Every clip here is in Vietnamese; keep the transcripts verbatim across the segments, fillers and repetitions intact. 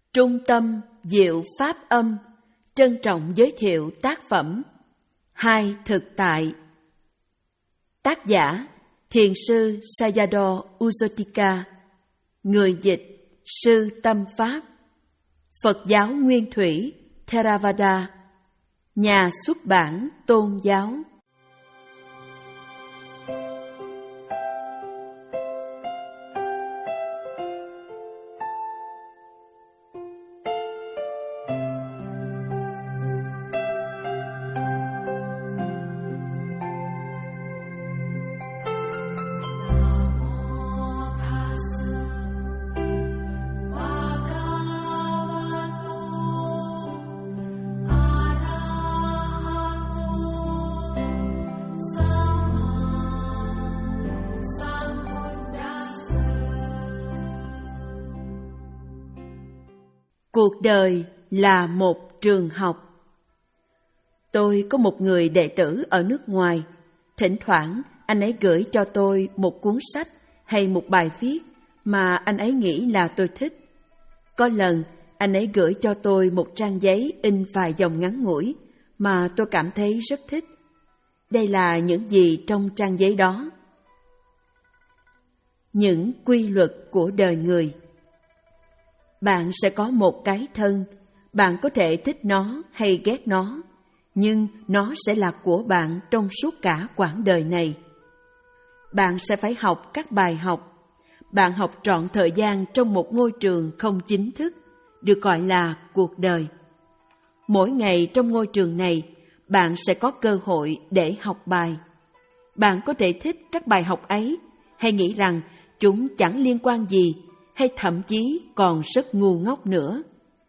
Trung tâm Diệu Pháp Âm trân trọng giới thiệu tác phẩm Hai Thực Tại. Tác giả Thiền sư Sayadaw U-Zotika. Người dịch Sư Tâm Pháp. Phật giáo Nguyên Thủy Theravada. Nhà xuất bản Tôn giáo. Cuộc đời là một trường học. Tôi có một người đệ tử ở nước ngoài. Thỉnh thoảng anh ấy gửi cho tôi một cuốn sách hay một bài viết mà anh ấy nghĩ là tôi thích. Có lần anh ấy gửi cho tôi một trang giấy in vài dòng ngắn ngủi mà tôi cảm thấy rất thích. Đây là những gì trong trang giấy đó. Những quy luật của đời người. Bạn sẽ có một cái thân, bạn có thể thích nó hay ghét nó, nhưng nó sẽ là của bạn trong suốt cả quãng đời này. Bạn sẽ phải học các bài học. Bạn học trọn thời gian trong một ngôi trường không chính thức, được gọi là cuộc đời. Mỗi ngày trong ngôi trường này, bạn sẽ có cơ hội để học bài. Bạn có thể thích các bài học ấy, hay nghĩ rằng chúng chẳng liên quan gì, hay thậm chí còn rất ngu ngốc nữa.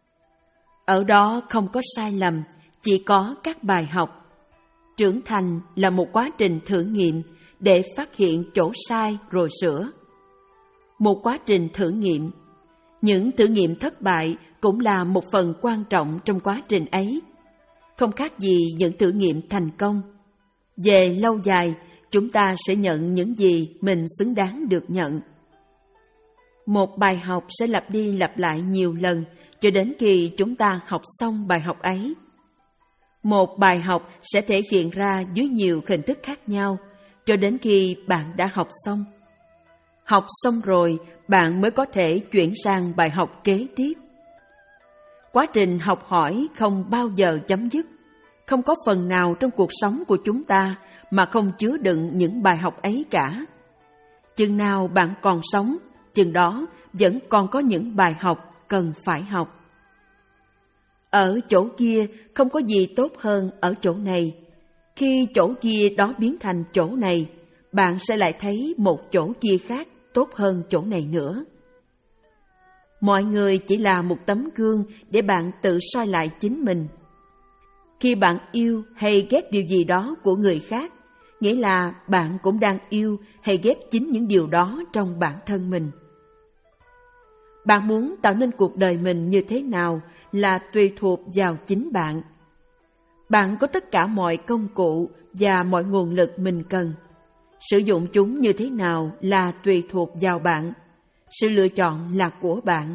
Ở đó không có sai lầm, chỉ có các bài học. Trưởng thành là một quá trình thử nghiệm để phát hiện chỗ sai rồi sửa. Một quá trình thử nghiệm. Những thử nghiệm thất bại cũng là một phần quan trọng trong quá trình ấy. Không khác gì những thử nghiệm thành công. Về lâu dài, chúng ta sẽ nhận những gì mình xứng đáng được nhận. Một bài học sẽ lặp đi lặp lại nhiều lần cho đến khi chúng ta học xong bài học ấy. Một bài học sẽ thể hiện ra dưới nhiều hình thức khác nhau cho đến khi bạn đã học xong. Học xong rồi, bạn mới có thể chuyển sang bài học kế tiếp. Quá trình học hỏi không bao giờ chấm dứt. Không có phần nào trong cuộc sống của chúng ta mà không chứa đựng những bài học ấy cả. Chừng nào bạn còn sống, chừng đó vẫn còn có những bài học cần phải học. Ở chỗ kia không có gì tốt hơn ở chỗ này. Khi chỗ kia đó biến thành chỗ này, bạn sẽ lại thấy một chỗ kia khác tốt hơn chỗ này nữa. Mọi người chỉ là một tấm gương để bạn tự soi lại chính mình. Khi bạn yêu hay ghét điều gì đó của người khác, nghĩa là bạn cũng đang yêu hay ghét chính những điều đó trong bản thân mình. Bạn muốn tạo nên cuộc đời mình như thế nào là tùy thuộc vào chính bạn. Bạn có tất cả mọi công cụ và mọi nguồn lực mình cần. Sử dụng chúng như thế nào là tùy thuộc vào bạn. Sự lựa chọn là của bạn.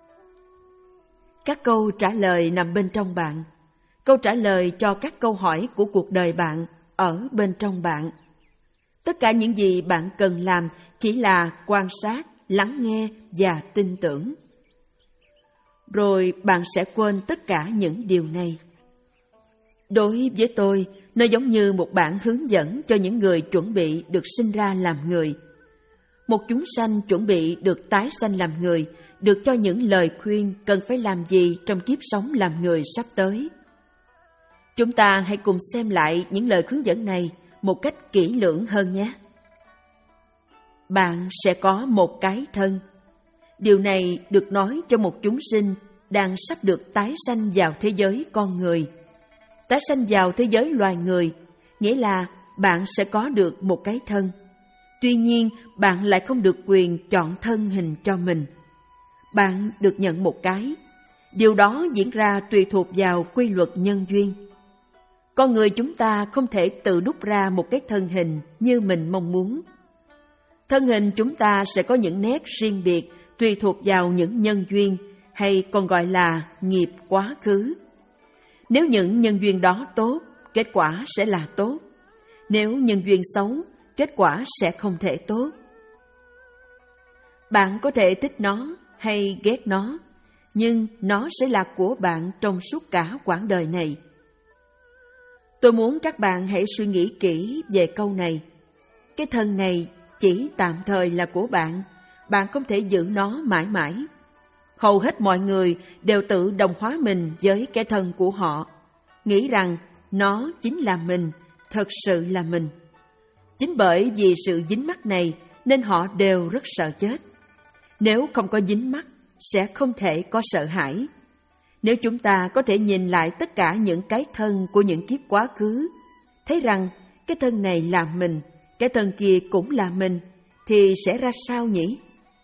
Các câu trả lời nằm bên trong bạn. Câu trả lời cho các câu hỏi của cuộc đời bạn ở bên trong bạn. Tất cả những gì bạn cần làm chỉ là quan sát, lắng nghe và tin tưởng. Rồi bạn sẽ quên tất cả những điều này. Đối với tôi, nó giống như một bản hướng dẫn cho những người chuẩn bị được sinh ra làm người. Một chúng sanh chuẩn bị được tái sanh làm người, được cho những lời khuyên cần phải làm gì trong kiếp sống làm người sắp tới. Chúng ta hãy cùng xem lại những lời hướng dẫn này một cách kỹ lưỡng hơn nhé. Bạn sẽ có một cái thân. Điều này được nói cho một chúng sinh đang sắp được tái sanh vào thế giới con người. Tái sanh vào thế giới loài người, nghĩa là bạn sẽ có được một cái thân. Tuy nhiên, bạn lại không được quyền chọn thân hình cho mình. Bạn được nhận một cái. Điều đó diễn ra tùy thuộc vào quy luật nhân duyên. Con người chúng ta không thể tự đúc ra một cái thân hình như mình mong muốn. Thân hình chúng ta sẽ có những nét riêng biệt tùy thuộc vào những nhân duyên hay còn gọi là nghiệp quá khứ. Nếu những nhân duyên đó tốt, kết quả sẽ là tốt. Nếu nhân duyên xấu, kết quả sẽ không thể tốt. Bạn có thể thích nó hay ghét nó, nhưng nó sẽ là của bạn trong suốt cả quãng đời này. Tôi muốn các bạn hãy suy nghĩ kỹ về câu này. Cái thân này chỉ tạm thời là của bạn, bạn không thể giữ nó mãi mãi. Hầu hết mọi người đều tự đồng hóa mình với cái thân của họ, nghĩ rằng nó chính là mình, thật sự là mình. Chính bởi vì sự dính mắc này nên họ đều rất sợ chết. Nếu không có dính mắc, sẽ không thể có sợ hãi. Nếu chúng ta có thể nhìn lại tất cả những cái thân của những kiếp quá khứ, thấy rằng cái thân này là mình, cái thân kia cũng là mình, thì sẽ ra sao nhỉ?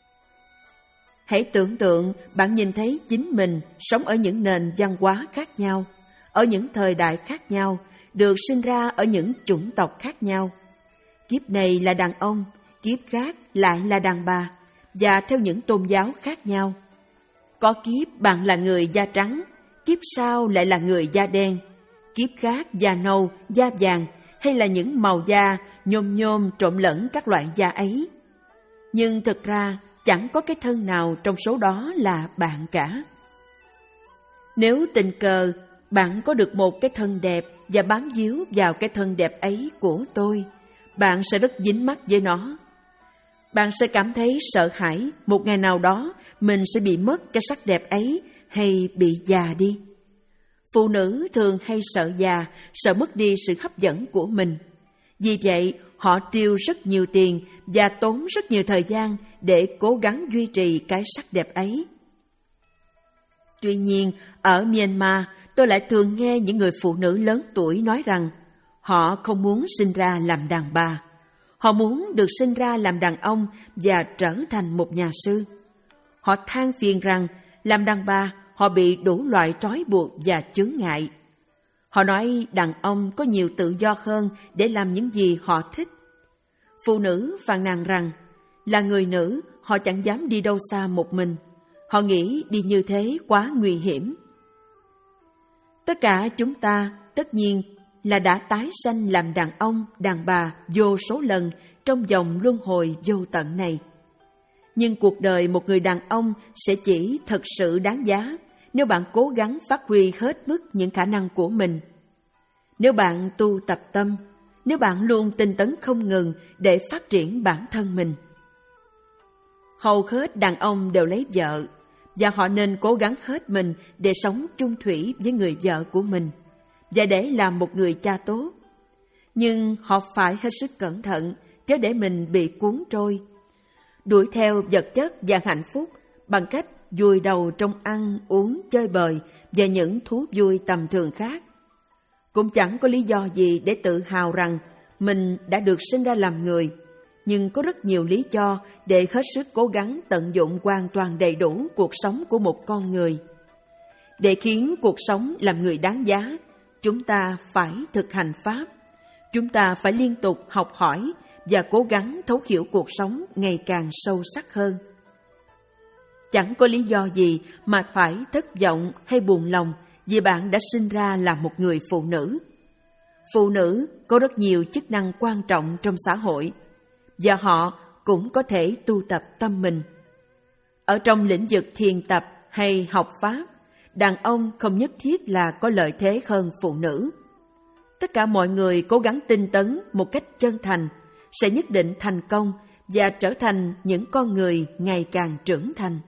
Hãy tưởng tượng bạn nhìn thấy chính mình sống ở những nền văn hóa khác nhau, ở những thời đại khác nhau, được sinh ra ở những chủng tộc khác nhau. Kiếp này là đàn ông, kiếp khác lại là đàn bà, và theo những tôn giáo khác nhau. Có kiếp bạn là người da trắng, kiếp sau lại là người da đen, kiếp khác da nâu, da vàng, hay là những màu da nhôm nhôm trộn lẫn các loại da ấy. Nhưng thực ra chẳng có cái thân nào trong số đó là bạn cả. Nếu tình cờ bạn có được một cái thân đẹp và bám víu vào cái thân đẹp ấy của tôi, bạn sẽ rất dính mắc với nó. Bạn sẽ cảm thấy sợ hãi một ngày nào đó mình sẽ bị mất cái sắc đẹp ấy hay bị già đi. Phụ nữ thường hay sợ già, sợ mất đi sự hấp dẫn của mình. Vì vậy, họ tiêu rất nhiều tiền và tốn rất nhiều thời gian để cố gắng duy trì cái sắc đẹp ấy. Tuy nhiên, ở Myanmar, tôi lại thường nghe những người phụ nữ lớn tuổi nói rằng họ không muốn sinh ra làm đàn bà. Họ muốn được sinh ra làm đàn ông và trở thành một nhà sư. Họ than phiền rằng làm đàn bà họ bị đủ loại trói buộc và chướng ngại. Họ nói đàn ông có nhiều tự do hơn để làm những gì họ thích. Phụ nữ phàn nàn rằng là người nữ họ chẳng dám đi đâu xa một mình. Họ nghĩ đi như thế quá nguy hiểm. Tất cả chúng ta tất nhiên là đã tái sanh làm đàn ông, đàn bà vô số lần trong vòng luân hồi vô tận này. Nhưng cuộc đời một người đàn ông sẽ chỉ thật sự đáng giá nếu bạn cố gắng phát huy hết mức những khả năng của mình. Nếu bạn tu tập tâm, nếu bạn luôn tinh tấn không ngừng để phát triển bản thân mình. Hầu hết đàn ông đều lấy vợ, và họ nên cố gắng hết mình để sống chung thủy với người vợ của mình, và để làm một người cha tốt. Nhưng họ phải hết sức cẩn thận, chớ để mình bị cuốn trôi. Đuổi theo vật chất và hạnh phúc bằng cách vùi đầu trong ăn, uống, chơi bời và những thú vui tầm thường khác. Cũng chẳng có lý do gì để tự hào rằng mình đã được sinh ra làm người, nhưng có rất nhiều lý do để hết sức cố gắng tận dụng hoàn toàn đầy đủ cuộc sống của một con người. Để khiến cuộc sống làm người đáng giá, chúng ta phải thực hành Pháp. Chúng ta phải liên tục học hỏi và cố gắng thấu hiểu cuộc sống ngày càng sâu sắc hơn. Chẳng có lý do gì mà phải thất vọng hay buồn lòng vì bạn đã sinh ra là một người phụ nữ. Phụ nữ có rất nhiều chức năng quan trọng trong xã hội, và họ cũng có thể tu tập tâm mình. Ở trong lĩnh vực thiền tập hay học Pháp, đàn ông không nhất thiết là có lợi thế hơn phụ nữ. Tất cả mọi người cố gắng tinh tấn một cách chân thành sẽ nhất định thành công và trở thành những con người ngày càng trưởng thành.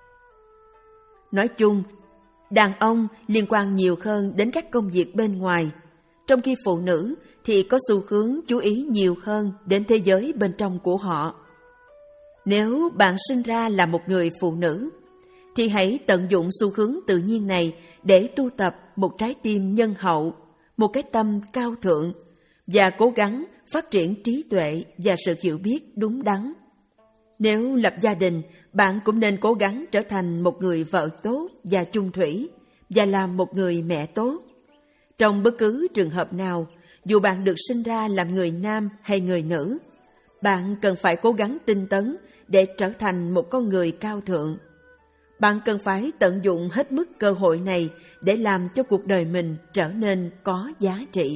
Nói chung, đàn ông liên quan nhiều hơn đến các công việc bên ngoài, trong khi phụ nữ thì có xu hướng chú ý nhiều hơn đến thế giới bên trong của họ. Nếu bạn sinh ra là một người phụ nữ, thì hãy tận dụng xu hướng tự nhiên này để tu tập một trái tim nhân hậu, một cái tâm cao thượng, và cố gắng phát triển trí tuệ và sự hiểu biết đúng đắn. Nếu lập gia đình, bạn cũng nên cố gắng trở thành một người vợ tốt và chung thủy, và làm một người mẹ tốt. Trong bất cứ trường hợp nào, dù bạn được sinh ra làm người nam hay người nữ, bạn cần phải cố gắng tinh tấn để trở thành một con người cao thượng. bạn cần phải tận dụng hết mức cơ hội này để làm cho cuộc đời mình trở nên có giá trị.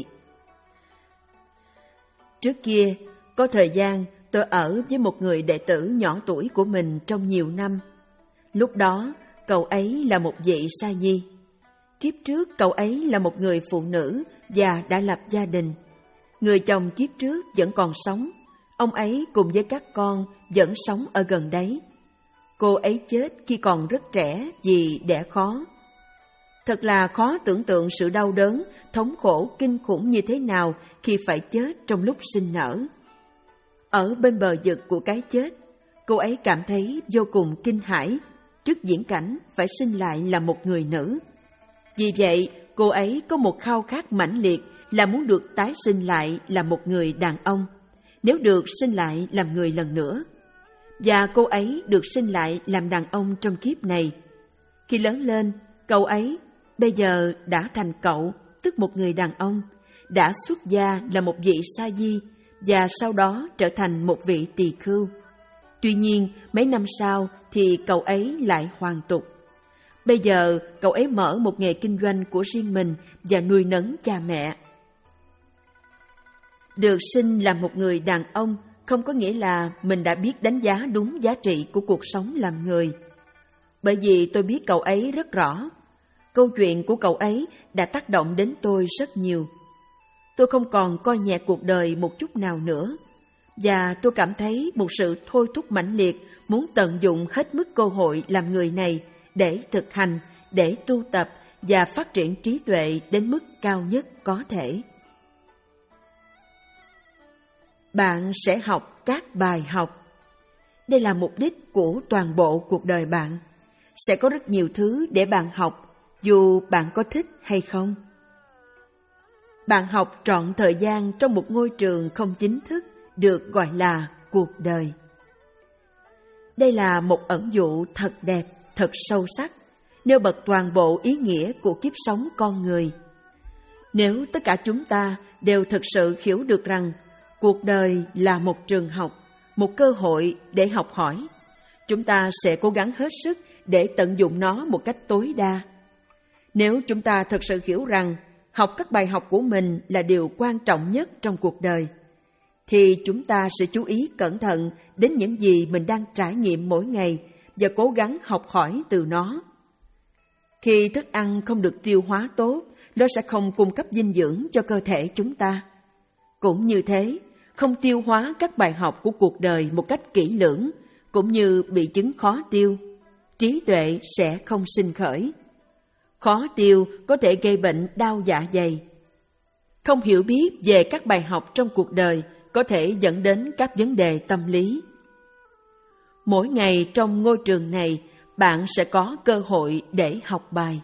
Trước kia, có thời gian tôi ở với một người đệ tử nhỏ tuổi của mình trong nhiều năm. Lúc đó, cậu ấy là một vị sa di. Kiếp trước, cậu ấy là một người phụ nữ và đã lập gia đình. Người chồng kiếp trước vẫn còn sống. Ông ấy cùng với các con vẫn sống ở gần đấy. Cô ấy chết khi còn rất trẻ vì đẻ khó. Thật là khó tưởng tượng sự đau đớn, thống khổ kinh khủng như thế nào khi phải chết trong lúc sinh nở. Ở bên bờ vực của cái chết, cô ấy cảm thấy vô cùng kinh hãi trước viễn cảnh phải sinh lại là một người nữ. Vì vậy, cô ấy có một khao khát mãnh liệt là muốn được tái sinh lại là một người đàn ông, nếu được sinh lại làm người lần nữa. Và cô ấy được sinh lại làm đàn ông trong kiếp này. Khi lớn lên, cậu ấy bây giờ đã thành cậu, tức một người đàn ông, đã xuất gia là một vị sa di và sau đó trở thành một vị tỳ khưu. Tuy nhiên, mấy năm sau thì cậu ấy lại hoàn tục. Bây giờ, cậu ấy mở một nghề kinh doanh của riêng mình và nuôi nấng cha mẹ. Được sinh làm một người đàn ông không có nghĩa là mình đã biết đánh giá đúng giá trị của cuộc sống làm người. Bởi vì tôi biết cậu ấy rất rõ. Câu chuyện của cậu ấy đã tác động đến tôi rất nhiều. Tôi không còn coi nhẹ cuộc đời một chút nào nữa. Và tôi cảm thấy một sự thôi thúc mãnh liệt muốn tận dụng hết mức cơ hội làm người này để thực hành, để tu tập và phát triển trí tuệ đến mức cao nhất có thể. Bạn sẽ học các bài học. Đây là mục đích của toàn bộ cuộc đời bạn. Sẽ có rất nhiều thứ để bạn học, dù bạn có thích hay không. Bạn học trọn thời gian trong một ngôi trường không chính thức được gọi là cuộc đời. Đây là một ẩn dụ thật đẹp, thật sâu sắc, nêu bật toàn bộ ý nghĩa của kiếp sống con người. Nếu tất cả chúng ta đều thực sự hiểu được rằng cuộc đời là một trường học, một cơ hội để học hỏi, chúng ta sẽ cố gắng hết sức để tận dụng nó một cách tối đa. Nếu chúng ta thực sự hiểu rằng học các bài học của mình là điều quan trọng nhất trong cuộc đời, thì chúng ta sẽ chú ý cẩn thận đến những gì mình đang trải nghiệm mỗi ngày và cố gắng học hỏi từ nó. Khi thức ăn không được tiêu hóa tốt, nó sẽ không cung cấp dinh dưỡng cho cơ thể chúng ta. Cũng như thế, không tiêu hóa các bài học của cuộc đời một cách kỹ lưỡng, cũng như bị chứng khó tiêu, trí tuệ sẽ không sinh khởi. Khó tiêu có thể gây bệnh đau dạ dày. Không hiểu biết về các bài học trong cuộc đời có thể dẫn đến các vấn đề tâm lý. Mỗi ngày trong ngôi trường này, bạn sẽ có cơ hội để học bài.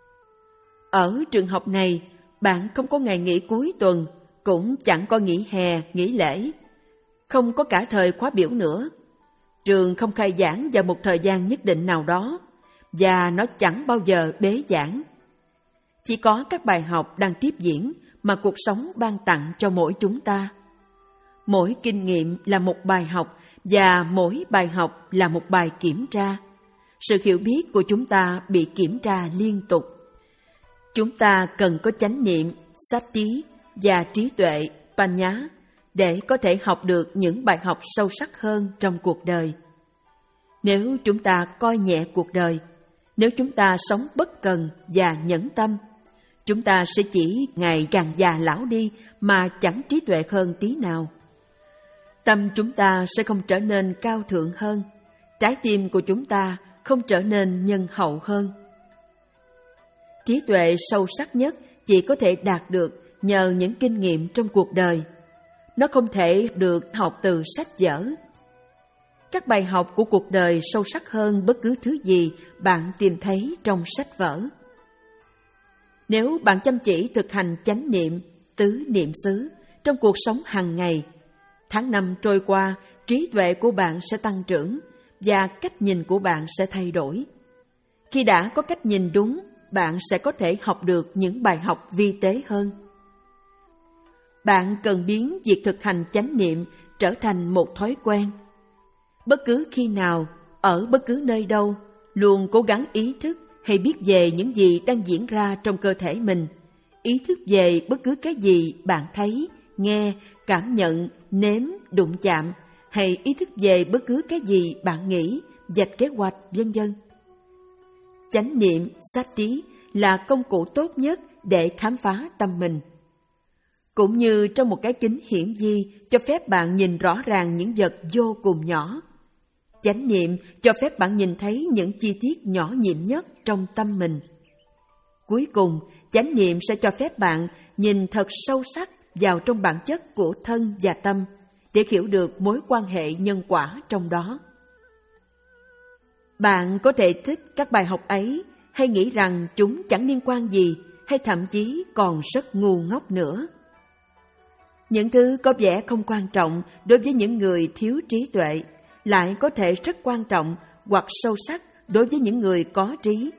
Ở trường học này, bạn không có ngày nghỉ cuối tuần, cũng chẳng có nghỉ hè, nghỉ lễ. Không có cả thời khóa biểu nữa. Trường không khai giảng vào một thời gian nhất định nào đó, và nó chẳng bao giờ bế giảng. Chỉ có các bài học đang tiếp diễn mà cuộc sống ban tặng cho mỗi chúng ta. Mỗi kinh nghiệm là một bài học, và mỗi bài học là một bài kiểm tra. Sự hiểu biết của chúng ta bị kiểm tra liên tục. Chúng ta cần có chánh niệm, sati và trí tuệ, panya, để có thể học được những bài học sâu sắc hơn trong cuộc đời. Nếu chúng ta coi nhẹ cuộc đời, nếu chúng ta sống bất cần và nhẫn tâm, chúng ta sẽ chỉ ngày càng già lão đi mà chẳng trí tuệ hơn tí nào. Tâm chúng ta sẽ không trở nên cao thượng hơn, trái tim của chúng ta không trở nên nhân hậu hơn. Trí tuệ sâu sắc nhất chỉ có thể đạt được nhờ những kinh nghiệm trong cuộc đời. Nó không thể được học từ sách vở. Các bài học của cuộc đời sâu sắc hơn bất cứ thứ gì bạn tìm thấy trong sách vở. Nếu bạn chăm chỉ thực hành chánh niệm, tứ niệm xứ trong cuộc sống hàng ngày, tháng năm trôi qua, trí tuệ của bạn sẽ tăng trưởng và cách nhìn của bạn sẽ thay đổi. Khi đã có cách nhìn đúng, bạn sẽ có thể học được những bài học vi tế hơn. Bạn cần biến việc thực hành chánh niệm trở thành một thói quen. Bất cứ khi nào, ở bất cứ nơi đâu, luôn cố gắng ý thức hay biết về những gì đang diễn ra trong cơ thể mình, ý thức về bất cứ cái gì bạn thấy, nghe, cảm nhận, nếm, đụng chạm, hay ý thức về bất cứ cái gì bạn nghĩ, vạch kế hoạch, vân vân. Chánh niệm sati là công cụ tốt nhất để khám phá tâm mình. Cũng như trong một cái kính hiển vi cho phép bạn nhìn rõ ràng những vật vô cùng nhỏ, chánh niệm cho phép bạn nhìn thấy những chi tiết nhỏ nhiệm nhất trong tâm mình. Cuối cùng, chánh niệm sẽ cho phép bạn nhìn thật sâu sắc vào trong bản chất của thân và tâm để hiểu được mối quan hệ nhân quả trong đó. Bạn có thể thích các bài học ấy hay nghĩ rằng chúng chẳng liên quan gì, hay thậm chí còn rất ngu ngốc nữa. Những thứ có vẻ không quan trọng đối với những người thiếu trí tuệ lại có thể rất quan trọng hoặc sâu sắc đối với những người có trí.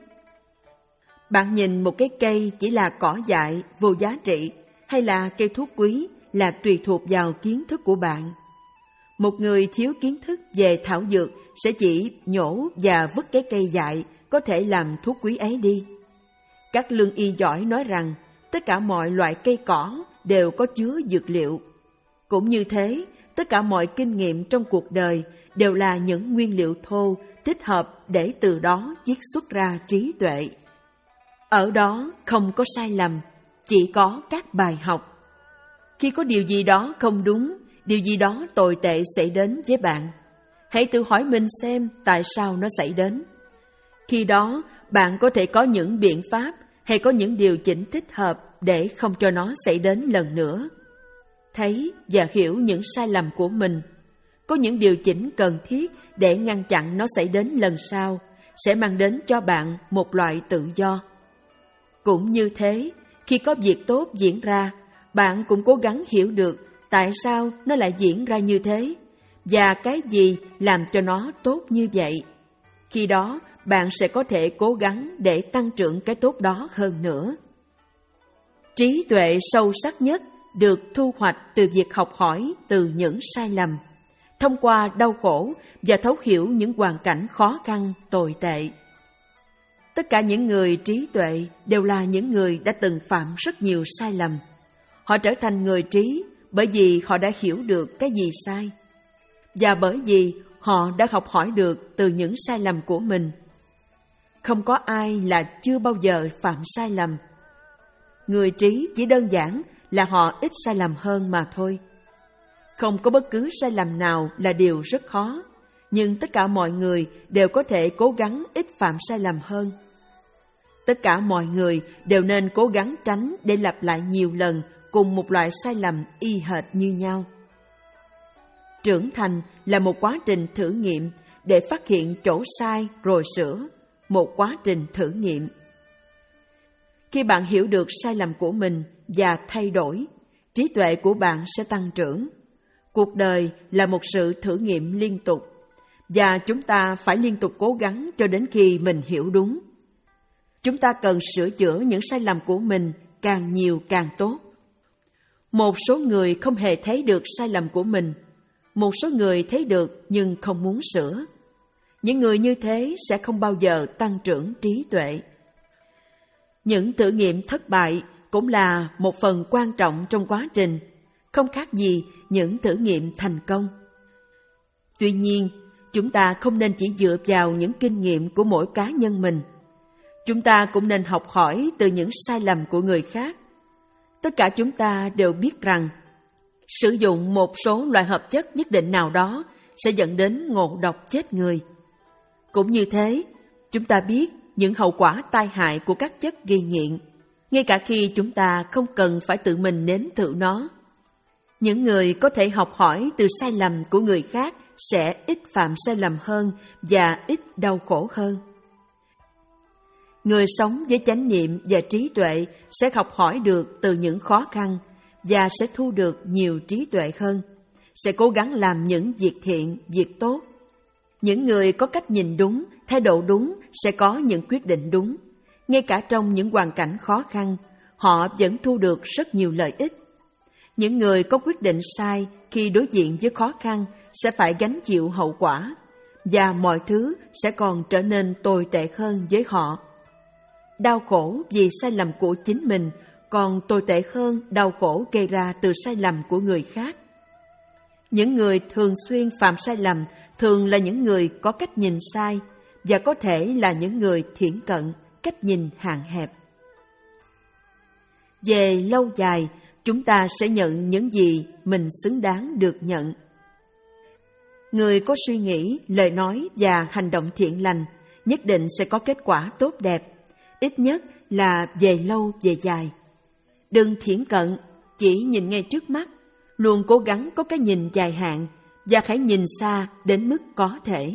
Bạn nhìn một cái cây chỉ là cỏ dại, vô giá trị, hay là cây thuốc quý là tùy thuộc vào kiến thức của bạn. Một người thiếu kiến thức về thảo dược sẽ chỉ nhổ và vứt cái cây dại có thể làm thuốc quý ấy đi. Các lương y giỏi nói rằng tất cả mọi loại cây cỏ đều có chứa dược liệu. Cũng như thế, tất cả mọi kinh nghiệm trong cuộc đời đều là những nguyên liệu thô thích hợp để từ đó chiết xuất ra trí tuệ. Ở đó không có sai lầm, chỉ có các bài học. Khi có điều gì đó không đúng, điều gì đó tồi tệ xảy đến với bạn, hãy tự hỏi mình xem tại sao nó xảy đến. Khi đó, bạn có thể có những biện pháp hay có những điều chỉnh thích hợp để không cho nó xảy đến lần nữa. Thấy và hiểu những sai lầm của mình, có những điều chỉnh cần thiết để ngăn chặn nó xảy đến lần sau, sẽ mang đến cho bạn một loại tự do. Cũng như thế, khi có việc tốt diễn ra, bạn cũng cố gắng hiểu được tại sao nó lại diễn ra như thế, và cái gì làm cho nó tốt như vậy. Khi đó, bạn sẽ có thể cố gắng để tăng trưởng cái tốt đó hơn nữa. Trí tuệ sâu sắc nhất được thu hoạch từ việc học hỏi từ những sai lầm, thông qua đau khổ và thấu hiểu những hoàn cảnh khó khăn, tồi tệ. Tất cả những người trí tuệ đều là những người đã từng phạm rất nhiều sai lầm. Họ trở thành người trí bởi vì họ đã hiểu được cái gì sai, và bởi vì họ đã học hỏi được từ những sai lầm của mình. Không có ai là chưa bao giờ phạm sai lầm. Người trí chỉ đơn giản là họ ít sai lầm hơn mà thôi. Không có bất cứ sai lầm nào là điều rất khó, nhưng tất cả mọi người đều có thể cố gắng ít phạm sai lầm hơn. Tất cả mọi người đều nên cố gắng tránh để lặp lại nhiều lần cùng một loại sai lầm y hệt như nhau. Trưởng thành là một quá trình thử nghiệm để phát hiện chỗ sai rồi sửa, một quá trình thử nghiệm. Khi bạn hiểu được sai lầm của mình và thay đổi, trí tuệ của bạn sẽ tăng trưởng. Cuộc đời là một sự thử nghiệm liên tục, và chúng ta phải liên tục cố gắng cho đến khi mình hiểu đúng. Chúng ta cần sửa chữa những sai lầm của mình càng nhiều càng tốt. Một số người không hề thấy được sai lầm của mình, một số người thấy được nhưng không muốn sửa. Những người như thế sẽ không bao giờ tăng trưởng trí tuệ. Những thử nghiệm thất bại cũng là một phần quan trọng trong quá trình, không khác gì những thử nghiệm thành công. Tuy nhiên, chúng ta không nên chỉ dựa vào những kinh nghiệm của mỗi cá nhân mình. Chúng ta cũng nên học hỏi từ những sai lầm của người khác. Tất cả chúng ta đều biết rằng sử dụng một số loại hợp chất nhất định nào đó sẽ dẫn đến ngộ độc chết người. Cũng như thế, chúng ta biết những hậu quả tai hại của các chất gây nghiện, ngay cả khi chúng ta không cần phải tự mình nếm thử nó. Những người có thể học hỏi từ sai lầm của người khác sẽ ít phạm sai lầm hơn và ít đau khổ hơn. Người sống với chánh niệm và trí tuệ sẽ học hỏi được từ những khó khăn và sẽ thu được nhiều trí tuệ hơn, sẽ cố gắng làm những việc thiện, việc tốt. Những người có cách nhìn đúng, thái độ đúng sẽ có những quyết định đúng. Ngay cả trong những hoàn cảnh khó khăn, họ vẫn thu được rất nhiều lợi ích. Những người có quyết định sai khi đối diện với khó khăn sẽ phải gánh chịu hậu quả, và mọi thứ sẽ còn trở nên tồi tệ hơn với họ. Đau khổ vì sai lầm của chính mình còn tồi tệ hơn đau khổ gây ra từ sai lầm của người khác. Những người thường xuyên phạm sai lầm thường là những người có cách nhìn sai và có thể là những người thiển cận, cách nhìn hạn hẹp. Về lâu dài, chúng ta sẽ nhận những gì mình xứng đáng được nhận. Người có suy nghĩ, lời nói và hành động thiện lành nhất định sẽ có kết quả tốt đẹp, ít nhất là về lâu về dài. Đừng thiển cận, chỉ nhìn ngay trước mắt, luôn cố gắng có cái nhìn dài hạn và hãy nhìn xa đến mức có thể.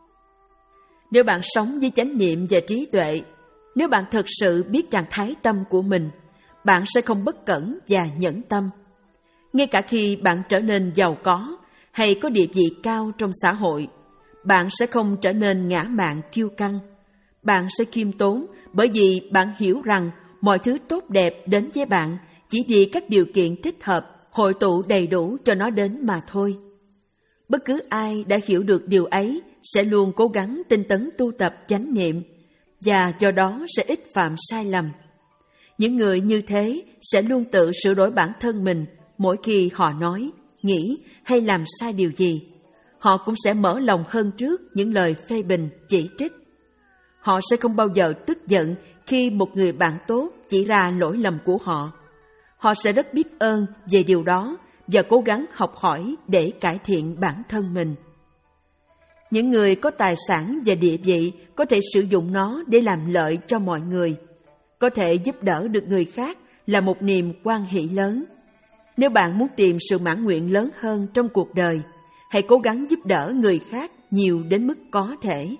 Nếu bạn sống với chánh niệm và trí tuệ, nếu bạn thực sự biết trạng thái tâm của mình, bạn sẽ không bất cẩn và nhẫn tâm. Ngay cả khi bạn trở nên giàu có hay có địa vị cao trong xã hội, bạn sẽ không trở nên ngã mạn kiêu căng. Bạn sẽ khiêm tốn bởi vì bạn hiểu rằng mọi thứ tốt đẹp đến với bạn chỉ vì các điều kiện thích hợp hội tụ đầy đủ cho nó đến mà thôi. Bất cứ ai đã hiểu được điều ấy sẽ luôn cố gắng tinh tấn tu tập chánh niệm và do đó sẽ ít phạm sai lầm. Những người như thế sẽ luôn tự sửa đổi bản thân mình mỗi khi họ nói, nghĩ hay làm sai điều gì. Họ cũng sẽ mở lòng hơn trước những lời phê bình, chỉ trích. Họ sẽ không bao giờ tức giận khi một người bạn tốt chỉ ra lỗi lầm của họ. Họ sẽ rất biết ơn về điều đó và cố gắng học hỏi để cải thiện bản thân mình. Những người có tài sản và địa vị có thể sử dụng nó để làm lợi cho mọi người. Có thể giúp đỡ được người khác là một niềm hoan hỷ lớn. Nếu bạn muốn tìm sự mãn nguyện lớn hơn trong cuộc đời, hãy cố gắng giúp đỡ người khác nhiều đến mức có thể.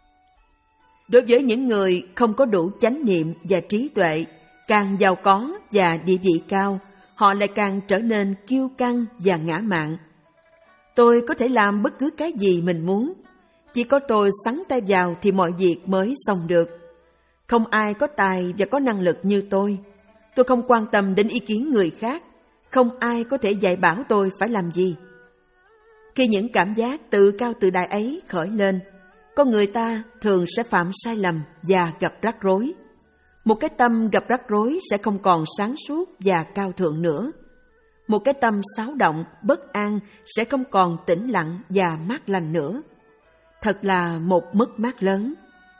Đối với những người không có đủ chánh niệm và trí tuệ, càng giàu có và địa vị cao, họ lại càng trở nên kiêu căng và ngã mạn. Tôi có thể làm bất cứ cái gì mình muốn. Chỉ có tôi xắn tay vào thì mọi việc mới xong được. Không ai có tài và có năng lực như tôi. Tôi không quan tâm đến ý kiến người khác. Không ai có thể dạy bảo tôi phải làm gì. Khi những cảm giác tự cao tự đại ấy khởi lên, con người ta thường sẽ phạm sai lầm và gặp rắc rối. Một cái tâm gặp rắc rối sẽ không còn sáng suốt và cao thượng nữa. Một cái tâm xáo động, bất an sẽ không còn tĩnh lặng và mát lành nữa. Thật là một mất mát lớn.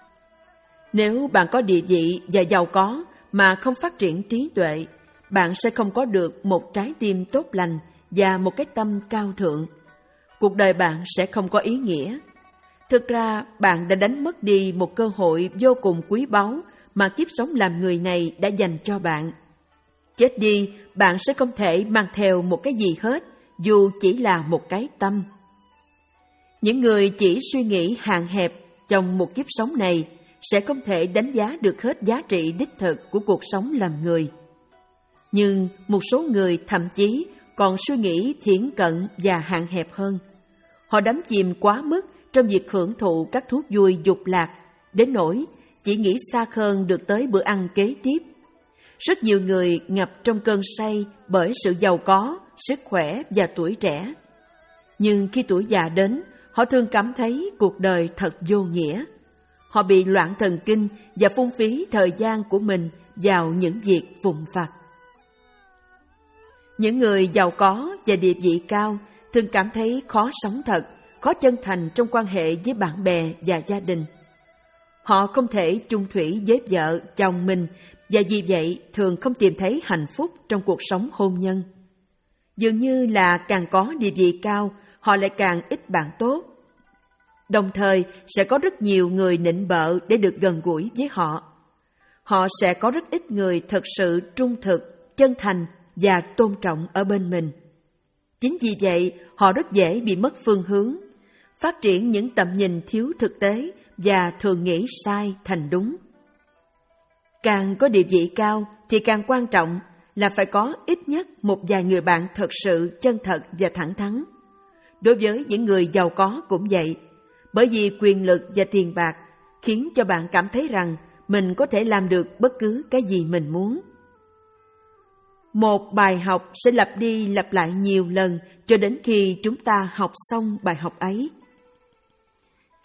Nếu bạn có địa vị và giàu có mà không phát triển trí tuệ, bạn sẽ không có được một trái tim tốt lành và một cái tâm cao thượng. Cuộc đời bạn sẽ không có ý nghĩa. Thực ra, bạn đã đánh mất đi một cơ hội vô cùng quý báu mà kiếp sống làm người này đã dành cho bạn. Chết đi, bạn sẽ không thể mang theo một cái gì hết, dù chỉ là một cái tâm. Những người chỉ suy nghĩ hạn hẹp trong một kiếp sống này sẽ không thể đánh giá được hết giá trị đích thực của cuộc sống làm người. Nhưng một số người thậm chí còn suy nghĩ thiển cận và hạn hẹp hơn. Họ đắm chìm quá mức trong việc hưởng thụ các thú vui dục lạc, đến nỗi chỉ nghĩ xa hơn được tới bữa ăn kế tiếp. Rất nhiều người ngập trong cơn say bởi sự giàu có, sức khỏe và tuổi trẻ. Nhưng khi tuổi già đến, họ thường cảm thấy cuộc đời thật vô nghĩa. Họ bị loạn thần kinh và phung phí thời gian của mình vào những việc vụn vặt. Những người giàu có và địa vị cao thường cảm thấy khó sống thật, khó chân thành trong quan hệ với bạn bè và gia đình. Họ không thể chung thủy với vợ, chồng mình và vì vậy thường không tìm thấy hạnh phúc trong cuộc sống hôn nhân. Dường như là càng có địa vị cao, họ lại càng ít bạn tốt. Đồng thời sẽ có rất nhiều người nịnh bợ để được gần gũi với họ. Họ sẽ có rất ít người thật sự trung thực, chân thành và tôn trọng ở bên mình. Chính vì vậy, họ rất dễ bị mất phương hướng, phát triển những tầm nhìn thiếu thực tế và thường nghĩ sai thành đúng. Càng có địa vị cao thì càng quan trọng là phải có ít nhất một vài người bạn thật sự chân thật và thẳng thắn. Đối với những người giàu có cũng vậy, bởi vì quyền lực và tiền bạc khiến cho bạn cảm thấy rằng mình có thể làm được bất cứ cái gì mình muốn. Một bài học sẽ lặp đi lặp lại nhiều lần cho đến khi chúng ta học xong bài học ấy.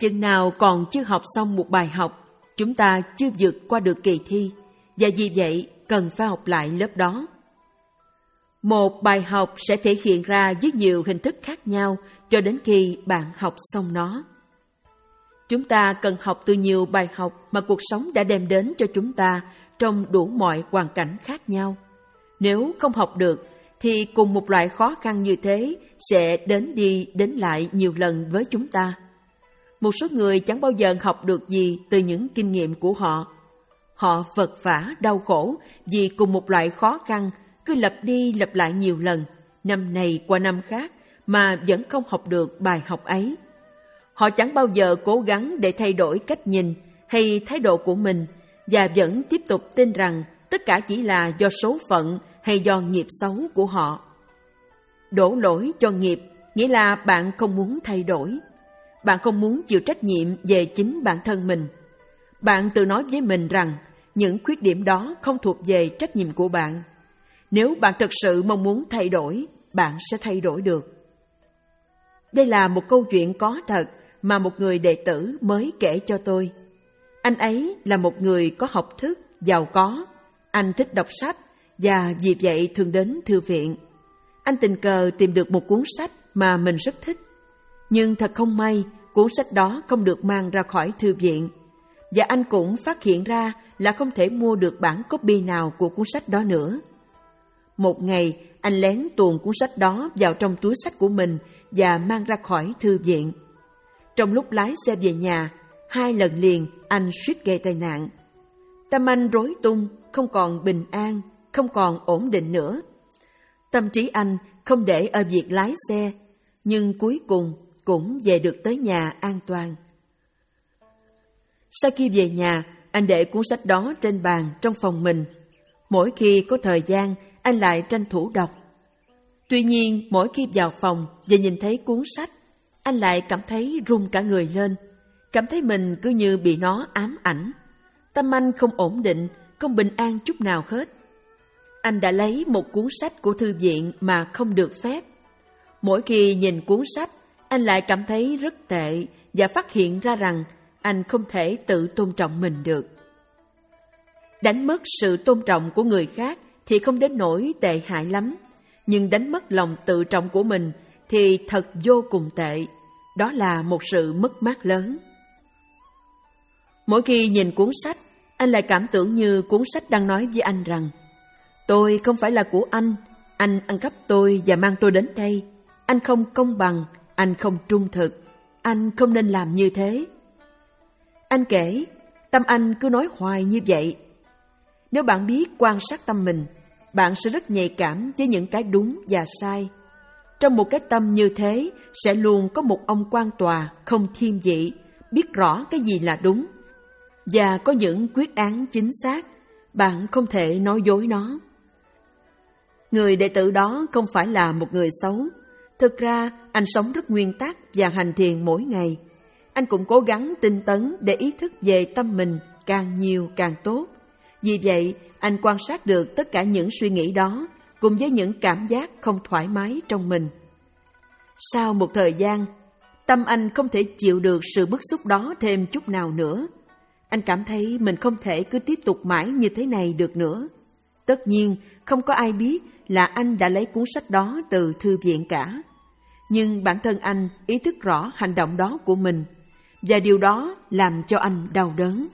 Chừng nào còn chưa học xong một bài học, chúng ta chưa vượt qua được kỳ thi, và vì vậy cần phải học lại lớp đó. Một bài học sẽ thể hiện ra với nhiều hình thức khác nhau cho đến khi bạn học xong nó. Chúng ta cần học từ nhiều bài học mà cuộc sống đã đem đến cho chúng ta trong đủ mọi hoàn cảnh khác nhau. Nếu không học được, thì cùng một loại khó khăn như thế sẽ đến đi đến lại nhiều lần với chúng ta. Một số người chẳng bao giờ học được gì từ những kinh nghiệm của họ. Họ vật vã đau khổ vì cùng một loại khó khăn cứ lặp đi lặp lại nhiều lần, năm này qua năm khác, mà vẫn không học được bài học ấy. Họ chẳng bao giờ cố gắng để thay đổi cách nhìn hay thái độ của mình, và vẫn tiếp tục tin rằng tất cả chỉ là do số phận hay do nghiệp xấu của họ. Đổ lỗi cho nghiệp nghĩa là bạn không muốn thay đổi. Bạn không muốn chịu trách nhiệm về chính bản thân mình. Bạn tự nói với mình rằng những khuyết điểm đó không thuộc về trách nhiệm của bạn. Nếu bạn thực sự mong muốn thay đổi, bạn sẽ thay đổi được. Đây là một câu chuyện có thật mà một người đệ tử mới kể cho tôi. Anh ấy là một người có học thức, giàu có. Anh thích đọc sách và vì vậy thường đến thư viện. Anh tình cờ tìm được một cuốn sách mà mình rất thích. Nhưng thật không may, cuốn sách đó không được mang ra khỏi thư viện. Và anh cũng phát hiện ra là không thể mua được bản copy nào của cuốn sách đó nữa. Một ngày, anh lén tuồn cuốn sách đó vào trong túi xách của mình và mang ra khỏi thư viện. Trong lúc lái xe về nhà, hai lần liền anh suýt gây tai nạn. Tâm anh rối tung, không còn bình an, không còn ổn định nữa. Tâm trí anh không để ở việc lái xe, nhưng cuối cùng cũng về được tới nhà an toàn. Sau khi về nhà, anh để cuốn sách đó trên bàn trong phòng mình. Mỗi khi có thời gian, anh lại tranh thủ đọc. Tuy nhiên, mỗi khi vào phòng và nhìn thấy cuốn sách, anh lại cảm thấy run cả người lên, cảm thấy mình cứ như bị nó ám ảnh. Tâm anh không ổn định, không bình an chút nào hết. Anh đã lấy một cuốn sách của thư viện mà không được phép. Mỗi khi nhìn cuốn sách, anh lại cảm thấy rất tệ và phát hiện ra rằng anh không thể tự tôn trọng mình được. Đánh mất sự tôn trọng của người khác thì không đến nỗi tệ hại lắm, nhưng đánh mất lòng tự trọng của mình thì thật vô cùng tệ. Đó là một sự mất mát lớn. Mỗi khi nhìn cuốn sách, anh lại cảm tưởng như cuốn sách đang nói với anh rằng: tôi không phải là của anh, anh ăn cắp tôi và mang tôi đến đây. Anh không công bằng, anh không trung thực, anh không nên làm như thế. Anh kể, tâm anh cứ nói hoài như vậy. Nếu bạn biết quan sát tâm mình, bạn sẽ rất nhạy cảm với những cái đúng và sai. Trong một cái tâm như thế sẽ luôn có một ông quan tòa không thiên vị, biết rõ cái gì là đúng, và có những quyết án chính xác. Bạn không thể nói dối nó. Người đệ tử đó không phải là một người xấu. Thực ra, anh sống rất nguyên tắc và hành thiền mỗi ngày. Anh cũng cố gắng tinh tấn để ý thức về tâm mình càng nhiều càng tốt. Vì vậy, anh quan sát được tất cả những suy nghĩ đó cùng với những cảm giác không thoải mái trong mình. Sau một thời gian, tâm anh không thể chịu được sự bức xúc đó thêm chút nào nữa. Anh cảm thấy mình không thể cứ tiếp tục mãi như thế này được nữa. Tất nhiên, không có ai biết là anh đã lấy cuốn sách đó từ thư viện cả. Nhưng bản thân anh ý thức rõ hành động đó của mình, và điều đó làm cho anh đau đớn.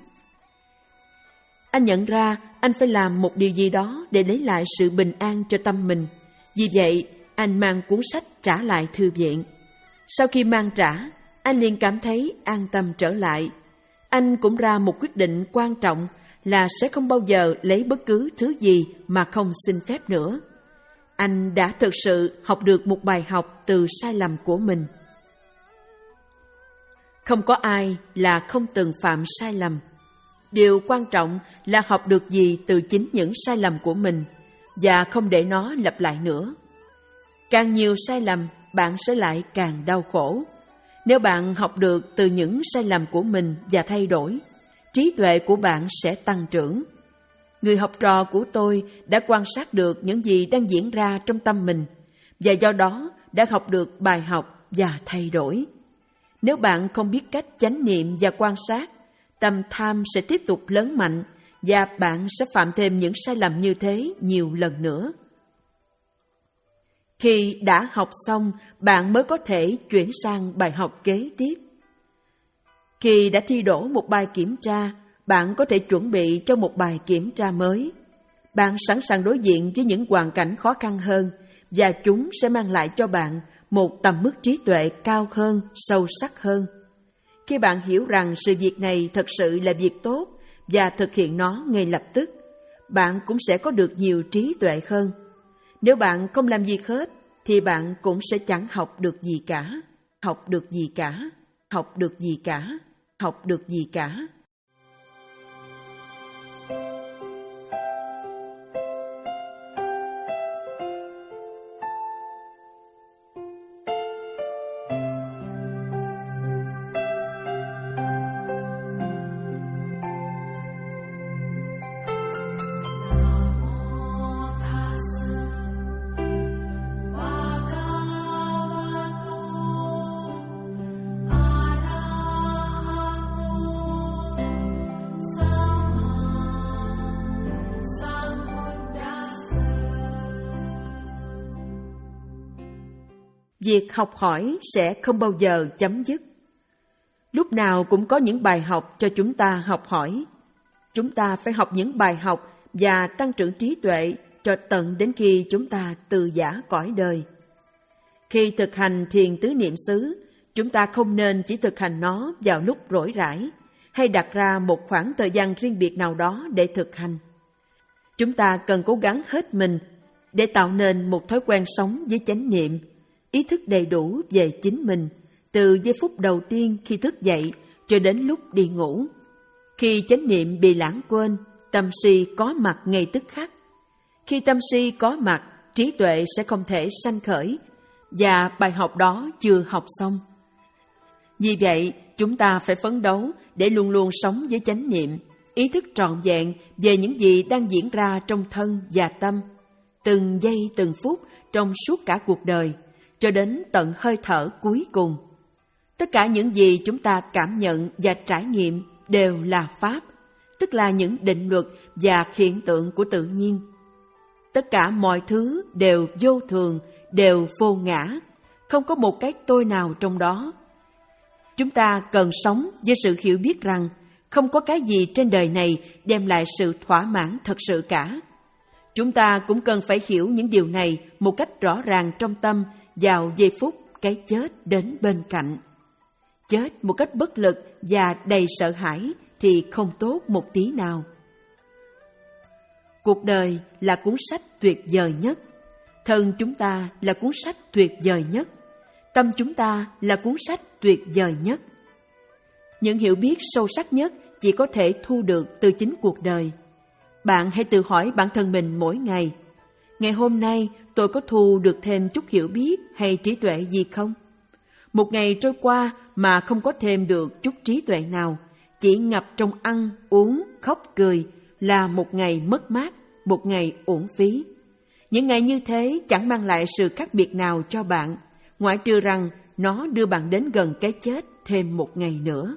Anh nhận ra anh phải làm một điều gì đó để lấy lại sự bình an cho tâm mình. Vì vậy, anh mang cuốn sách trả lại thư viện. Sau khi mang trả, anh liền cảm thấy an tâm trở lại. Anh cũng ra một quyết định quan trọng là sẽ không bao giờ lấy bất cứ thứ gì mà không xin phép nữa. Anh đã thực sự học được một bài học từ sai lầm của mình. Không có ai là không từng phạm sai lầm. Điều quan trọng là học được gì từ chính những sai lầm của mình và không để nó lặp lại nữa. Càng nhiều sai lầm, bạn sẽ lại càng đau khổ. Nếu bạn học được từ những sai lầm của mình và thay đổi, trí tuệ của bạn sẽ tăng trưởng. Người học trò của tôi đã quan sát được những gì đang diễn ra trong tâm mình, và do đó đã học được bài học và thay đổi. Nếu bạn không biết cách chánh niệm và quan sát, tâm tham sẽ tiếp tục lớn mạnh và bạn sẽ phạm thêm những sai lầm như thế nhiều lần nữa. Khi đã học xong, bạn mới có thể chuyển sang bài học kế tiếp. Khi đã thi đỗ một bài kiểm tra, bạn có thể chuẩn bị cho một bài kiểm tra mới. Bạn sẵn sàng đối diện với những hoàn cảnh khó khăn hơn và chúng sẽ mang lại cho bạn một tầm mức trí tuệ cao hơn, sâu sắc hơn. Khi bạn hiểu rằng sự việc này thật sự là việc tốt và thực hiện nó ngay lập tức, bạn cũng sẽ có được nhiều trí tuệ hơn. Nếu bạn không làm gì hết, thì bạn cũng sẽ chẳng học được gì cả, học được gì cả, học được gì cả, học được gì cả. Việc học hỏi sẽ không bao giờ chấm dứt. Lúc nào cũng có những bài học cho chúng ta học hỏi. Chúng ta phải học những bài học và tăng trưởng trí tuệ cho tận đến khi chúng ta từ giã cõi đời. Khi thực hành thiền tứ niệm xứ, chúng ta không nên chỉ thực hành nó vào lúc rỗi rãi hay đặt ra một khoảng thời gian riêng biệt nào đó để thực hành. Chúng ta cần cố gắng hết mình để tạo nên một thói quen sống với chánh niệm, ý thức đầy đủ về chính mình, từ giây phút đầu tiên khi thức dậy cho đến lúc đi ngủ. Khi chánh niệm bị lãng quên, tâm si có mặt ngay tức khắc. Khi tâm si có mặt, trí tuệ sẽ không thể sanh khởi, và bài học đó chưa học xong. Vì vậy, chúng ta phải phấn đấu để luôn luôn sống với chánh niệm, ý thức trọn vẹn về những gì đang diễn ra trong thân và tâm, từng giây từng phút trong suốt cả cuộc đời, cho đến tận hơi thở cuối cùng. Tất cả những gì chúng ta cảm nhận và trải nghiệm đều là Pháp, tức là những định luật và hiện tượng của tự nhiên. Tất cả mọi thứ đều vô thường, đều vô ngã, không có một cái tôi nào trong đó. Chúng ta cần sống với sự hiểu biết rằng không có cái gì trên đời này đem lại sự thỏa mãn thật sự cả. Chúng ta cũng cần phải hiểu những điều này một cách rõ ràng trong tâm vào giây phút cái chết đến bên cạnh. Chết một cách bất lực và đầy sợ hãi thì không tốt một tí nào. Cuộc đời là cuốn sách tuyệt vời nhất. Thân chúng ta là cuốn sách tuyệt vời nhất. Tâm chúng ta là cuốn sách tuyệt vời nhất. Những hiểu biết sâu sắc nhất chỉ có thể thu được từ chính cuộc đời. Bạn hãy tự hỏi bản thân mình mỗi ngày: ngày hôm nay tôi có thu được thêm chút hiểu biết hay trí tuệ gì không? Một ngày trôi qua mà không có thêm được chút trí tuệ nào, chỉ ngập trong ăn, uống, khóc, cười là một ngày mất mát, một ngày uổng phí. Những ngày như thế chẳng mang lại sự khác biệt nào cho bạn, ngoại trừ rằng nó đưa bạn đến gần cái chết thêm một ngày nữa.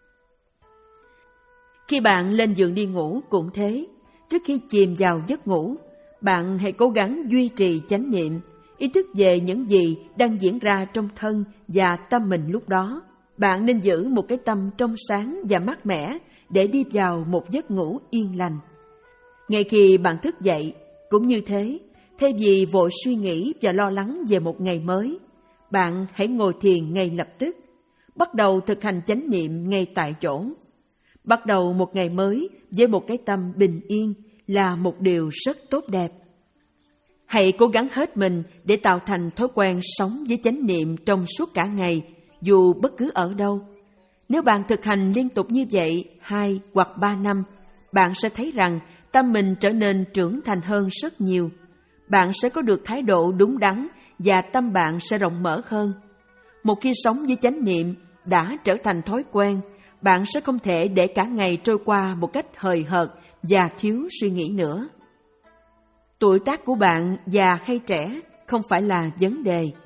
Khi bạn lên giường đi ngủ cũng thế. Trước khi chìm vào giấc ngủ, bạn hãy cố gắng duy trì chánh niệm, ý thức về những gì đang diễn ra trong thân và tâm mình lúc đó. Bạn nên giữ một cái tâm trong sáng và mát mẻ để đi vào một giấc ngủ yên lành. Ngay khi bạn thức dậy, cũng như thế, thay vì vội suy nghĩ và lo lắng về một ngày mới, bạn hãy ngồi thiền ngay lập tức, bắt đầu thực hành chánh niệm ngay tại chỗ. Bắt đầu một ngày mới với một cái tâm bình yên là một điều rất tốt đẹp. Hãy cố gắng hết mình để tạo thành thói quen sống với chánh niệm trong suốt cả ngày, dù bất cứ ở đâu. Nếu bạn thực hành liên tục như vậy hai hoặc ba năm, bạn sẽ thấy rằng tâm mình trở nên trưởng thành hơn rất nhiều. Bạn sẽ có được thái độ đúng đắn và tâm bạn sẽ rộng mở hơn. Một khi sống với chánh niệm đã trở thành thói quen, bạn sẽ không thể để cả ngày trôi qua một cách hời hợt và thiếu suy nghĩ nữa. Tuổi tác của bạn già hay trẻ không phải là vấn đề.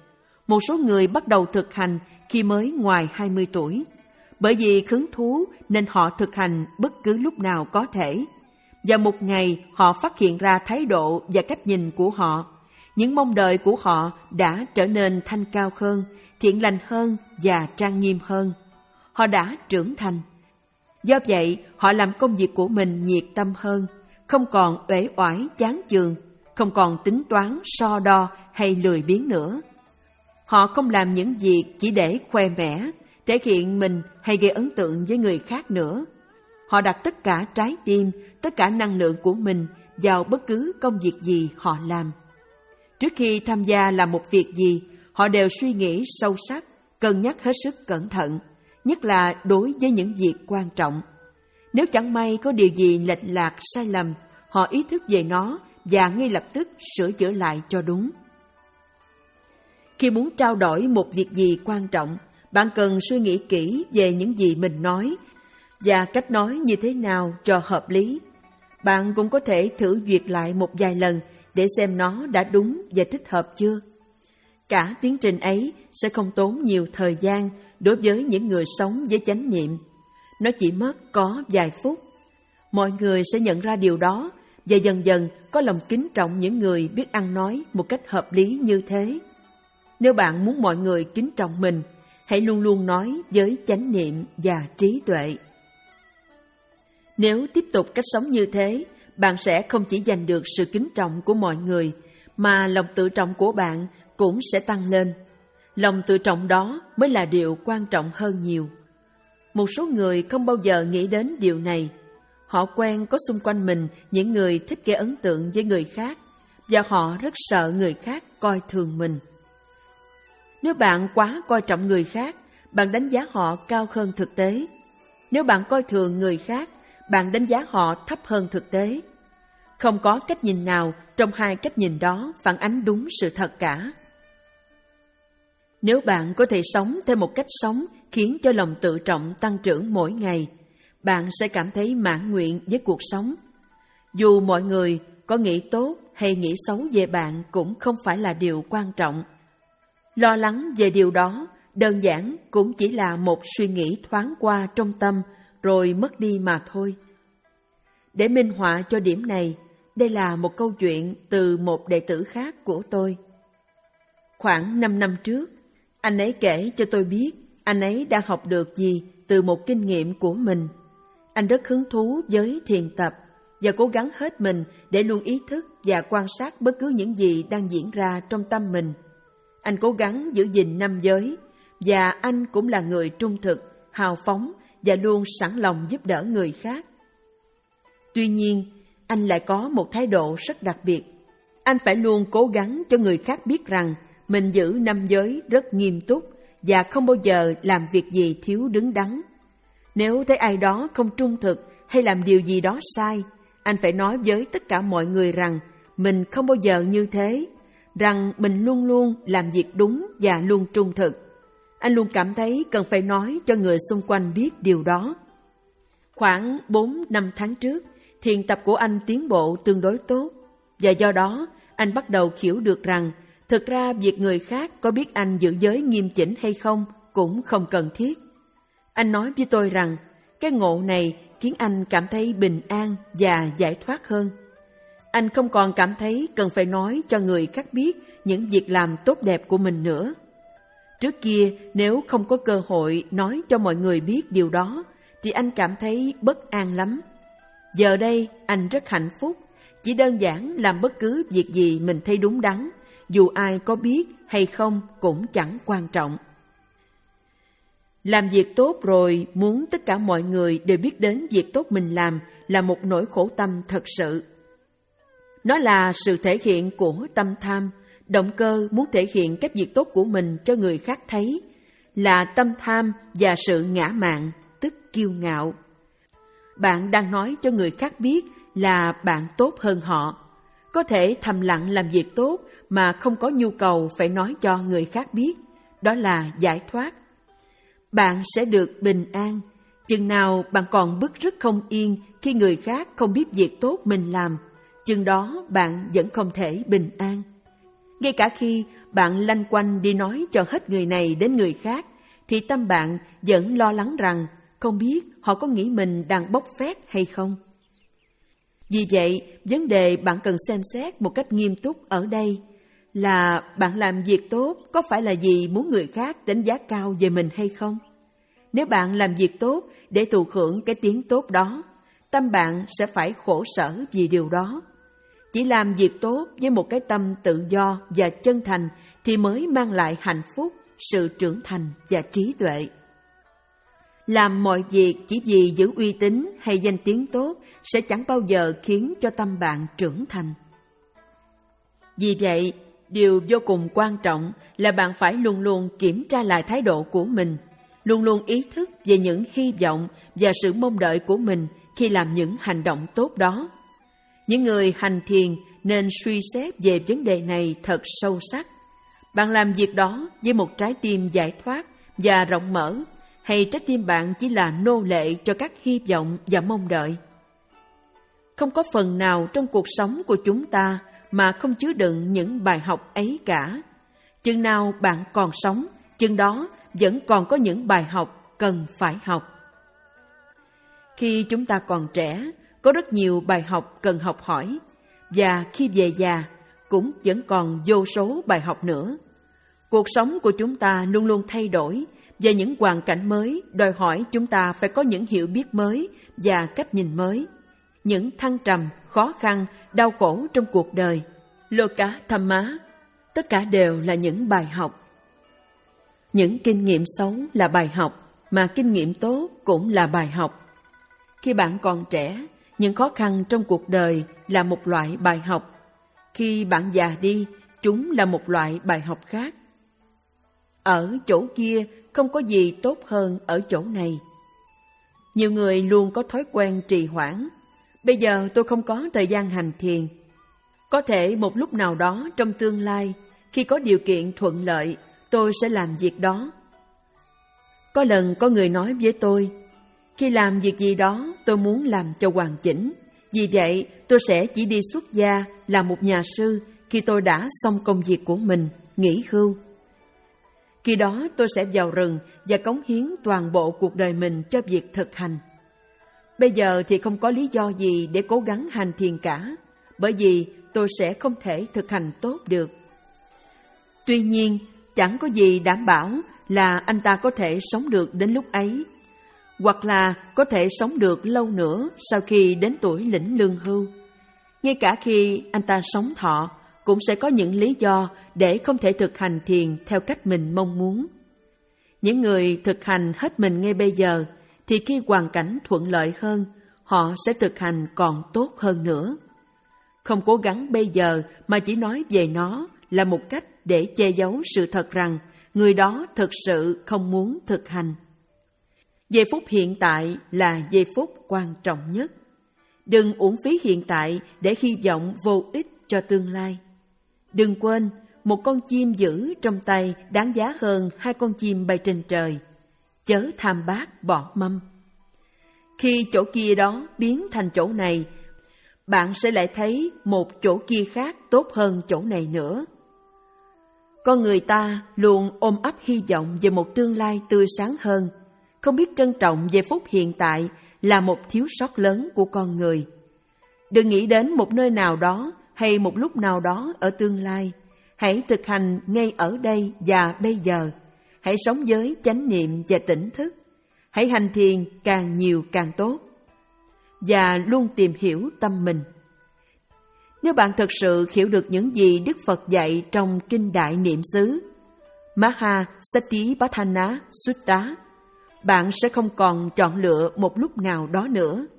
Một số người bắt đầu thực hành khi mới ngoài hai mươi tuổi. Bởi vì hứng thú nên họ thực hành bất cứ lúc nào có thể. Và một ngày họ phát hiện ra thái độ và cách nhìn của họ. Những mong đợi của họ đã trở nên thanh cao hơn, thiện lành hơn và trang nghiêm hơn. Họ đã trưởng thành. Do vậy, họ làm công việc của mình nhiệt tâm hơn, không còn uể oải chán chường, không còn tính toán, so đo hay lười biếng nữa. Họ không làm những việc chỉ để khoe mẽ, thể hiện mình hay gây ấn tượng với người khác nữa. Họ đặt tất cả trái tim, tất cả năng lượng của mình vào bất cứ công việc gì họ làm. Trước khi tham gia làm một việc gì, họ đều suy nghĩ sâu sắc, cân nhắc hết sức cẩn thận, nhất là đối với những việc quan trọng. Nếu chẳng may có điều gì lệch lạc sai lầm, họ ý thức về nó và ngay lập tức sửa chữa lại cho đúng. Khi muốn trao đổi một việc gì quan trọng, bạn cần suy nghĩ kỹ về những gì mình nói và cách nói như thế nào cho hợp lý. Bạn cũng có thể thử duyệt lại một vài lần để xem nó đã đúng và thích hợp chưa. Cả tiến trình ấy sẽ không tốn nhiều thời gian đối với những người sống với chánh niệm. Nó chỉ mất có vài phút. Mọi người sẽ nhận ra điều đó và dần dần có lòng kính trọng những người biết ăn nói một cách hợp lý như thế. Nếu bạn muốn mọi người kính trọng mình, hãy luôn luôn nói với chánh niệm và trí tuệ. Nếu tiếp tục cách sống như thế, bạn sẽ không chỉ giành được sự kính trọng của mọi người, mà lòng tự trọng của bạn cũng sẽ tăng lên. Lòng tự trọng đó mới là điều quan trọng hơn nhiều. Một số người không bao giờ nghĩ đến điều này. Họ quen có xung quanh mình những người thích gây ấn tượng với người khác, và họ rất sợ người khác coi thường mình. Nếu bạn quá coi trọng người khác, bạn đánh giá họ cao hơn thực tế. Nếu bạn coi thường người khác, bạn đánh giá họ thấp hơn thực tế. Không có cách nhìn nào trong hai cách nhìn đó phản ánh đúng sự thật cả. Nếu bạn có thể sống theo một cách sống khiến cho lòng tự trọng tăng trưởng mỗi ngày, bạn sẽ cảm thấy mãn nguyện với cuộc sống. Dù mọi người có nghĩ tốt hay nghĩ xấu về bạn cũng không phải là điều quan trọng. Lo lắng về điều đó đơn giản cũng chỉ là một suy nghĩ thoáng qua trong tâm rồi mất đi mà thôi. Để minh họa cho điểm này, đây là một câu chuyện từ một đệ tử khác của tôi. Khoảng năm năm trước, anh ấy kể cho tôi biết anh ấy đã học được gì từ một kinh nghiệm của mình. Anh rất hứng thú với thiền tập và cố gắng hết mình để luôn ý thức và quan sát bất cứ những gì đang diễn ra trong tâm mình. Anh cố gắng giữ gìn năm giới và anh cũng là người trung thực, hào phóng và luôn sẵn lòng giúp đỡ người khác. Tuy nhiên, anh lại có một thái độ rất đặc biệt. Anh phải luôn cố gắng cho người khác biết rằng mình giữ năm giới rất nghiêm túc và không bao giờ làm việc gì thiếu đứng đắn. Nếu thấy ai đó không trung thực hay làm điều gì đó sai, anh phải nói với tất cả mọi người rằng mình không bao giờ như thế, rằng mình luôn luôn làm việc đúng và luôn trung thực. Anh luôn cảm thấy cần phải nói cho người xung quanh biết điều đó. Khoảng bốn năm tháng trước, thiền tập của anh tiến bộ tương đối tốt, và do đó anh bắt đầu hiểu được rằng thực ra việc người khác có biết anh giữ giới nghiêm chỉnh hay không cũng không cần thiết. Anh nói với tôi rằng cái ngộ này khiến anh cảm thấy bình an và giải thoát hơn. Anh không còn cảm thấy cần phải nói cho người khác biết những việc làm tốt đẹp của mình nữa. Trước kia, nếu không có cơ hội nói cho mọi người biết điều đó, thì anh cảm thấy bất an lắm. Giờ đây, anh rất hạnh phúc, chỉ đơn giản làm bất cứ việc gì mình thấy đúng đắn, dù ai có biết hay không cũng chẳng quan trọng. Làm việc tốt rồi, muốn tất cả mọi người đều biết đến việc tốt mình làm là một nỗi khổ tâm thật sự. Nó là sự thể hiện của tâm tham, động cơ muốn thể hiện các việc tốt của mình cho người khác thấy, là tâm tham và sự ngã mạn, tức kiêu ngạo. Bạn đang nói cho người khác biết là bạn tốt hơn họ, có thể thầm lặng làm việc tốt mà không có nhu cầu phải nói cho người khác biết, đó là giải thoát. Bạn sẽ được bình an, chừng nào bạn còn bứt rứt không yên khi người khác không biết việc tốt mình làm, chừng đó bạn vẫn không thể bình an. Ngay cả khi bạn lanh quanh đi nói cho hết người này đến người khác, thì tâm bạn vẫn lo lắng rằng không biết họ có nghĩ mình đang bốc phét hay không. Vì vậy, vấn đề bạn cần xem xét một cách nghiêm túc ở đây là bạn làm việc tốt có phải là vì muốn người khác đánh giá cao về mình hay không? Nếu bạn làm việc tốt để thụ hưởng cái tiếng tốt đó, tâm bạn sẽ phải khổ sở vì điều đó. Chỉ làm việc tốt với một cái tâm tự do và chân thành thì mới mang lại hạnh phúc, sự trưởng thành và trí tuệ. Làm mọi việc chỉ vì giữ uy tín hay danh tiếng tốt sẽ chẳng bao giờ khiến cho tâm bạn trưởng thành. Vì vậy, điều vô cùng quan trọng là bạn phải luôn luôn kiểm tra lại thái độ của mình, luôn luôn ý thức về những hy vọng và sự mong đợi của mình khi làm những hành động tốt đó. Những người hành thiền nên suy xét về vấn đề này thật sâu sắc. Bạn làm việc đó với một trái tim giải thoát và rộng mở, hay trái tim bạn chỉ là nô lệ cho các hy vọng và mong đợi? Không có phần nào trong cuộc sống của chúng ta mà không chứa đựng những bài học ấy cả. Chừng nào bạn còn sống, chừng đó vẫn còn có những bài học cần phải học. Khi chúng ta còn trẻ, có rất nhiều bài học cần học hỏi, và khi về già, cũng vẫn còn vô số bài học nữa. Cuộc sống của chúng ta luôn luôn thay đổi, và những hoàn cảnh mới đòi hỏi chúng ta phải có những hiểu biết mới và cách nhìn mới. Những thăng trầm, khó khăn, đau khổ trong cuộc đời, Loka Dhamma, tất cả đều là những bài học. Những kinh nghiệm xấu là bài học, mà kinh nghiệm tốt cũng là bài học. Khi bạn còn trẻ, những khó khăn trong cuộc đời là một loại bài học. Khi bạn già đi, chúng là một loại bài học khác. Ở chỗ kia không có gì tốt hơn ở chỗ này. Nhiều người luôn có thói quen trì hoãn. Bây giờ tôi không có thời gian hành thiền. Có thể một lúc nào đó trong tương lai, khi có điều kiện thuận lợi, tôi sẽ làm việc đó. Có lần có người nói với tôi, khi làm việc gì đó tôi muốn làm cho hoàn chỉnh. Vì vậy tôi sẽ chỉ đi xuất gia làm một nhà sư khi tôi đã xong công việc của mình, nghỉ hưu. Khi đó tôi sẽ vào rừng và cống hiến toàn bộ cuộc đời mình cho việc thực hành. Bây giờ thì không có lý do gì để cố gắng hành thiền cả, bởi vì tôi sẽ không thể thực hành tốt được. Tuy nhiên, chẳng có gì đảm bảo là anh ta có thể sống được đến lúc ấy, hoặc là có thể sống được lâu nữa sau khi đến tuổi lĩnh lương hưu. Ngay cả khi anh ta sống thọ, cũng sẽ có những lý do để không thể thực hành thiền theo cách mình mong muốn. Những người thực hành hết mình ngay bây giờ, thì khi hoàn cảnh thuận lợi hơn, họ sẽ thực hành còn tốt hơn nữa. Không cố gắng bây giờ mà chỉ nói về nó là một cách để che giấu sự thật rằng người đó thực sự không muốn thực hành. Giây phút hiện tại là giây phút quan trọng nhất. Đừng uổng phí hiện tại để hy vọng vô ích cho tương lai. Đừng quên, một con chim giữ trong tay đáng giá hơn hai con chim bay trên trời. Chớ tham bát bỏ mâm. Khi chỗ kia đó biến thành chỗ này, bạn sẽ lại thấy một chỗ kia khác tốt hơn chỗ này nữa. Con người ta luôn ôm ấp hy vọng về một tương lai tươi sáng hơn, không biết trân trọng giây phút hiện tại là một thiếu sót lớn của con người. Đừng nghĩ đến một nơi nào đó hay một lúc nào đó ở tương lai. Hãy thực hành ngay ở đây và bây giờ. Hãy sống với chánh niệm và tỉnh thức. Hãy hành thiền càng nhiều càng tốt. Và luôn tìm hiểu tâm mình. Nếu bạn thực sự hiểu được những gì Đức Phật dạy trong Kinh Đại Niệm xứ Mahasatipatthana Sutta, bạn sẽ không còn chọn lựa một lúc nào đó nữa.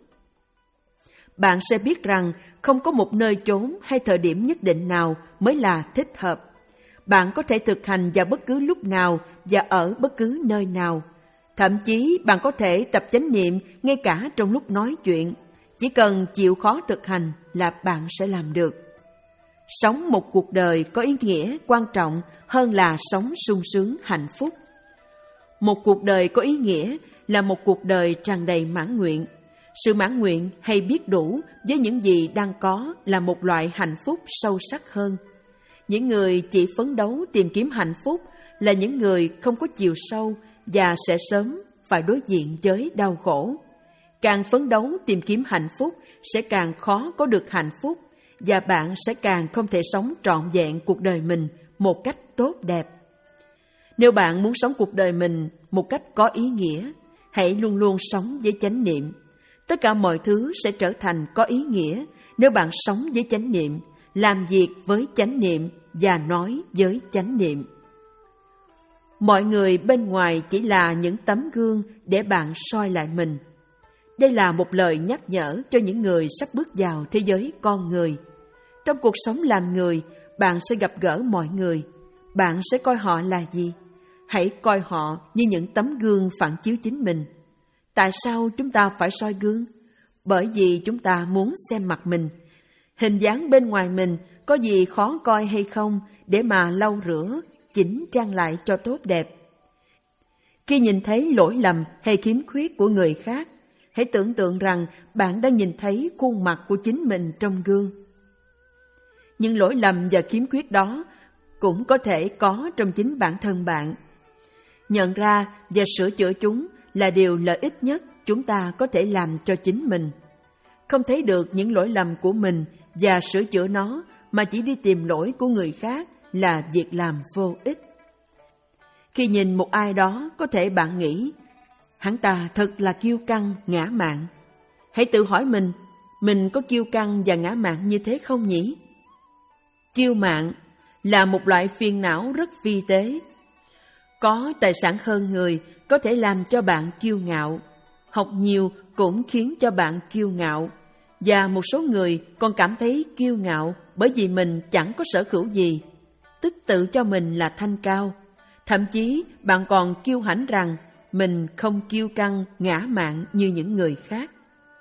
Bạn sẽ biết rằng không có một nơi chốn hay thời điểm nhất định nào mới là thích hợp. Bạn có thể thực hành vào bất cứ lúc nào và ở bất cứ nơi nào. Thậm chí bạn có thể tập chánh niệm ngay cả trong lúc nói chuyện. Chỉ cần chịu khó thực hành là bạn sẽ làm được. Sống một cuộc đời có ý nghĩa quan trọng hơn là sống sung sướng hạnh phúc. Một cuộc đời có ý nghĩa là một cuộc đời tràn đầy mãn nguyện. Sự mãn nguyện hay biết đủ với những gì đang có là một loại hạnh phúc sâu sắc hơn. Những người chỉ phấn đấu tìm kiếm hạnh phúc là những người không có chiều sâu và sẽ sớm phải đối diện với đau khổ. Càng phấn đấu tìm kiếm hạnh phúc sẽ càng khó có được hạnh phúc, và bạn sẽ càng không thể sống trọn vẹn cuộc đời mình một cách tốt đẹp. Nếu bạn muốn sống cuộc đời mình một cách có ý nghĩa, hãy luôn luôn sống với chánh niệm. Tất cả mọi thứ sẽ trở thành có ý nghĩa nếu bạn sống với chánh niệm, làm việc với chánh niệm và nói với chánh niệm. Mọi người bên ngoài chỉ là những tấm gương để bạn soi lại mình. Đây là một lời nhắc nhở cho những người sắp bước vào thế giới con người. Trong cuộc sống làm người, bạn sẽ gặp gỡ mọi người. Bạn sẽ coi họ là gì? Hãy coi họ như những tấm gương phản chiếu chính mình. Tại sao chúng ta phải soi gương? Bởi vì chúng ta muốn xem mặt mình, hình dáng bên ngoài mình có gì khó coi hay không để mà lau rửa, chỉnh trang lại cho tốt đẹp. Khi nhìn thấy lỗi lầm hay khiếm khuyết của người khác, hãy tưởng tượng rằng bạn đang nhìn thấy khuôn mặt của chính mình trong gương. Những lỗi lầm và khiếm khuyết đó cũng có thể có trong chính bản thân bạn. Nhận ra và sửa chữa chúng là điều lợi ích nhất chúng ta có thể làm cho chính mình. Không thấy được những lỗi lầm của mình và sửa chữa nó mà chỉ đi tìm lỗi của người khác là việc làm vô ích. Khi nhìn một ai đó, có thể bạn nghĩ, hắn ta thật là kiêu căng, ngã mạn. Hãy tự hỏi mình, mình có kiêu căng và ngã mạn như thế không nhỉ? Kiêu mạn là một loại phiền não rất vi tế. Có tài sản hơn người có thể làm cho bạn kiêu ngạo. Học nhiều cũng khiến cho bạn kiêu ngạo. Và một số người còn cảm thấy kiêu ngạo bởi vì mình chẳng có sở hữu gì, tức tự cho mình là thanh cao. Thậm chí bạn còn kiêu hãnh rằng mình không kiêu căng, ngã mạn như những người khác.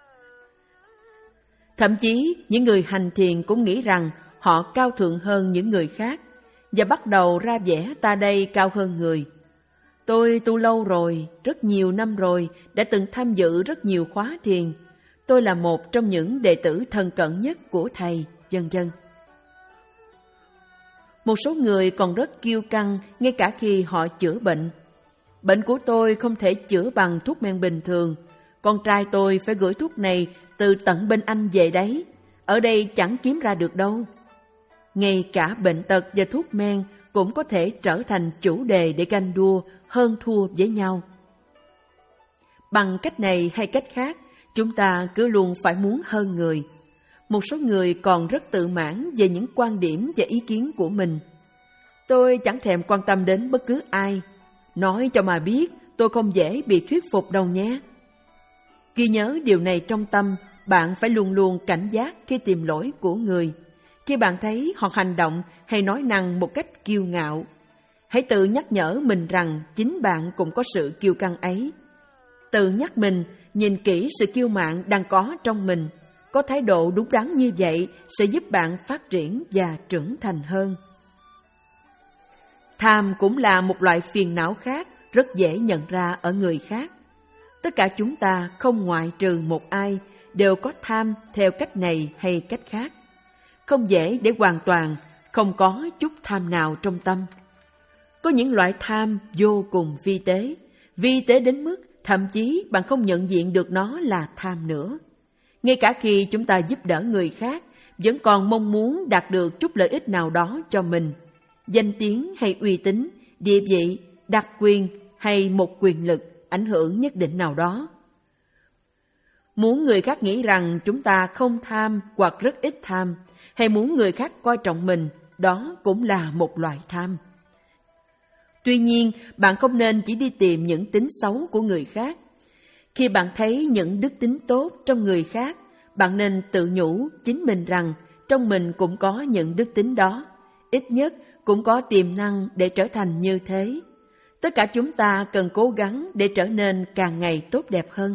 Thậm chí những người hành thiền cũng nghĩ rằng họ cao thượng hơn những người khác và bắt đầu ra vẻ ta đây cao hơn người. Tôi tu lâu rồi, rất nhiều năm rồi, đã từng tham dự rất nhiều khóa thiền. Tôi là một trong những đệ tử thân cận nhất của thầy, vân vân. Một số người còn rất kiêu căng ngay cả khi họ chữa bệnh. Bệnh của tôi không thể chữa bằng thuốc men bình thường. Con trai tôi phải gửi thuốc này từ tận bên Anh về đấy. Ở đây chẳng kiếm ra được đâu. Ngay cả bệnh tật và thuốc men cũng có thể trở thành chủ đề để ganh đua, hơn thua với nhau. Bằng cách này hay cách khác, chúng ta cứ luôn phải muốn hơn người. Một số người còn rất tự mãn về những quan điểm và ý kiến của mình. Tôi chẳng thèm quan tâm đến bất cứ ai. Nói cho mà biết, tôi không dễ bị thuyết phục đâu nhé. Ghi nhớ điều này trong tâm, bạn phải luôn luôn cảnh giác khi tìm lỗi của người. Khi bạn thấy họ hành động hay nói năng một cách kiêu ngạo, hãy tự nhắc nhở mình rằng chính bạn cũng có sự kiêu căng ấy. Tự nhắc mình, nhìn kỹ sự kiêu mạn đang có trong mình. Có thái độ đúng đắn như vậy sẽ giúp bạn phát triển và trưởng thành hơn. Tham cũng là một loại phiền não khác rất dễ nhận ra ở người khác. Tất cả chúng ta không ngoại trừ một ai đều có tham theo cách này hay cách khác. Không dễ để hoàn toàn không có chút tham nào trong tâm. Có những loại tham vô cùng vi tế, vi tế đến mức thậm chí bạn không nhận diện được nó là tham nữa. Ngay cả khi chúng ta giúp đỡ người khác, vẫn còn mong muốn đạt được chút lợi ích nào đó cho mình, danh tiếng hay uy tín, địa vị, đặc quyền hay một quyền lực, ảnh hưởng nhất định nào đó. Muốn người khác nghĩ rằng chúng ta không tham hoặc rất ít tham, hay muốn người khác coi trọng mình, đó cũng là một loại tham. Tuy nhiên, bạn không nên chỉ đi tìm những tính xấu của người khác. Khi bạn thấy những đức tính tốt trong người khác, bạn nên tự nhủ chính mình rằng trong mình cũng có những đức tính đó, ít nhất cũng có tiềm năng để trở thành như thế. Tất cả chúng ta cần cố gắng để trở nên càng ngày tốt đẹp hơn.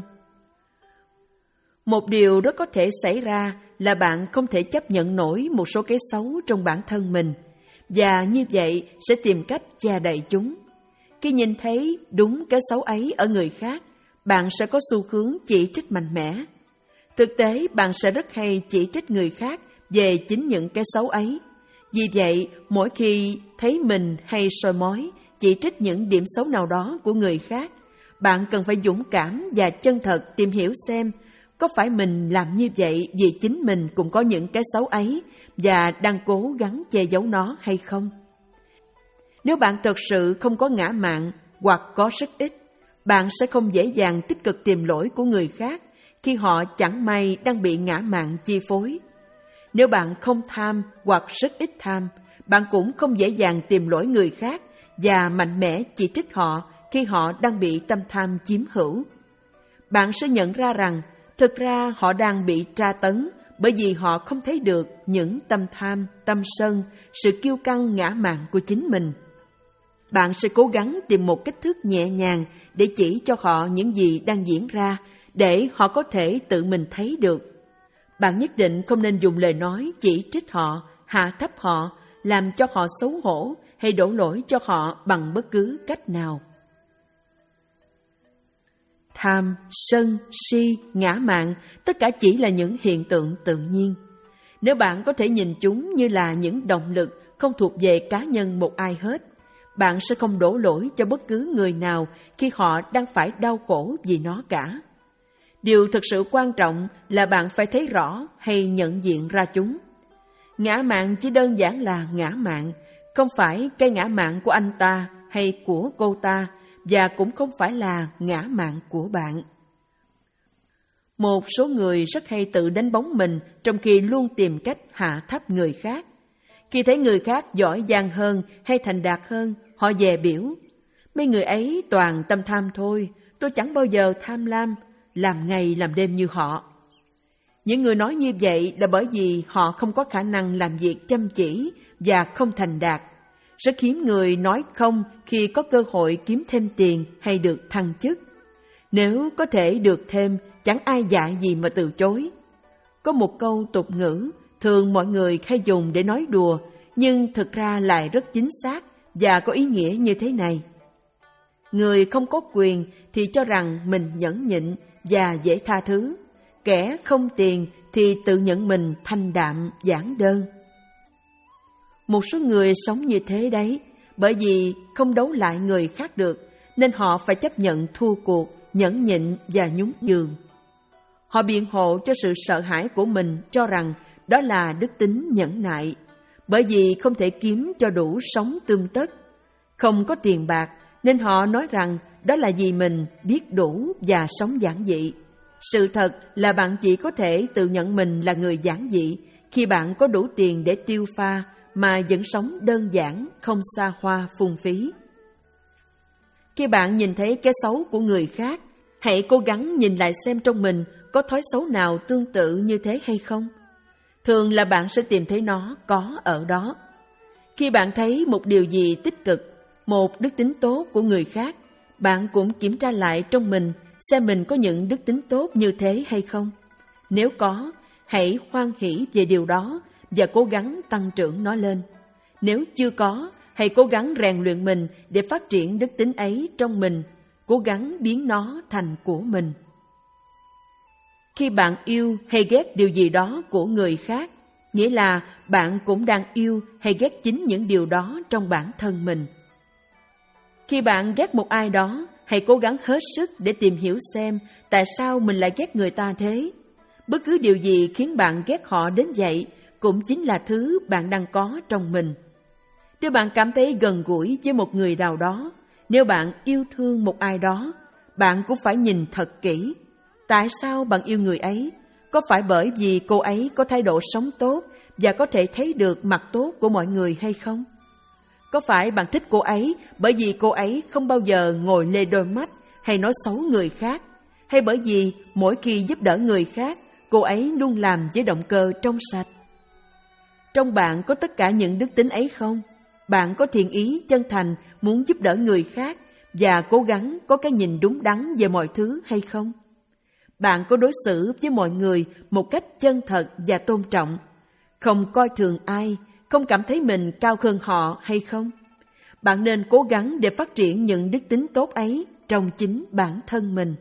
Một điều rất có thể xảy ra là bạn không thể chấp nhận nổi một số cái xấu trong bản thân mình, và như vậy sẽ tìm cách che đậy chúng. Khi nhìn thấy đúng cái xấu ấy ở người khác, bạn sẽ có xu hướng chỉ trích mạnh mẽ. Thực tế, bạn sẽ rất hay chỉ trích người khác về chính những cái xấu ấy, Vì vậy, mỗi khi thấy mình hay soi mói, chỉ trích những điểm xấu nào đó của người khác, bạn cần phải dũng cảm và chân thật tìm hiểu xem có phải mình làm như vậy vì chính mình cũng có những cái xấu ấy và đang cố gắng che giấu nó hay không. Nếu bạn thật sự không có ngã mạn hoặc có rất ít, bạn sẽ không dễ dàng tích cực tìm lỗi của người khác khi họ chẳng may đang bị ngã mạn chi phối. Nếu bạn không tham hoặc rất ít tham, bạn cũng không dễ dàng tìm lỗi người khác và mạnh mẽ chỉ trích họ khi họ đang bị tâm tham chiếm hữu. Bạn sẽ nhận ra rằng thực ra họ đang bị tra tấn bởi vì họ không thấy được những tâm tham, tâm sân, sự kiêu căng ngã mạn của chính mình. Bạn sẽ cố gắng tìm một cách thức nhẹ nhàng để chỉ cho họ những gì đang diễn ra, để họ có thể tự mình thấy được. Bạn nhất định không nên dùng lời nói chỉ trích họ, hạ thấp họ, làm cho họ xấu hổ hay đổ lỗi cho họ bằng bất cứ cách nào. Tham, sân, si, ngã mạn, tất cả chỉ là những hiện tượng tự nhiên. Nếu bạn có thể nhìn chúng như là những động lực không thuộc về cá nhân một ai hết, bạn sẽ không đổ lỗi cho bất cứ người nào khi họ đang phải đau khổ vì nó cả. Điều thực sự quan trọng là bạn phải thấy rõ hay nhận diện ra chúng. Ngã mạn chỉ đơn giản là ngã mạn, không phải cái ngã mạn của anh ta hay của cô ta, và cũng không phải là ngã mạn của bạn. Một số người rất hay tự đánh bóng mình trong khi luôn tìm cách hạ thấp người khác. Khi thấy người khác giỏi giang hơn hay thành đạt hơn, họ dè biểu: mấy người ấy toàn tâm tham thôi, tôi chẳng bao giờ tham lam, làm ngày làm đêm như họ. Những người nói như vậy là bởi vì họ không có khả năng làm việc chăm chỉ và không thành đạt. Rất hiếm người nói không khi có cơ hội kiếm thêm tiền hay được thăng chức. Nếu có thể được thêm, chẳng ai dại gì mà từ chối. Có một câu tục ngữ thường mọi người hay dùng để nói đùa, nhưng thực ra lại rất chính xác và có ý nghĩa như thế này: người không có quyền thì cho rằng mình nhẫn nhịn và dễ tha thứ, kẻ không tiền thì tự nhận mình thanh đạm giản đơn. Một số người sống như thế đấy, bởi vì không đấu lại người khác được, nên họ phải chấp nhận thua cuộc, nhẫn nhịn và nhún nhường. Họ biện hộ cho sự sợ hãi của mình, cho rằng đó là đức tính nhẫn nại, bởi vì không thể kiếm cho đủ sống tươm tất. Không có tiền bạc, nên họ nói rằng đó là vì mình biết đủ và sống giản dị. Sự thật là bạn chỉ có thể tự nhận mình là người giản dị khi bạn có đủ tiền để tiêu pha, mà vẫn sống đơn giản, không xa hoa phung phí. Khi bạn nhìn thấy cái xấu của người khác, hãy cố gắng nhìn lại xem trong mình có thói xấu nào tương tự như thế hay không. Thường là bạn sẽ tìm thấy nó có ở đó. Khi bạn thấy một điều gì tích cực, một đức tính tốt của người khác, bạn cũng kiểm tra lại trong mình xem mình có những đức tính tốt như thế hay không. Nếu có, hãy hoan hỷ về điều đó và cố gắng tăng trưởng nó lên. Nếu chưa có, hãy cố gắng rèn luyện mình để phát triển đức tính ấy trong mình, cố gắng biến nó thành của mình. Khi bạn yêu hay ghét điều gì đó của người khác, nghĩa là bạn cũng đang yêu hay ghét chính những điều đó trong bản thân mình. Khi bạn ghét một ai đó, hãy cố gắng hết sức để tìm hiểu xem tại sao mình lại ghét người ta thế. Bất cứ điều gì khiến bạn ghét họ đến vậy cũng chính là thứ bạn đang có trong mình. Nếu bạn cảm thấy gần gũi với một người nào đó, nếu bạn yêu thương một ai đó, bạn cũng phải nhìn thật kỹ. Tại sao bạn yêu người ấy? Có phải bởi vì cô ấy có thái độ sống tốt và có thể thấy được mặt tốt của mọi người hay không? Có phải bạn thích cô ấy bởi vì cô ấy không bao giờ ngồi lê đôi mắt hay nói xấu người khác? Hay bởi vì mỗi khi giúp đỡ người khác, cô ấy luôn làm với động cơ trong sạch? Trong bạn có tất cả những đức tính ấy không? Bạn có thiện ý chân thành muốn giúp đỡ người khác và cố gắng có cái nhìn đúng đắn về mọi thứ hay không? Bạn có đối xử với mọi người một cách chân thật và tôn trọng, không coi thường ai, không cảm thấy mình cao hơn họ hay không? Bạn nên cố gắng để phát triển những đức tính tốt ấy trong chính bản thân mình.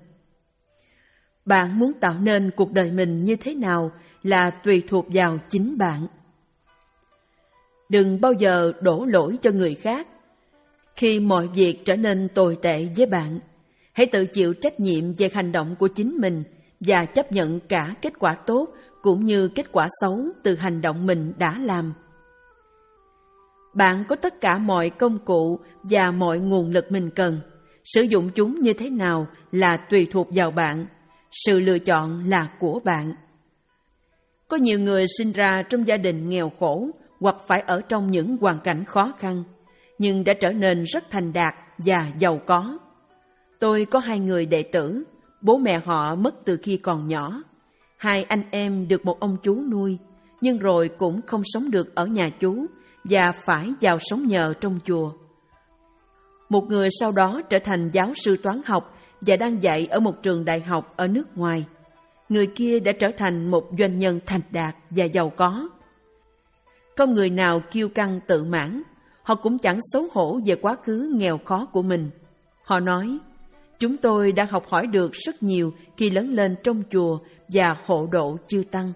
Bạn muốn tạo nên cuộc đời mình như thế nào là tùy thuộc vào chính bạn. Đừng bao giờ đổ lỗi cho người khác. Khi mọi việc trở nên tồi tệ với bạn, hãy tự chịu trách nhiệm về hành động của chính mình và chấp nhận cả kết quả tốt cũng như kết quả xấu từ hành động mình đã làm. Bạn có tất cả mọi công cụ và mọi nguồn lực mình cần. Sử dụng chúng như thế nào là tùy thuộc vào bạn. Sự lựa chọn là của bạn. Có nhiều người sinh ra trong gia đình nghèo khổ hoặc phải ở trong những hoàn cảnh khó khăn, nhưng đã trở nên rất thành đạt và giàu có. Tôi có hai người đệ tử, bố mẹ họ mất từ khi còn nhỏ. Hai anh em được một ông chú nuôi, nhưng rồi cũng không sống được ở nhà chú và phải vào sống nhờ trong chùa. Một người sau đó trở thành giáo sư toán học và đang dạy ở một trường đại học ở nước ngoài. Người kia đã trở thành một doanh nhân thành đạt và giàu có. Không người nào kiêu căng tự mãn, họ cũng chẳng xấu hổ về quá khứ nghèo khó của mình. Họ nói, chúng tôi đã học hỏi được rất nhiều khi lớn lên trong chùa và hộ độ chư tăng.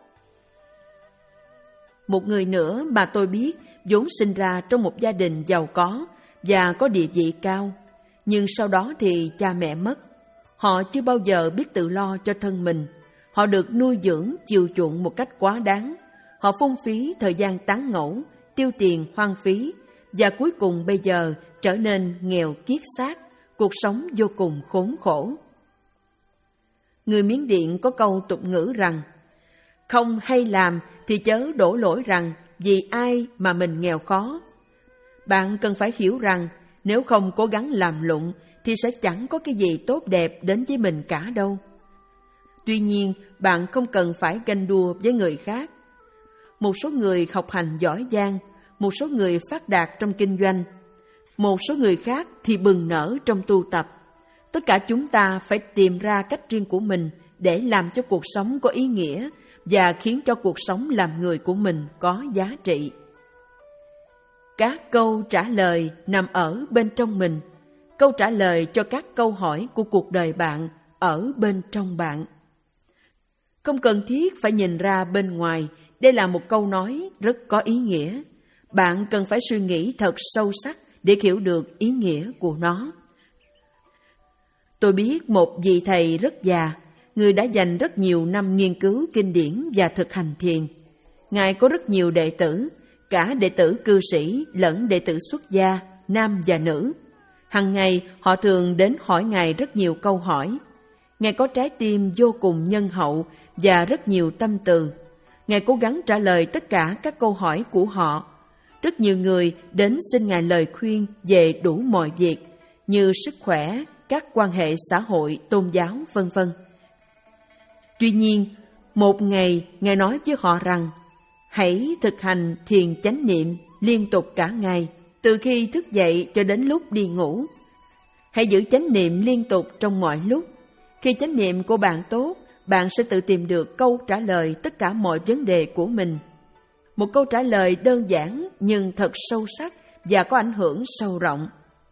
Một người nữa mà tôi biết vốn sinh ra trong một gia đình giàu có và có địa vị cao, nhưng sau đó thì cha mẹ mất. Họ chưa bao giờ biết tự lo cho thân mình. Họ được nuôi dưỡng, chiều chuộng một cách quá đáng. Họ phung phí thời gian tán ngẫu, tiêu tiền hoang phí, và cuối cùng bây giờ trở nên nghèo kiết xác, cuộc sống vô cùng khốn khổ. Người Miến Điện có câu tục ngữ rằng, không hay làm thì chớ đổ lỗi rằng vì ai mà mình nghèo khó. Bạn cần phải hiểu rằng nếu không cố gắng làm lụng thì sẽ chẳng có cái gì tốt đẹp đến với mình cả đâu. Tuy nhiên, bạn không cần phải ganh đua với người khác. Một số người học hành giỏi giang, một số người phát đạt trong kinh doanh, một số người khác thì bừng nở trong tu tập. Tất cả chúng ta phải tìm ra cách riêng của mình để làm cho cuộc sống có ý nghĩa và khiến cho cuộc sống làm người của mình có giá trị. Các câu trả lời nằm ở bên trong mình. Câu trả lời cho các câu hỏi của cuộc đời bạn ở bên trong bạn. Không cần thiết phải nhìn ra bên ngoài. Đây là một câu nói rất có ý nghĩa. Bạn cần phải suy nghĩ thật sâu sắc để hiểu được ý nghĩa của nó. Tôi biết một vị thầy rất già, người đã dành rất nhiều năm nghiên cứu kinh điển và thực hành thiền. Ngài có rất nhiều đệ tử, cả đệ tử cư sĩ lẫn đệ tử xuất gia, nam và nữ. Hằng ngày họ thường đến hỏi Ngài rất nhiều câu hỏi. Ngài có trái tim vô cùng nhân hậu và rất nhiều tâm từ. Ngài cố gắng trả lời tất cả các câu hỏi của họ. Rất nhiều người đến xin Ngài lời khuyên về đủ mọi việc, như sức khỏe, các quan hệ xã hội, tôn giáo, vân vân. Tuy nhiên, một ngày Ngài nói với họ rằng, hãy thực hành thiền chánh niệm liên tục cả ngày, từ khi thức dậy cho đến lúc đi ngủ. Hãy giữ chánh niệm liên tục trong mọi lúc. Khi chánh niệm của bạn tốt, bạn sẽ tự tìm được câu trả lời tất cả mọi vấn đề của mình. Một câu trả lời đơn giản nhưng thật sâu sắc và có ảnh hưởng sâu rộng.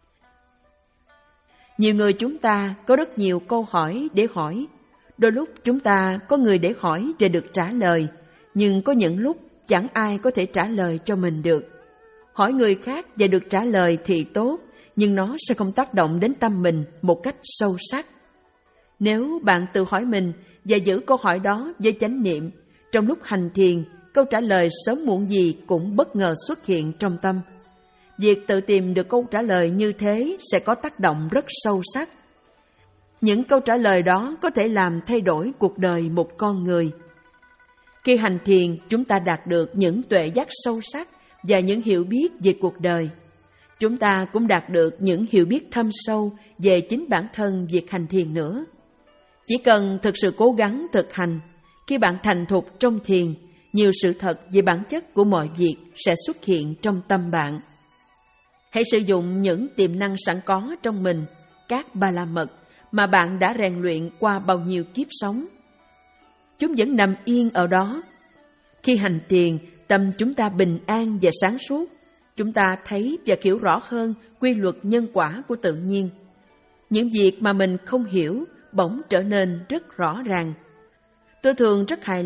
Nhiều người chúng ta có rất nhiều câu hỏi để hỏi. Đôi lúc chúng ta có người để hỏi và được trả lời, nhưng có những lúc chẳng ai có thể trả lời cho mình được. Hỏi người khác và được trả lời thì tốt, nhưng nó sẽ không tác động đến tâm mình một cách sâu sắc. Nếu bạn tự hỏi mình và giữ câu hỏi đó với chánh niệm, trong lúc hành thiền, câu trả lời sớm muộn gì cũng bất ngờ xuất hiện trong tâm. Việc tự tìm được câu trả lời như thế sẽ có tác động rất sâu sắc. Những câu trả lời đó có thể làm thay đổi cuộc đời một con người. Khi hành thiền, chúng ta đạt được những tuệ giác sâu sắc và những hiểu biết về cuộc đời. Chúng ta cũng đạt được những hiểu biết thâm sâu về chính bản thân việc hành thiền nữa. Chỉ cần thực sự cố gắng thực hành, khi bạn thành thục trong thiền, nhiều sự thật về bản chất của mọi việc sẽ xuất hiện trong tâm bạn. Hãy sử dụng những tiềm năng sẵn có trong mình, các ba la mật mà bạn đã rèn luyện qua bao nhiêu kiếp sống. Chúng vẫn nằm yên ở đó. Khi hành thiền, tâm chúng ta bình an và sáng suốt. Chúng ta thấy và hiểu rõ hơn quy luật nhân quả của tự nhiên. Những việc mà mình không hiểu bỗng trở nên rất rõ ràng. Tôi thường rất hài lòng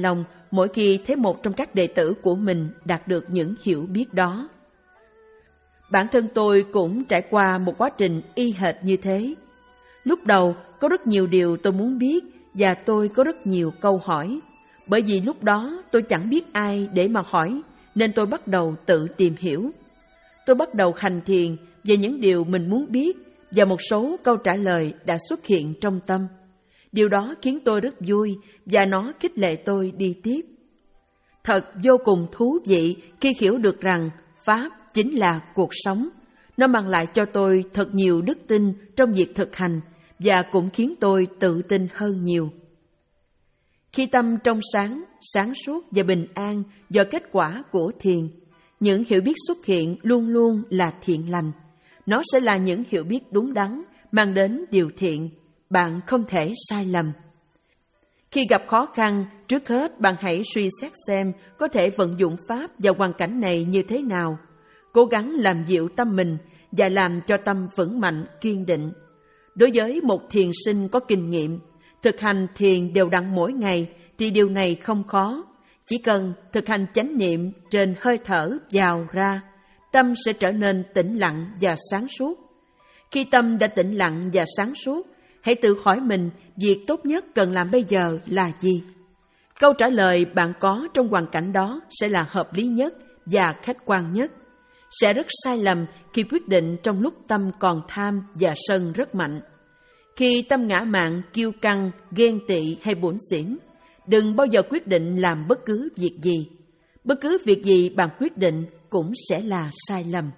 mỗi khi thấy một trong các đệ tử của mình đạt được những hiểu biết đó. Bản thân tôi cũng trải qua một quá trình y hệt như thế. Lúc đầu có rất nhiều điều tôi muốn biết và tôi có rất nhiều câu hỏi. Bởi vì lúc đó tôi chẳng biết ai để mà hỏi, nên tôi bắt đầu tự tìm hiểu. Tôi bắt đầu hành thiền về những điều mình muốn biết và một số câu trả lời đã xuất hiện trong tâm. Điều đó khiến tôi rất vui và nó khích lệ tôi đi tiếp. Thật vô cùng thú vị khi hiểu được rằng Pháp chính là cuộc sống. Nó mang lại cho tôi thật nhiều đức tin trong việc thực hành và cũng khiến tôi tự tin hơn nhiều. Khi tâm trong sáng, sáng suốt và bình an do kết quả của thiền, những hiểu biết xuất hiện luôn luôn là thiện lành. Nó sẽ là những hiểu biết đúng đắn, mang đến điều thiện. Bạn không thể sai lầm. Khi gặp khó khăn, trước hết bạn hãy suy xét xem có thể vận dụng Pháp vào hoàn cảnh này như thế nào. Cố gắng làm dịu tâm mình và làm cho tâm vững mạnh, kiên định. Đối với một thiền sinh có kinh nghiệm, thực hành thiền đều đặn mỗi ngày thì điều này không khó. Chỉ cần thực hành chánh niệm trên hơi thở vào ra, tâm sẽ trở nên tĩnh lặng và sáng suốt. Khi tâm đã tĩnh lặng và sáng suốt, hãy tự hỏi mình việc tốt nhất cần làm bây giờ là gì. Câu trả lời bạn có trong hoàn cảnh đó sẽ là hợp lý nhất và khách quan nhất. Sẽ rất sai lầm khi quyết định trong lúc tâm còn tham và sân rất mạnh. Khi tâm ngã mạn, kiêu căng, ghen tị hay bủn xỉn, đừng bao giờ quyết định làm bất cứ việc gì. Bất cứ việc gì bạn quyết định cũng sẽ là sai lầm.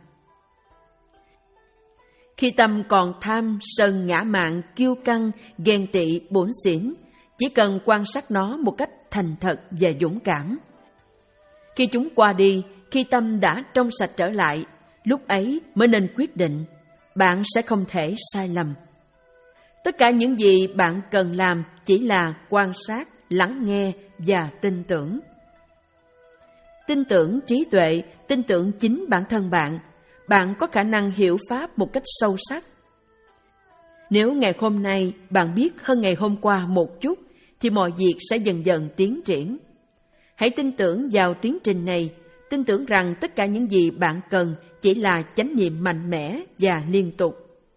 Khi tâm còn tham, sân, ngã mạn, kiêu căng, ghen tị, bủn xỉn, chỉ cần quan sát nó một cách thành thật và dũng cảm. Khi chúng qua đi, khi tâm đã trong sạch trở lại, lúc ấy mới nên quyết định. Bạn sẽ không thể sai lầm. Tất cả những gì bạn cần làm chỉ là quan sát, lắng nghe và tin tưởng. Tin tưởng trí tuệ, tin tưởng chính bản thân bạn. Bạn có khả năng hiểu Pháp một cách sâu sắc. Nếu ngày hôm nay bạn biết hơn ngày hôm qua một chút, thì mọi việc sẽ dần dần tiến triển. Hãy tin tưởng vào tiến trình này, tin tưởng rằng tất cả những gì bạn cần chỉ là chánh niệm mạnh mẽ và liên tục.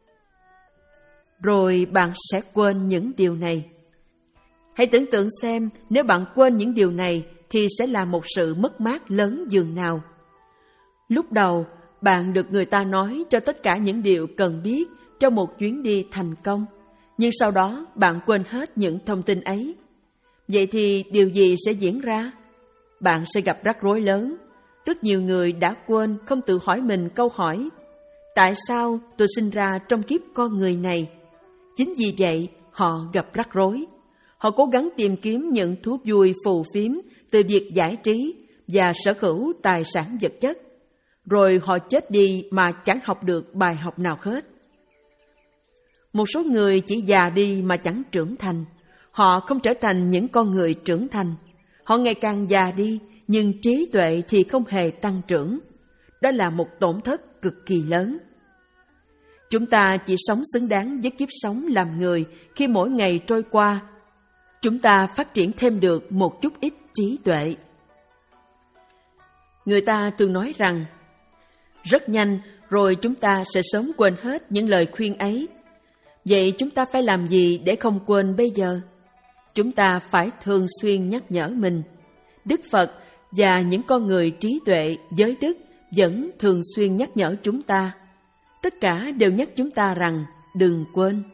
Rồi bạn sẽ quên những điều này. Hãy tưởng tượng xem nếu bạn quên những điều này thì sẽ là một sự mất mát lớn dường nào. Lúc đầu, bạn được người ta nói cho tất cả những điều cần biết trong một chuyến đi thành công, nhưng sau đó bạn quên hết những thông tin ấy. Vậy thì điều gì sẽ diễn ra? Bạn sẽ gặp rắc rối lớn. Rất nhiều người đã quên không tự hỏi mình câu hỏi: tại sao tôi sinh ra trong kiếp con người này? Chính vì vậy họ gặp rắc rối. Họ cố gắng tìm kiếm những thú vui phù phiếm từ việc giải trí và sở hữu tài sản vật chất. Rồi họ chết đi mà chẳng học được bài học nào hết. Một số người chỉ già đi mà chẳng trưởng thành. Họ không trở thành những con người trưởng thành. Họ ngày càng già đi, nhưng trí tuệ thì không hề tăng trưởng. Đó là một tổn thất cực kỳ lớn. Chúng ta chỉ sống xứng đáng với kiếp sống làm người khi mỗi ngày trôi qua, chúng ta phát triển thêm được một chút ít trí tuệ. Người ta thường nói rằng, rất nhanh rồi chúng ta sẽ sớm quên hết những lời khuyên ấy. Vậy chúng ta phải làm gì để không quên bây giờ? Chúng ta phải thường xuyên nhắc nhở mình. Đức Phật và những con người trí tuệ, giới đức vẫn thường xuyên nhắc nhở chúng ta. Tất cả đều nhắc chúng ta rằng đừng quên.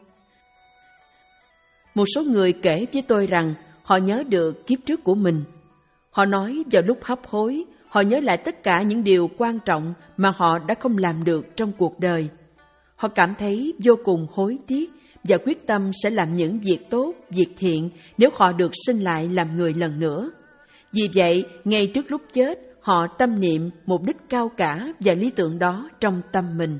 Một số người kể với tôi rằng họ nhớ được kiếp trước của mình. Họ nói vào lúc hấp hối, họ nhớ lại tất cả những điều quan trọng mà họ đã không làm được trong cuộc đời. Họ cảm thấy vô cùng hối tiếc và quyết tâm sẽ làm những việc tốt, việc thiện nếu họ được sinh lại làm người lần nữa. Vì vậy, ngay trước lúc chết, họ tâm niệm mục đích cao cả và lý tưởng đó trong tâm mình.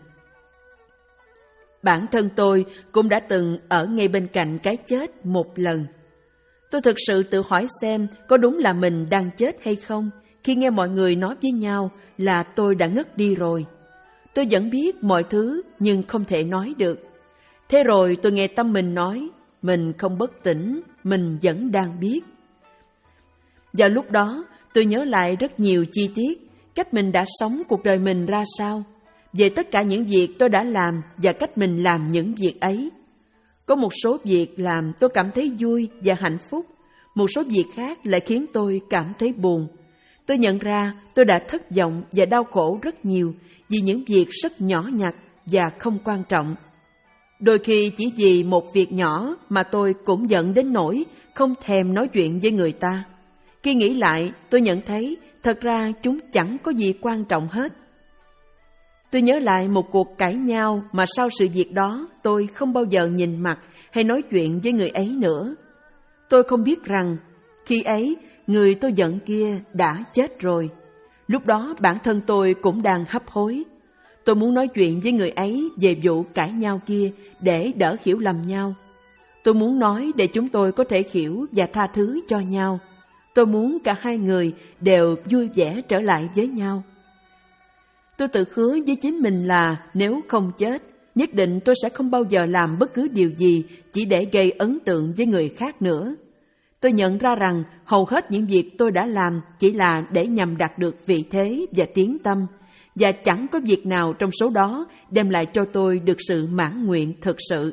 Bản thân tôi cũng đã từng ở ngay bên cạnh cái chết một lần. Tôi thực sự tự hỏi xem có đúng là mình đang chết hay không khi nghe mọi người nói với nhau là tôi đã ngất đi rồi. Tôi vẫn biết mọi thứ nhưng không thể nói được. Thế rồi tôi nghe tâm mình nói, mình không bất tỉnh, mình vẫn đang biết. Vào lúc đó, tôi nhớ lại rất nhiều chi tiết, cách mình đã sống cuộc đời mình ra sao, về tất cả những việc tôi đã làm và cách mình làm những việc ấy. Có một số việc làm tôi cảm thấy vui và hạnh phúc, một số việc khác lại khiến tôi cảm thấy buồn. Tôi nhận ra tôi đã thất vọng và đau khổ rất nhiều vì những việc rất nhỏ nhặt và không quan trọng. Đôi khi chỉ vì một việc nhỏ mà tôi cũng giận đến nỗi không thèm nói chuyện với người ta. Khi nghĩ lại, tôi nhận thấy thật ra chúng chẳng có gì quan trọng hết. Tôi nhớ lại một cuộc cãi nhau mà sau sự việc đó tôi không bao giờ nhìn mặt hay nói chuyện với người ấy nữa. Tôi không biết rằng khi ấy người tôi giận kia đã chết rồi. Lúc đó bản thân tôi cũng đang hấp hối. Tôi muốn nói chuyện với người ấy về vụ cãi nhau kia để đỡ hiểu lầm nhau. Tôi muốn nói để chúng tôi có thể hiểu và tha thứ cho nhau. Tôi muốn cả hai người đều vui vẻ trở lại với nhau. Tôi tự hứa với chính mình là nếu không chết, nhất định tôi sẽ không bao giờ làm bất cứ điều gì chỉ để gây ấn tượng với người khác nữa. Tôi nhận ra rằng hầu hết những việc tôi đã làm chỉ là để nhằm đạt được vị thế và tiếng tăm, và chẳng có việc nào trong số đó đem lại cho tôi được sự mãn nguyện thực sự.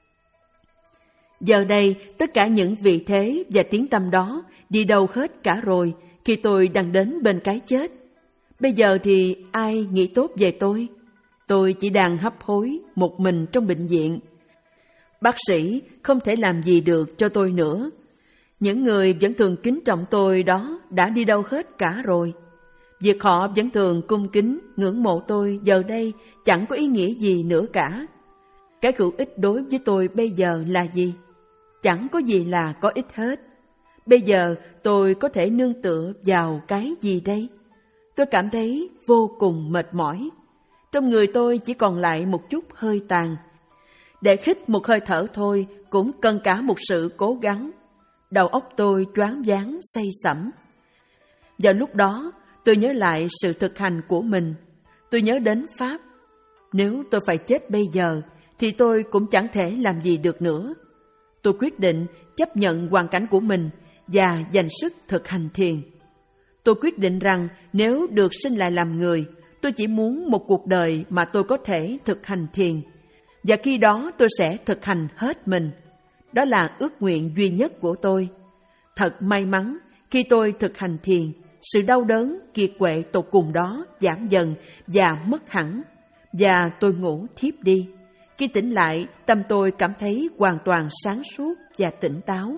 Giờ đây, tất cả những vị thế và tiếng tăm đó đi đâu hết cả rồi khi tôi đang đến bên cái chết. Bây giờ thì ai nghĩ tốt về tôi? Tôi chỉ đang hấp hối một mình trong bệnh viện. Bác sĩ không thể làm gì được cho tôi nữa. Những người vẫn thường kính trọng tôi đó đã đi đâu hết cả rồi. Việc họ vẫn thường cung kính, ngưỡng mộ tôi giờ đây chẳng có ý nghĩa gì nữa cả. Cái hữu ích đối với tôi bây giờ là gì? Chẳng có gì là có ích hết. Bây giờ tôi có thể nương tựa vào cái gì đây? Tôi cảm thấy vô cùng mệt mỏi. Trong người tôi chỉ còn lại một chút hơi tàn. Để hít một hơi thở thôi cũng cần cả một sự cố gắng. Đầu óc tôi choáng váng say sẩm. Vào lúc đó, tôi nhớ lại sự thực hành của mình. Tôi nhớ đến Pháp. Nếu tôi phải chết bây giờ, thì tôi cũng chẳng thể làm gì được nữa. Tôi quyết định chấp nhận hoàn cảnh của mình và dành sức thực hành thiền. Tôi quyết định rằng nếu được sinh lại làm người, tôi chỉ muốn một cuộc đời mà tôi có thể thực hành thiền. Và khi đó tôi sẽ thực hành hết mình. Đó là ước nguyện duy nhất của tôi. Thật may mắn, khi tôi thực hành thiền, sự đau đớn, kiệt quệ tột cùng đó giảm dần và mất hẳn. Và tôi ngủ thiếp đi. Khi tỉnh lại, tâm tôi cảm thấy hoàn toàn sáng suốt và tỉnh táo.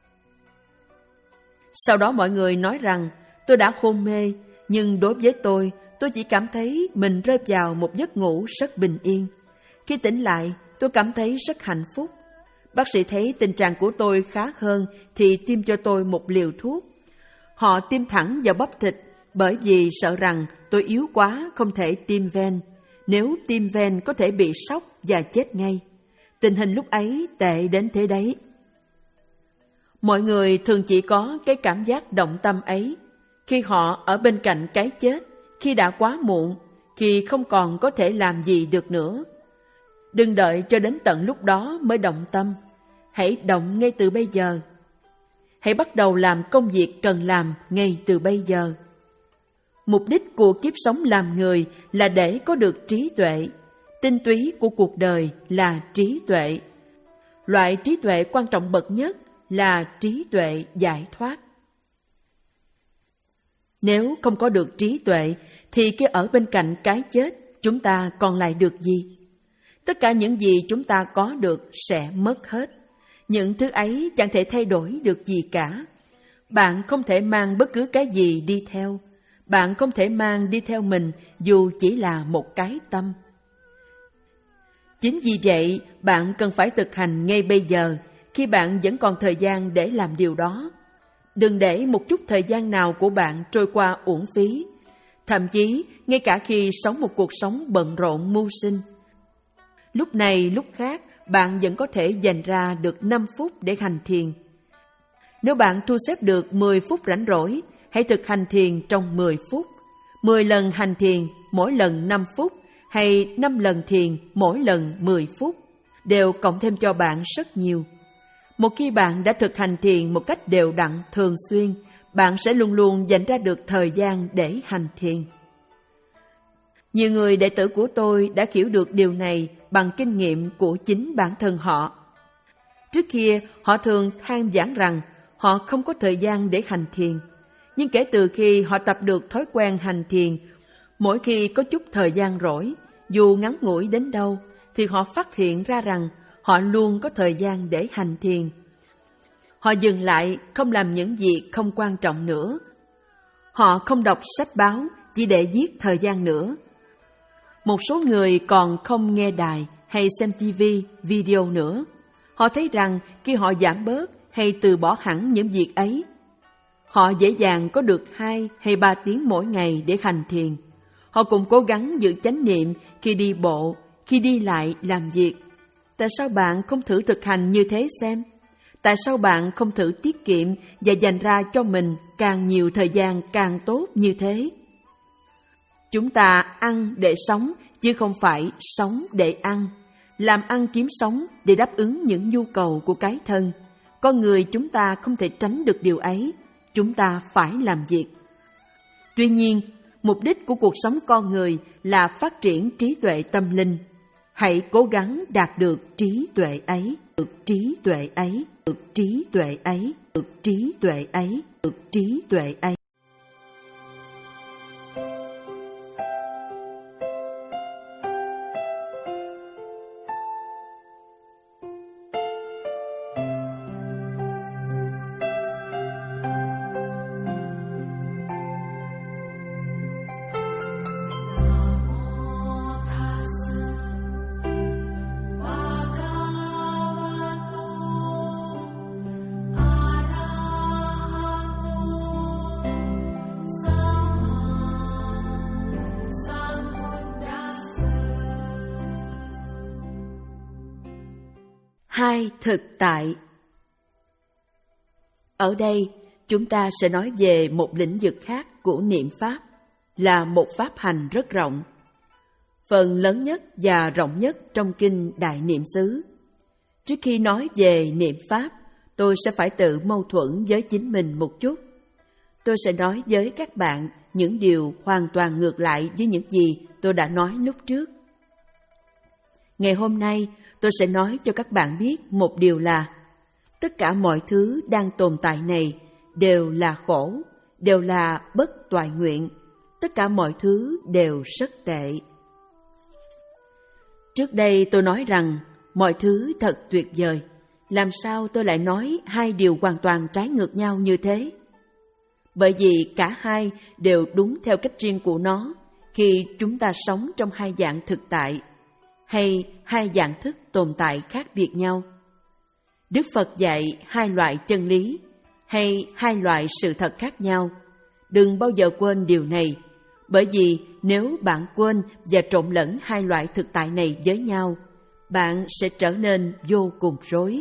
Sau đó mọi người nói rằng tôi đã hôn mê, nhưng đối với tôi, tôi chỉ cảm thấy mình rơi vào một giấc ngủ rất bình yên. Khi tỉnh lại, tôi cảm thấy rất hạnh phúc. Bác sĩ thấy tình trạng của tôi khá hơn thì tiêm cho tôi một liều thuốc. Họ tiêm thẳng vào bắp thịt bởi vì sợ rằng tôi yếu quá không thể tiêm ven. Nếu tiêm ven có thể bị sốc và chết ngay. Tình hình lúc ấy tệ đến thế đấy. Mọi người thường chỉ có cái cảm giác động tâm ấy khi họ ở bên cạnh cái chết, khi đã quá muộn, khi không còn có thể làm gì được nữa. Đừng đợi cho đến tận lúc đó mới động tâm. Hãy động ngay từ bây giờ. Hãy bắt đầu làm công việc cần làm ngay từ bây giờ. Mục đích của kiếp sống làm người là để có được trí tuệ. Tinh túy của cuộc đời là trí tuệ. Loại trí tuệ quan trọng bậc nhất là trí tuệ giải thoát. Nếu không có được trí tuệ, thì khi ở bên cạnh cái chết, chúng ta còn lại được gì? Tất cả những gì chúng ta có được sẽ mất hết. Những thứ ấy chẳng thể thay đổi được gì cả. Bạn không thể mang bất cứ cái gì đi theo. Bạn không thể mang đi theo mình dù chỉ là một cái tâm. Chính vì vậy, bạn cần phải thực hành ngay bây giờ, khi bạn vẫn còn thời gian để làm điều đó. Đừng để một chút thời gian nào của bạn trôi qua uổng phí. Thậm chí, ngay cả khi sống một cuộc sống bận rộn mưu sinh, lúc này lúc khác, bạn vẫn có thể dành ra được năm phút để hành thiền. Nếu bạn thu xếp được mười phút rảnh rỗi, hãy thực hành thiền trong mười phút. mười lần hành thiền, mỗi lần năm phút, hay năm lần thiền, mỗi lần mười phút, đều cộng thêm cho bạn rất nhiều. Một khi bạn đã thực hành thiền một cách đều đặn, thường xuyên, bạn sẽ luôn luôn dành ra được thời gian để hành thiền. Nhiều người đệ tử của tôi đã hiểu được điều này bằng kinh nghiệm của chính bản thân họ. Trước kia, họ thường than vãn rằng họ không có thời gian để hành thiền. Nhưng kể từ khi họ tập được thói quen hành thiền, mỗi khi có chút thời gian rỗi, dù ngắn ngủi đến đâu, thì họ phát hiện ra rằng họ luôn có thời gian để hành thiền. Họ dừng lại, không làm những việc không quan trọng nữa. Họ không đọc sách báo chỉ để giết thời gian nữa. Một số người còn không nghe đài hay xem ti vi, video nữa. Họ thấy rằng khi họ giảm bớt hay từ bỏ hẳn những việc ấy, họ dễ dàng có được hai hay ba tiếng mỗi ngày để hành thiền. Họ cũng cố gắng giữ chánh niệm khi đi bộ, khi đi lại làm việc. Tại sao bạn không thử thực hành như thế xem? Tại sao bạn không thử tiết kiệm và dành ra cho mình càng nhiều thời gian càng tốt như thế? Chúng ta ăn để sống, chứ không phải sống để ăn. Làm ăn kiếm sống để đáp ứng những nhu cầu của cái thân. Con người chúng ta không thể tránh được điều ấy. Chúng ta phải làm việc. Tuy nhiên, mục đích của cuộc sống con người là phát triển trí tuệ tâm linh. Hãy cố gắng đạt được trí tuệ ấy, được trí tuệ ấy, được trí tuệ ấy, được trí tuệ ấy, được trí tuệ ấy. Hai thực tại. Ở đây, chúng ta sẽ nói về một lĩnh vực khác của niệm Pháp, là một pháp hành rất rộng. Phần lớn nhất và rộng nhất trong kinh Đại Niệm xứ. Trước khi nói về niệm Pháp, tôi sẽ phải tự mâu thuẫn với chính mình một chút. Tôi sẽ nói với các bạn những điều hoàn toàn ngược lại với những gì tôi đã nói lúc trước. Ngày hôm nay, tôi sẽ nói cho các bạn biết một điều là tất cả mọi thứ đang tồn tại này đều là khổ, đều là bất toại nguyện. Tất cả mọi thứ đều rất tệ. Trước đây tôi nói rằng mọi thứ thật tuyệt vời. Làm sao tôi lại nói hai điều hoàn toàn trái ngược nhau như thế? Bởi vì cả hai đều đúng theo cách riêng của nó khi chúng ta sống trong hai dạng thực tại hay hai dạng thức tồn tại khác biệt nhau. Đức Phật dạy hai loại chân lý hay hai loại sự thật khác nhau. Đừng bao giờ quên điều này, bởi vì nếu bạn quên và trộn lẫn hai loại thực tại này với nhau, bạn sẽ trở nên vô cùng rối.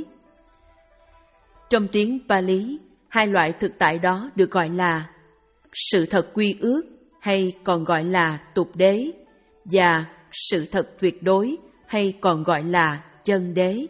Trong tiếng Pali, hai loại thực tại đó được gọi là sự thật quy ước hay còn gọi là tục đế và sự thật tuyệt đối hay còn gọi là chân đế.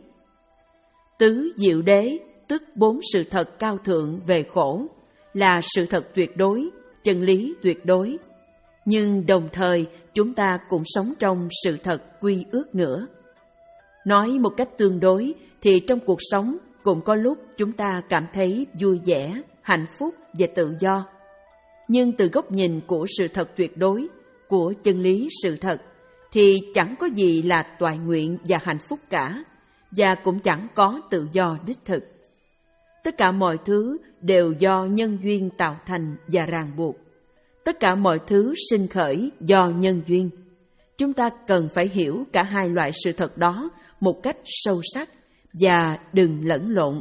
Tứ diệu đế, tức bốn sự thật cao thượng về khổ, là sự thật tuyệt đối, chân lý tuyệt đối. Nhưng đồng thời chúng ta cũng sống trong sự thật quy ước nữa. Nói một cách tương đối thì trong cuộc sống cũng có lúc chúng ta cảm thấy vui vẻ, hạnh phúc và tự do. Nhưng từ góc nhìn của sự thật tuyệt đối, của chân lý sự thật, thì chẳng có gì là toại nguyện và hạnh phúc cả, và cũng chẳng có tự do đích thực. Tất cả mọi thứ đều do nhân duyên tạo thành và ràng buộc. Tất cả mọi thứ sinh khởi do nhân duyên. Chúng ta cần phải hiểu cả hai loại sự thật đó một cách sâu sắc và đừng lẫn lộn.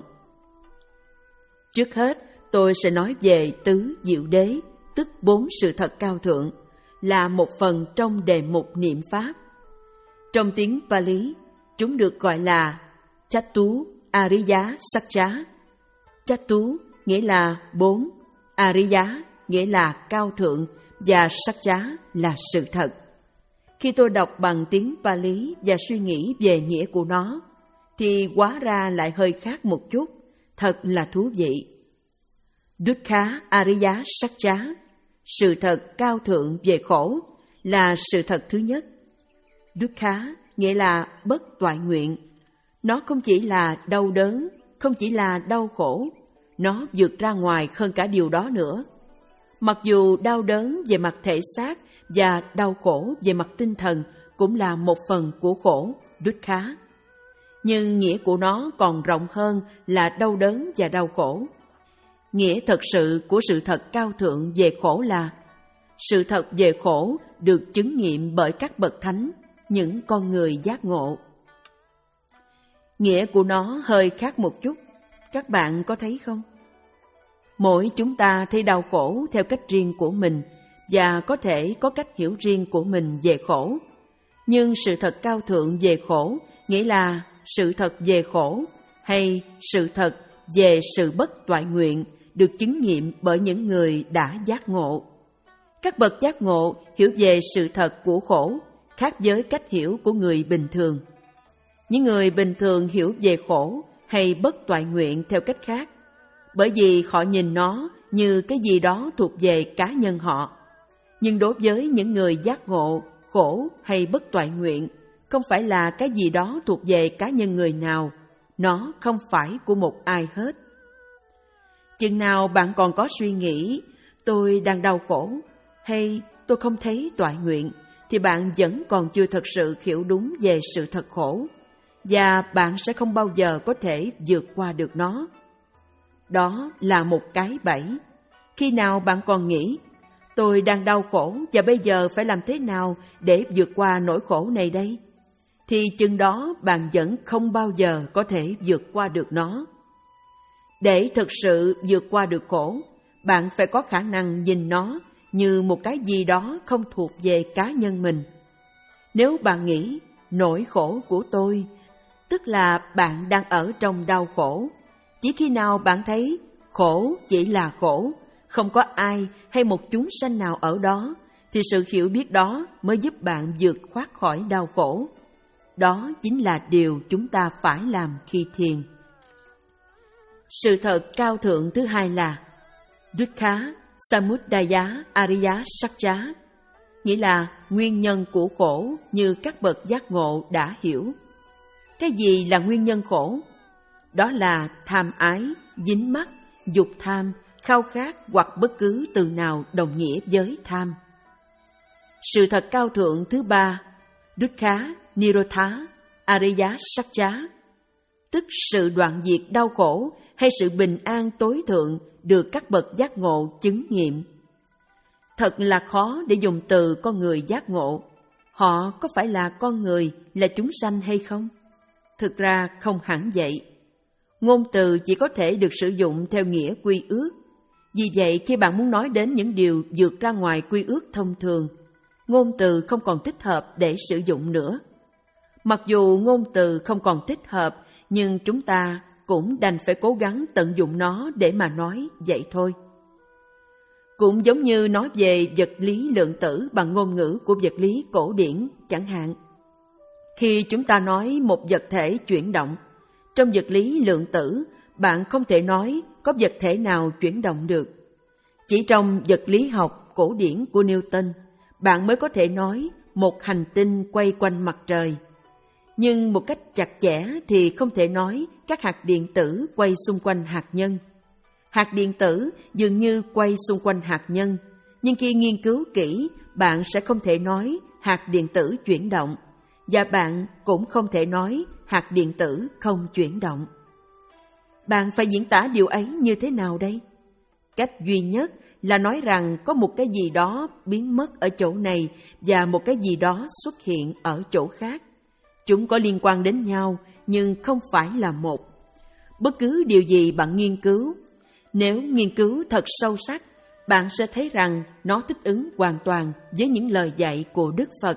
Trước hết, tôi sẽ nói về tứ diệu đế, tức bốn sự thật cao thượng, là một phần trong đề mục niệm Pháp. Trong tiếng Pali, chúng được gọi là Chatu Ariya Satcha. Chatu nghĩa là bốn, Ariya nghĩa là cao thượng và Satcha là sự thật. Khi tôi đọc bằng tiếng Pali và suy nghĩ về nghĩa của nó, thì hóa ra lại hơi khác một chút, thật là thú vị. Dukkha Ariya Satcha, sự thật cao thượng về khổ, là sự thật thứ nhất. Dukkha nghĩa là bất toại nguyện. Nó không chỉ là đau đớn, không chỉ là đau khổ, nó vượt ra ngoài hơn cả điều đó nữa. Mặc dù đau đớn về mặt thể xác và đau khổ về mặt tinh thần cũng là một phần của khổ, Dukkha. Nhưng nghĩa của nó còn rộng hơn là đau đớn và đau khổ. Nghĩa thật sự của sự thật cao thượng về khổ là sự thật về khổ được chứng nghiệm bởi các bậc thánh, những con người giác ngộ. Nghĩa của nó hơi khác một chút, các bạn có thấy không? Mỗi chúng ta thấy đau khổ theo cách riêng của mình và có thể có cách hiểu riêng của mình về khổ. Nhưng sự thật cao thượng về khổ nghĩa là sự thật về khổ hay sự thật về sự bất toại nguyện được chứng nghiệm bởi những người đã giác ngộ. Các bậc giác ngộ hiểu về sự thật của khổ khác với cách hiểu của người bình thường. Những người bình thường hiểu về khổ hay bất toại nguyện theo cách khác, bởi vì họ nhìn nó như cái gì đó thuộc về cá nhân họ. Nhưng đối với những người giác ngộ, khổ hay bất toại nguyện không phải là cái gì đó thuộc về cá nhân người nào, nó không phải của một ai hết. Chừng nào bạn còn có suy nghĩ tôi đang đau khổ hay tôi không thấy toại nguyện, thì bạn vẫn còn chưa thật sự hiểu đúng về sự thật khổ, và bạn sẽ không bao giờ có thể vượt qua được nó. Đó là một cái bẫy. Khi nào bạn còn nghĩ tôi đang đau khổ và bây giờ phải làm thế nào để vượt qua nỗi khổ này đây, thì chừng đó bạn vẫn không bao giờ có thể vượt qua được nó. Để thực sự vượt qua được khổ, bạn phải có khả năng nhìn nó như một cái gì đó không thuộc về cá nhân mình. Nếu bạn nghĩ nỗi khổ của tôi, tức là bạn đang ở trong đau khổ. Chỉ khi nào bạn thấy khổ chỉ là khổ, không có ai hay một chúng sanh nào ở đó, thì sự hiểu biết đó mới giúp bạn vượt thoát khỏi đau khổ. Đó chính là điều chúng ta phải làm khi thiền. Sự thật cao thượng thứ hai là Dukkha Samudaya Ariya Satcha, nghĩa là nguyên nhân của khổ như các bậc giác ngộ đã hiểu. Cái gì là nguyên nhân khổ? Đó là tham ái, dính mắc, dục tham, khao khát hoặc bất cứ từ nào đồng nghĩa với tham. Sự thật cao thượng thứ ba, Dukkha Nirodha Ariya Satcha, tức sự đoạn diệt đau khổ hay sự bình an tối thượng được các bậc giác ngộ chứng nghiệm. Thật là khó để dùng từ con người giác ngộ. Họ có phải là con người, là chúng sanh hay không? Thực ra không hẳn vậy. Ngôn từ chỉ có thể được sử dụng theo nghĩa quy ước. Vì vậy khi bạn muốn nói đến những điều vượt ra ngoài quy ước thông thường, ngôn từ không còn thích hợp để sử dụng nữa. Mặc dù ngôn từ không còn thích hợp, nhưng chúng ta cũng đành phải cố gắng tận dụng nó để mà nói vậy thôi. Cũng giống như nói về vật lý lượng tử bằng ngôn ngữ của vật lý cổ điển chẳng hạn. Khi chúng ta nói một vật thể chuyển động, trong vật lý lượng tử, bạn không thể nói có vật thể nào chuyển động được. Chỉ trong vật lý học cổ điển của Newton, bạn mới có thể nói một hành tinh quay quanh mặt trời. Nhưng một cách chặt chẽ thì không thể nói các hạt điện tử quay xung quanh hạt nhân. Hạt điện tử dường như quay xung quanh hạt nhân, nhưng khi nghiên cứu kỹ, bạn sẽ không thể nói hạt điện tử chuyển động, và bạn cũng không thể nói hạt điện tử không chuyển động. Bạn phải diễn tả điều ấy như thế nào đây? Cách duy nhất là nói rằng có một cái gì đó biến mất ở chỗ này và một cái gì đó xuất hiện ở chỗ khác. Chúng có liên quan đến nhau nhưng không phải là một. Bất cứ điều gì bạn nghiên cứu, nếu nghiên cứu thật sâu sắc, bạn sẽ thấy rằng nó thích ứng hoàn toàn với những lời dạy của Đức Phật.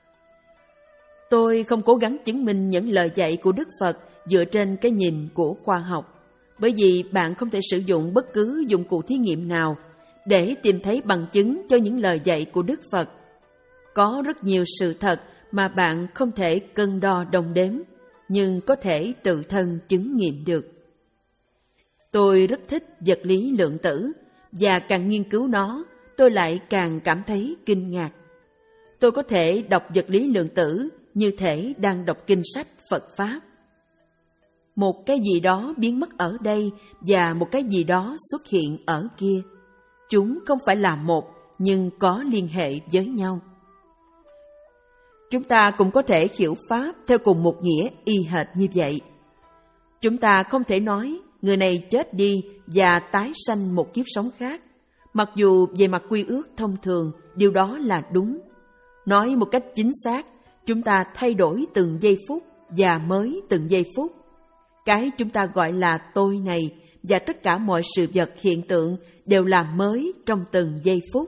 Tôi không cố gắng chứng minh những lời dạy của Đức Phật dựa trên cái nhìn của khoa học, bởi vì bạn không thể sử dụng bất cứ dụng cụ thí nghiệm nào để tìm thấy bằng chứng cho những lời dạy của Đức Phật. Có rất nhiều sự thật mà bạn không thể cân đo đong đếm, nhưng có thể tự thân chứng nghiệm được. Tôi rất thích vật lý lượng tử, và càng nghiên cứu nó, tôi lại càng cảm thấy kinh ngạc. Tôi có thể đọc vật lý lượng tử như thể đang đọc kinh sách Phật Pháp. Một cái gì đó biến mất ở đây và một cái gì đó xuất hiện ở kia. Chúng không phải là một, nhưng có liên hệ với nhau. Chúng ta cũng có thể hiểu Pháp theo cùng một nghĩa y hệt như vậy. Chúng ta không thể nói người này chết đi và tái sanh một kiếp sống khác, mặc dù về mặt quy ước thông thường điều đó là đúng. Nói một cách chính xác, chúng ta thay đổi từng giây phút và mới từng giây phút. Cái chúng ta gọi là tôi này và tất cả mọi sự vật hiện tượng đều là mới trong từng giây phút.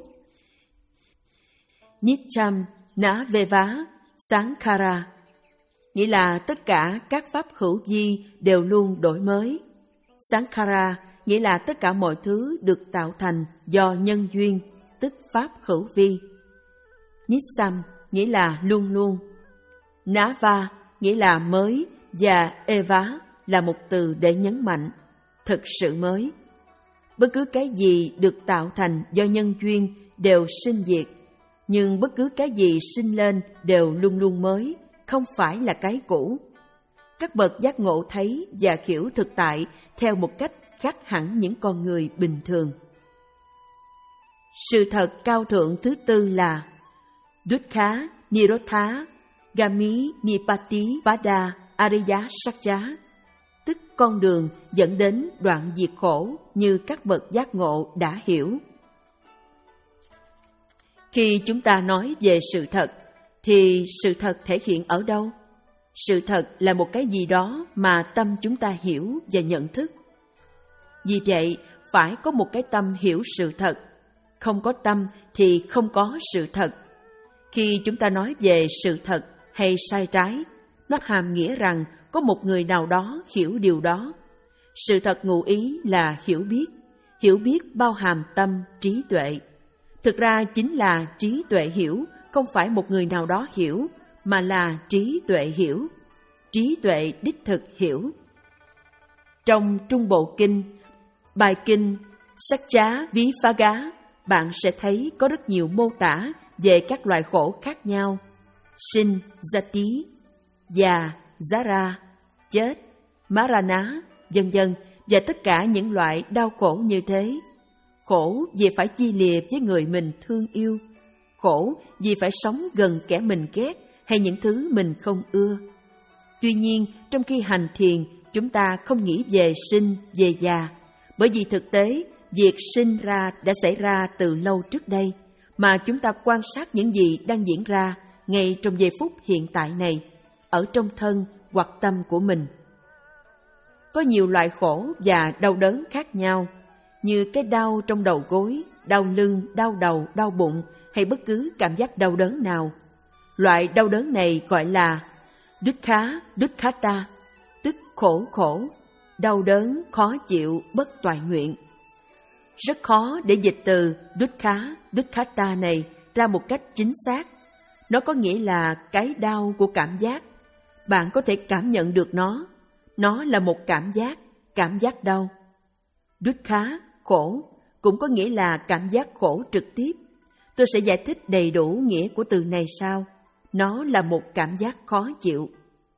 Nityam Naveva Sankhara nghĩa là tất cả các pháp hữu vi đều luôn đổi mới. Sankhara nghĩa là tất cả mọi thứ được tạo thành do nhân duyên, tức pháp hữu vi. Nissam nghĩa là luôn luôn. Nava nghĩa là mới và Eva là một từ để nhấn mạnh, thực sự mới. Bất cứ cái gì được tạo thành do nhân duyên đều sinh diệt, nhưng bất cứ cái gì sinh lên đều luôn luôn mới, không phải là cái cũ. Các bậc giác ngộ thấy và hiểu thực tại theo một cách khác hẳn những con người bình thường. Sự thật cao thượng thứ tư là Dukkha Nirodha Gami Nipati Pada Ariya Sakya, tức con đường dẫn đến đoạn diệt khổ như các bậc giác ngộ đã hiểu. Khi chúng ta nói về sự thật, thì sự thật thể hiện ở đâu? Sự thật là một cái gì đó mà tâm chúng ta hiểu và nhận thức. Vì vậy, phải có một cái tâm hiểu sự thật. Không có tâm thì không có sự thật. Khi chúng ta nói về sự thật hay sai trái, nó hàm nghĩa rằng có một người nào đó hiểu điều đó. Sự thật ngụ ý là hiểu biết. Hiểu biết bao hàm tâm, trí tuệ. Thực ra chính là trí tuệ hiểu, không phải một người nào đó hiểu, mà là trí tuệ hiểu. Trí tuệ đích thực hiểu. Trong Trung Bộ Kinh, bài kinh Sakya Viphaga, bạn sẽ thấy có rất nhiều mô tả về các loại khổ khác nhau: sinh, jati, già, jara, chết, marana, vân vân, và tất cả những loại đau khổ như thế. Khổ vì phải chia lìa với người mình thương yêu, khổ vì phải sống gần kẻ mình ghét hay những thứ mình không ưa. Tuy nhiên, trong khi hành thiền, chúng ta không nghĩ về sinh, về già, bởi vì thực tế, việc sinh ra đã xảy ra từ lâu trước đây, mà chúng ta quan sát những gì đang diễn ra ngay trong giây phút hiện tại này, ở trong thân hoặc tâm của mình. Có nhiều loại khổ và đau đớn khác nhau, như cái đau trong đầu gối, đau lưng, đau đầu, đau bụng hay bất cứ cảm giác đau đớn nào. Loại đau đớn này gọi là Dukkha Dukkhata, tức khổ khổ, đau đớn, khó chịu, bất toại nguyện. Rất khó để dịch từ Dukkha Dukkhata này ra một cách chính xác. Nó có nghĩa là cái đau của cảm giác. Bạn có thể cảm nhận được nó. Nó là một cảm giác, cảm giác đau. Dukkha, khổ, cũng có nghĩa là cảm giác khổ trực tiếp. Tôi sẽ giải thích đầy đủ nghĩa của từ này sau. Nó là một cảm giác khó chịu.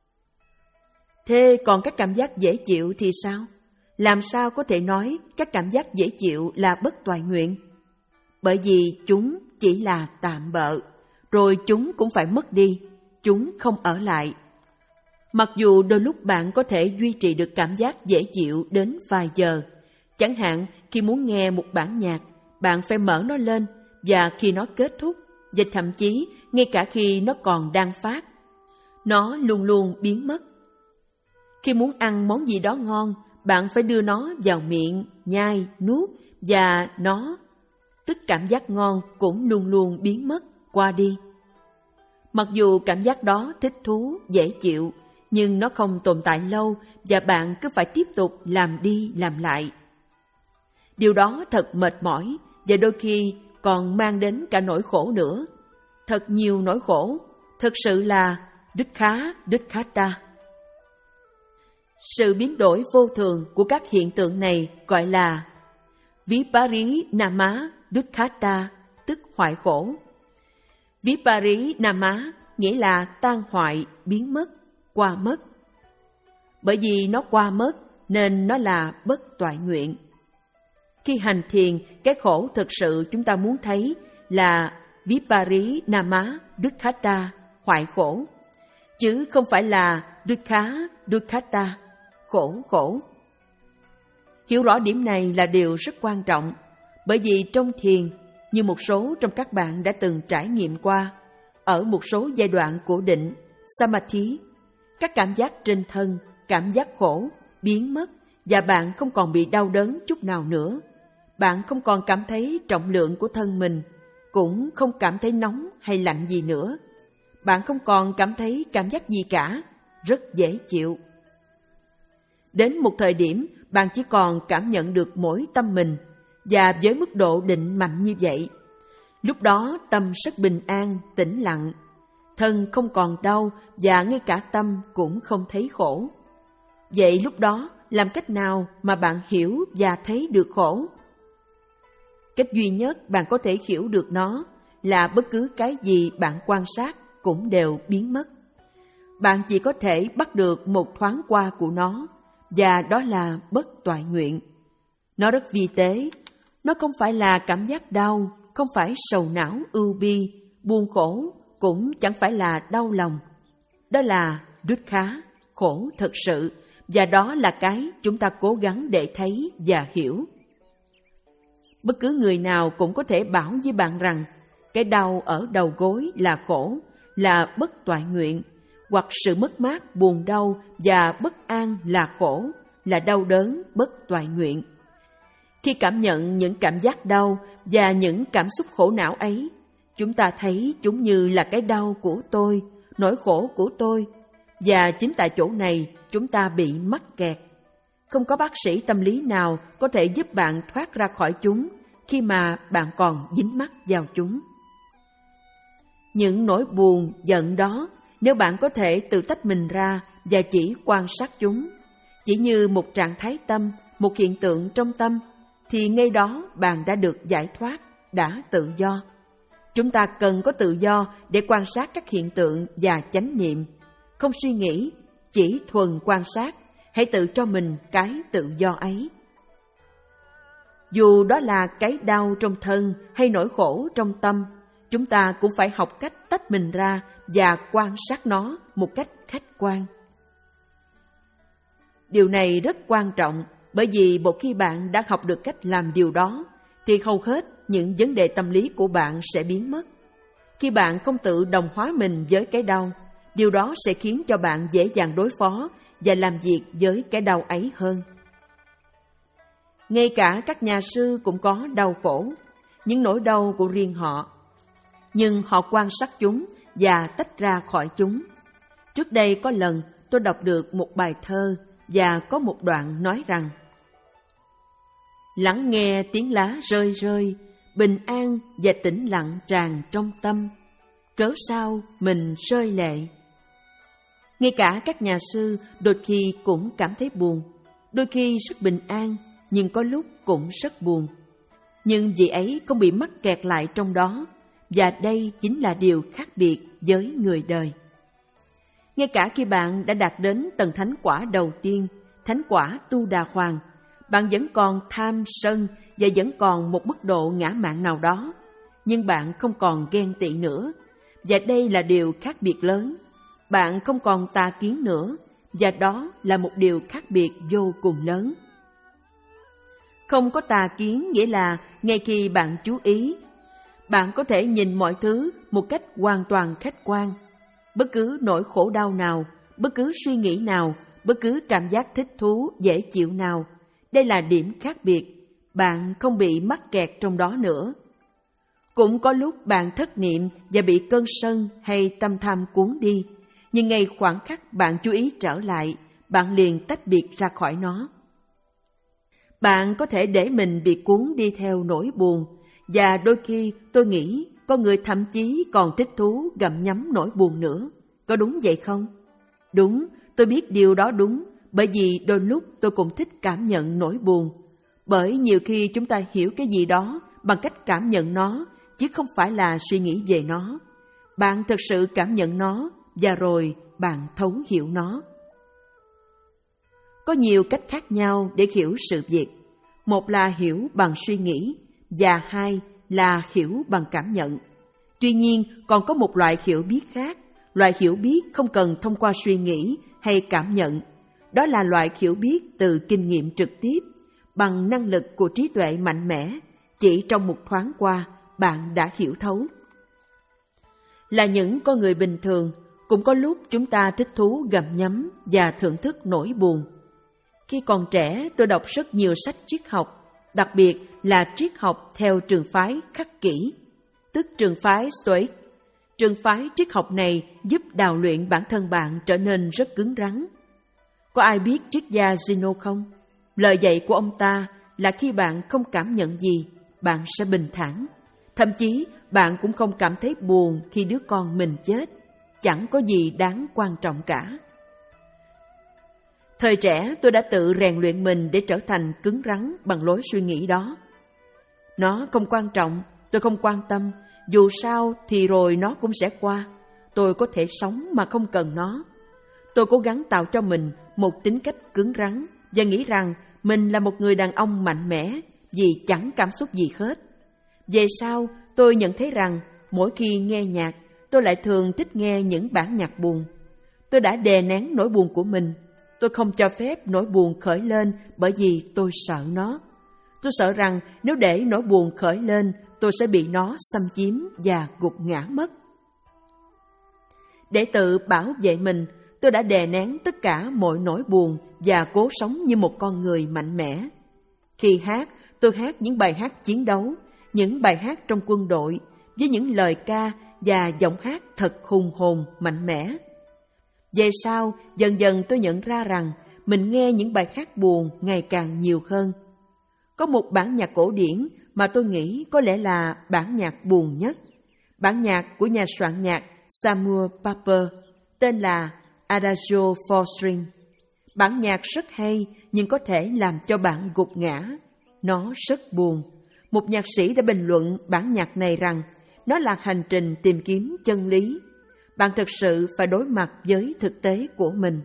Thế còn các cảm giác dễ chịu thì sao? Làm sao có thể nói các cảm giác dễ chịu là bất toại nguyện? Bởi vì chúng chỉ là tạm bợ, rồi chúng cũng phải mất đi, chúng không ở lại. Mặc dù đôi lúc bạn có thể duy trì được cảm giác dễ chịu đến vài giờ. Chẳng hạn khi muốn nghe một bản nhạc, bạn phải mở nó lên, và khi nó kết thúc, và thậm chí ngay cả khi nó còn đang phát, nó luôn luôn biến mất. Khi muốn ăn món gì đó ngon, bạn phải đưa nó vào miệng, nhai, nuốt, và nó, tức cảm giác ngon cũng luôn luôn biến mất, qua đi. Mặc dù cảm giác đó thích thú, dễ chịu, nhưng nó không tồn tại lâu và bạn cứ phải tiếp tục làm đi làm lại. Điều đó thật mệt mỏi và đôi khi còn mang đến cả nỗi khổ nữa. Thật nhiều nỗi khổ, thật sự là Dukkha Dukkhata. Sự biến đổi vô thường của các hiện tượng này gọi là Viparinama Dukkhata, tức hoại khổ. Viparinama nghĩa là tan hoại, biến mất, qua mất. Bởi vì nó qua mất nên nó là bất toại nguyện. Khi hành thiền, cái khổ thực sự chúng ta muốn thấy là Viparinama Dukkhata, hoại khổ, chứ không phải là Dukkha Dukkhata, khổ khổ. Hiểu rõ điểm này là điều rất quan trọng, bởi vì trong thiền, như một số trong các bạn đã từng trải nghiệm qua, ở một số giai đoạn của định, Samadhi, các cảm giác trên thân, cảm giác khổ, biến mất và bạn không còn bị đau đớn chút nào nữa. Bạn không còn cảm thấy trọng lượng của thân mình, cũng không cảm thấy nóng hay lạnh gì nữa. Bạn không còn cảm thấy cảm giác gì cả, rất dễ chịu. Đến một thời điểm, bạn chỉ còn cảm nhận được mỗi tâm mình, và với mức độ định mạnh như vậy, lúc đó tâm rất bình an, tĩnh lặng, thân không còn đau và ngay cả tâm cũng không thấy khổ. Vậy lúc đó, làm cách nào mà bạn hiểu và thấy được khổ? Cách duy nhất bạn có thể hiểu được nó là bất cứ cái gì bạn quan sát cũng đều biến mất. Bạn chỉ có thể bắt được một thoáng qua của nó, và đó là bất toại nguyện. Nó rất vi tế, nó không phải là cảm giác đau, không phải sầu não, ưu bi, buồn khổ, cũng chẳng phải là đau lòng. Đó là dukkha, khổ thật sự, và đó là cái chúng ta cố gắng để thấy và hiểu. Bất cứ người nào cũng có thể bảo với bạn rằng cái đau ở đầu gối là khổ, là bất toại nguyện, hoặc sự mất mát, buồn đau và bất an là khổ, là đau đớn, bất toại nguyện. Khi cảm nhận những cảm giác đau và những cảm xúc khổ não ấy, chúng ta thấy chúng như là cái đau của tôi, nỗi khổ của tôi, và chính tại chỗ này chúng ta bị mắc kẹt. Không có bác sĩ tâm lý nào có thể giúp bạn thoát ra khỏi chúng khi mà bạn còn dính mắc vào chúng. Những nỗi buồn, giận đó, nếu bạn có thể tự tách mình ra và chỉ quan sát chúng, chỉ như một trạng thái tâm, một hiện tượng trong tâm, thì ngay đó bạn đã được giải thoát, đã tự do. Chúng ta cần có tự do để quan sát các hiện tượng và chánh niệm, không suy nghĩ, chỉ thuần quan sát. Hãy tự cho mình cái tự do ấy. Dù đó là cái đau trong thân hay nỗi khổ trong tâm, chúng ta cũng phải học cách tách mình ra và quan sát nó một cách khách quan. Điều này rất quan trọng, bởi vì một khi bạn đã học được cách làm điều đó, thì hầu hết những vấn đề tâm lý của bạn sẽ biến mất. Khi bạn không tự đồng hóa mình với cái đau, điều đó sẽ khiến cho bạn dễ dàng đối phó và làm việc với cái đau ấy hơn. Ngay cả các nhà sư cũng có đau khổ, những nỗi đau của riêng họ, nhưng họ quan sát chúng và tách ra khỏi chúng. Trước đây có lần tôi đọc được một bài thơ và có một đoạn nói rằng: lắng nghe tiếng lá rơi rơi, bình an và tĩnh lặng tràn trong tâm, cớ sao mình rơi lệ. Ngay cả các nhà sư đôi khi cũng cảm thấy buồn, đôi khi rất bình an, nhưng có lúc cũng rất buồn. Nhưng vị ấy không bị mắc kẹt lại trong đó, và đây chính là điều khác biệt với người đời. Ngay cả khi bạn đã đạt đến tầng thánh quả đầu tiên, thánh quả Tu Đà Hoàng, bạn vẫn còn tham sân và vẫn còn một mức độ ngã mạn nào đó, nhưng bạn không còn ghen tị nữa, và đây là điều khác biệt lớn. Bạn không còn tà kiến nữa, và đó là một điều khác biệt vô cùng lớn. Không có tà kiến nghĩa là ngay khi bạn chú ý, bạn có thể nhìn mọi thứ một cách hoàn toàn khách quan. Bất cứ nỗi khổ đau nào, bất cứ suy nghĩ nào, bất cứ cảm giác thích thú, dễ chịu nào, đây là điểm khác biệt. Bạn không bị mắc kẹt trong đó nữa. Cũng có lúc bạn thất niệm và bị cơn sân hay tâm tham cuốn đi, nhưng ngay khoảnh khắc bạn chú ý trở lại, bạn liền tách biệt ra khỏi nó. Bạn có thể để mình bị cuốn đi theo nỗi buồn, và đôi khi tôi nghĩ có người thậm chí còn thích thú gặm nhấm nỗi buồn nữa. Có đúng vậy không? Đúng, tôi biết điều đó đúng, bởi vì đôi lúc tôi cũng thích cảm nhận nỗi buồn. Bởi nhiều khi chúng ta hiểu cái gì đó bằng cách cảm nhận nó, chứ không phải là suy nghĩ về nó. Bạn thực sự cảm nhận nó, và rồi bạn thấu hiểu nó. Có nhiều cách khác nhau để hiểu sự việc. Một là hiểu bằng suy nghĩ, và hai là hiểu bằng cảm nhận. Tuy nhiên, còn có một loại hiểu biết khác. Loại hiểu biết không cần thông qua suy nghĩ hay cảm nhận. Đó là loại hiểu biết từ kinh nghiệm trực tiếp, bằng năng lực của trí tuệ mạnh mẽ. Chỉ trong một thoáng qua, bạn đã hiểu thấu. Là những con người bình thường, cũng có lúc chúng ta thích thú gặm nhấm và thưởng thức nỗi buồn. Khi còn trẻ, tôi đọc rất nhiều sách triết học, đặc biệt là triết học theo trường phái khắc kỷ, tức trường phái Stoic. Trường phái triết học này giúp đào luyện bản thân bạn trở nên rất cứng rắn. Có ai biết triết gia Zeno không? Lời dạy của ông ta là khi bạn không cảm nhận gì, bạn sẽ bình thản. Thậm chí bạn cũng không cảm thấy buồn khi đứa con mình chết. Chẳng có gì đáng quan trọng cả. Thời trẻ tôi đã tự rèn luyện mình để trở thành cứng rắn bằng lối suy nghĩ đó. Nó không quan trọng, tôi không quan tâm, dù sao thì rồi nó cũng sẽ qua. Tôi có thể sống mà không cần nó. Tôi cố gắng tạo cho mình một tính cách cứng rắn và nghĩ rằng mình là một người đàn ông mạnh mẽ vì chẳng cảm xúc gì hết. Về sau, tôi nhận thấy rằng mỗi khi nghe nhạc, tôi lại thường thích nghe những bản nhạc buồn. Tôi đã đè nén nỗi buồn của mình. Tôi không cho phép nỗi buồn khởi lên bởi vì tôi sợ nó. Tôi sợ rằng nếu để nỗi buồn khởi lên, tôi sẽ bị nó xâm chiếm và gục ngã mất. Để tự bảo vệ mình, tôi đã đè nén tất cả mọi nỗi buồn và cố sống như một con người mạnh mẽ. Khi hát, tôi hát những bài hát chiến đấu, những bài hát trong quân đội, với những lời ca và giọng hát thật hùng hồn, mạnh mẽ. Về sau, dần dần tôi nhận ra rằng mình nghe những bài hát buồn ngày càng nhiều hơn. Có một bản nhạc cổ điển mà tôi nghĩ có lẽ là bản nhạc buồn nhất. Bản nhạc của nhà soạn nhạc Samuel Pepper, tên là Adagio for String. Bản nhạc rất hay nhưng có thể làm cho bạn gục ngã. Nó rất buồn. Một nhạc sĩ đã bình luận bản nhạc này rằng nó là hành trình tìm kiếm chân lý. Bạn thực sự phải đối mặt với thực tế của mình.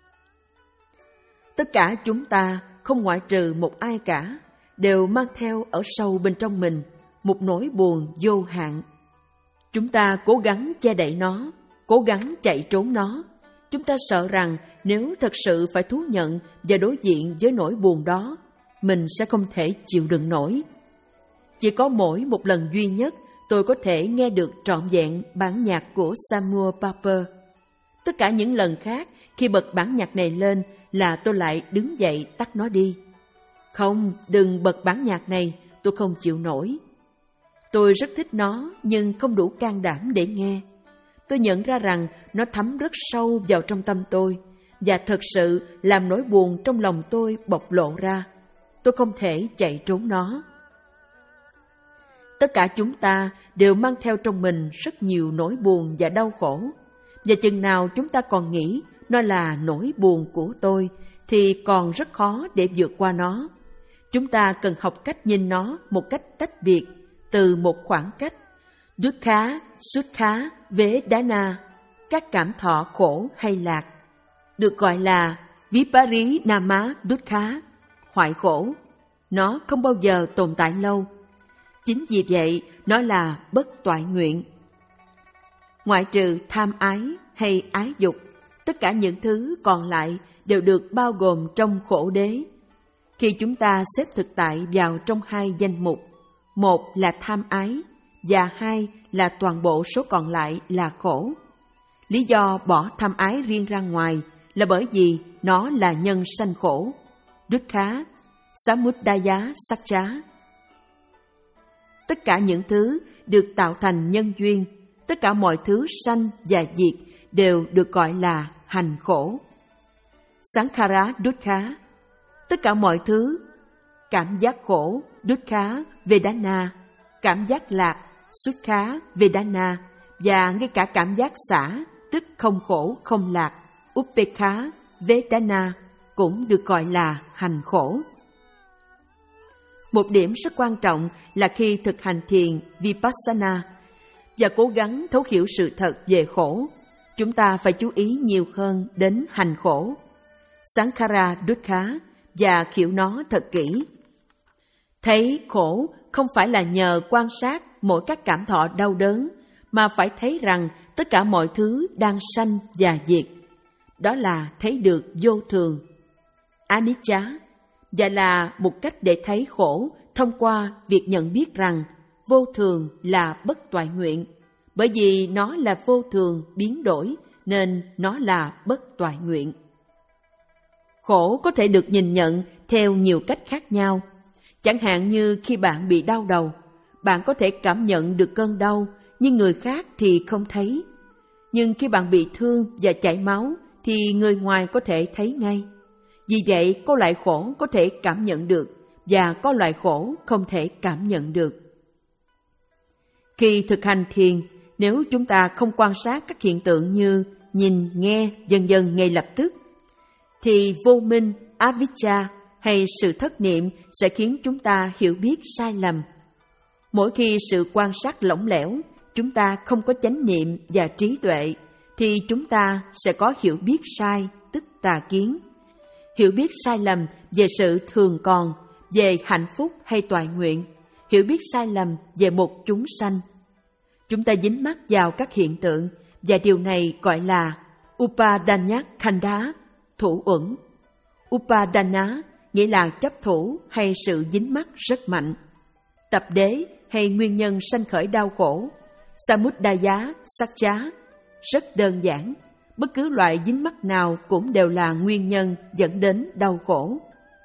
Tất cả chúng ta, không ngoại trừ một ai cả, đều mang theo ở sâu bên trong mình một nỗi buồn vô hạn. Chúng ta cố gắng che đậy nó, cố gắng chạy trốn nó. Chúng ta sợ rằng nếu thật sự phải thú nhận và đối diện với nỗi buồn đó, mình sẽ không thể chịu đựng nổi. Chỉ có mỗi một lần duy nhất tôi có thể nghe được trọn vẹn bản nhạc của Samuel Pepper. Tất cả những lần khác, khi bật bản nhạc này lên là tôi lại đứng dậy tắt nó đi. Không, đừng bật bản nhạc này, tôi không chịu nổi. Tôi rất thích nó, nhưng không đủ can đảm để nghe. Tôi nhận ra rằng nó thấm rất sâu vào trong tâm tôi, và thật sự làm nỗi buồn trong lòng tôi bộc lộ ra. Tôi không thể chạy trốn nó. Tất cả chúng ta đều mang theo trong mình rất nhiều nỗi buồn và đau khổ. Và chừng nào chúng ta còn nghĩ nó là nỗi buồn của tôi, thì còn rất khó để vượt qua nó. Chúng ta cần học cách nhìn nó một cách tách biệt, từ một khoảng cách. Dukkha, Sukha, Vedana, các cảm thọ khổ hay lạc, được gọi là Viparinama Dukkha, hoại khổ. Nó không bao giờ tồn tại lâu. Chính vì vậy, nó là bất toại nguyện. Ngoại trừ tham ái hay ái dục, tất cả những thứ còn lại đều được bao gồm trong khổ đế. Khi chúng ta xếp thực tại vào trong hai danh mục, một là tham ái và hai là toàn bộ số còn lại là khổ. Lý do bỏ tham ái riêng ra ngoài là bởi vì nó là nhân sanh khổ, Dukkha, Samudaya Sacca. Tất cả những thứ được tạo thành nhân duyên, tất cả mọi thứ sanh và diệt đều được gọi là hành khổ. Sankhara Dukkha, tất cả mọi thứ, cảm giác khổ, Dukkha Vedana, cảm giác lạc, Sukha Vedana, và ngay cả cảm giác xả, tức không khổ không lạc, Upekkha Vedana, cũng được gọi là hành khổ. Một điểm rất quan trọng là khi thực hành thiền Vipassana và cố gắng thấu hiểu sự thật về khổ, chúng ta phải chú ý nhiều hơn đến hành khổ, Sankhara Dukkha, và hiểu nó thật kỹ. Thấy khổ không phải là nhờ quan sát mỗi các cảm thọ đau đớn, mà phải thấy rằng tất cả mọi thứ đang sanh và diệt. Đó là thấy được vô thường, anicca, và là một cách để thấy khổ thông qua việc nhận biết rằng vô thường là bất toại nguyện. Bởi vì nó là vô thường biến đổi nên nó là bất toại nguyện. Khổ có thể được nhìn nhận theo nhiều cách khác nhau. Chẳng hạn như khi bạn bị đau đầu, bạn có thể cảm nhận được cơn đau, nhưng người khác thì không thấy. Nhưng khi bạn bị thương và chảy máu thì người ngoài có thể thấy ngay. Vì vậy, có loại khổ có thể cảm nhận được và có loại khổ không thể cảm nhận được. Khi thực hành thiền, nếu chúng ta không quan sát các hiện tượng như nhìn, nghe, dần dần ngay lập tức, thì vô minh, avijja hay sự thất niệm sẽ khiến chúng ta hiểu biết sai lầm. Mỗi khi sự quan sát lỏng lẻo, chúng ta không có chánh niệm và trí tuệ, thì chúng ta sẽ có hiểu biết sai, tức tà kiến. Hiểu biết sai lầm về sự thường còn, về hạnh phúc hay toại nguyện, hiểu biết sai lầm về một chúng sanh. Chúng ta dính mắc vào các hiện tượng, và điều này gọi là upadana-khanda, thủ uẩn. Upadana nghĩa là chấp thủ hay sự dính mắc rất mạnh. Tập đế hay nguyên nhân sanh khởi đau khổ, samudaya sakcha, rất đơn giản. Bất cứ loại dính mắc nào cũng đều là nguyên nhân dẫn đến đau khổ.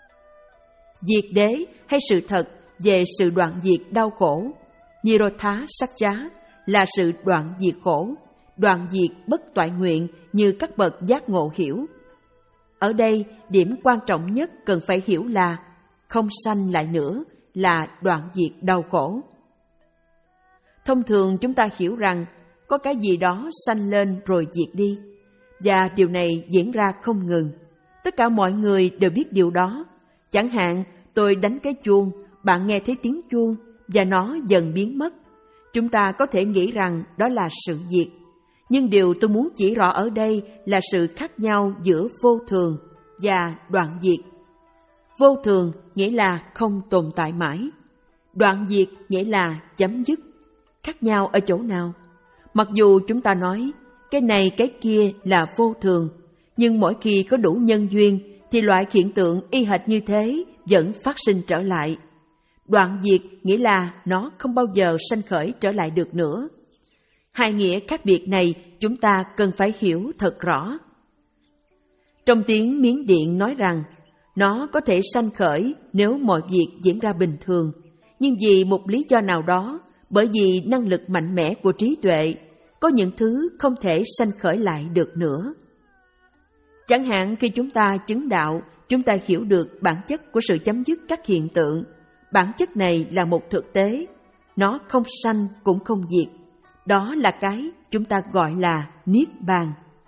Diệt đế hay sự thật về sự đoạn diệt đau khổ, nirodha sakcha, là sự đoạn diệt khổ, đoạn diệt bất toại nguyện như các bậc giác ngộ hiểu. Ở đây, điểm quan trọng nhất cần phải hiểu là không sanh lại nữa, là đoạn diệt đau khổ. Thông thường chúng ta hiểu rằng có cái gì đó sanh lên rồi diệt đi, và điều này diễn ra không ngừng. Tất cả mọi người đều biết điều đó. Chẳng hạn, tôi đánh cái chuông, bạn nghe thấy tiếng chuông, và nó dần biến mất. Chúng ta có thể nghĩ rằng đó là sự diệt. Nhưng điều tôi muốn chỉ rõ ở đây là sự khác nhau giữa vô thường và đoạn diệt. Vô thường nghĩa là không tồn tại mãi. Đoạn diệt nghĩa là chấm dứt. Khác nhau ở chỗ nào? Mặc dù chúng ta nói cái này cái kia là vô thường, nhưng mỗi khi có đủ nhân duyên thì loại hiện tượng y hệt như thế vẫn phát sinh trở lại. Đoạn diệt nghĩa là nó không bao giờ sanh khởi trở lại được nữa. Hai nghĩa khác biệt này chúng ta cần phải hiểu thật rõ. Trong tiếng Miến Điện nói rằng nó có thể sanh khởi nếu mọi việc diễn ra bình thường, nhưng vì một lý do nào đó, bởi vì năng lực mạnh mẽ của trí tuệ, có những thứ không thể sanh khởi lại được nữa. Chẳng hạn khi chúng ta chứng đạo, chúng ta hiểu được bản chất của sự chấm dứt các hiện tượng. Bản chất này là một thực tế, nó không sanh cũng không diệt. Đó là cái chúng ta gọi là Niết Bàn.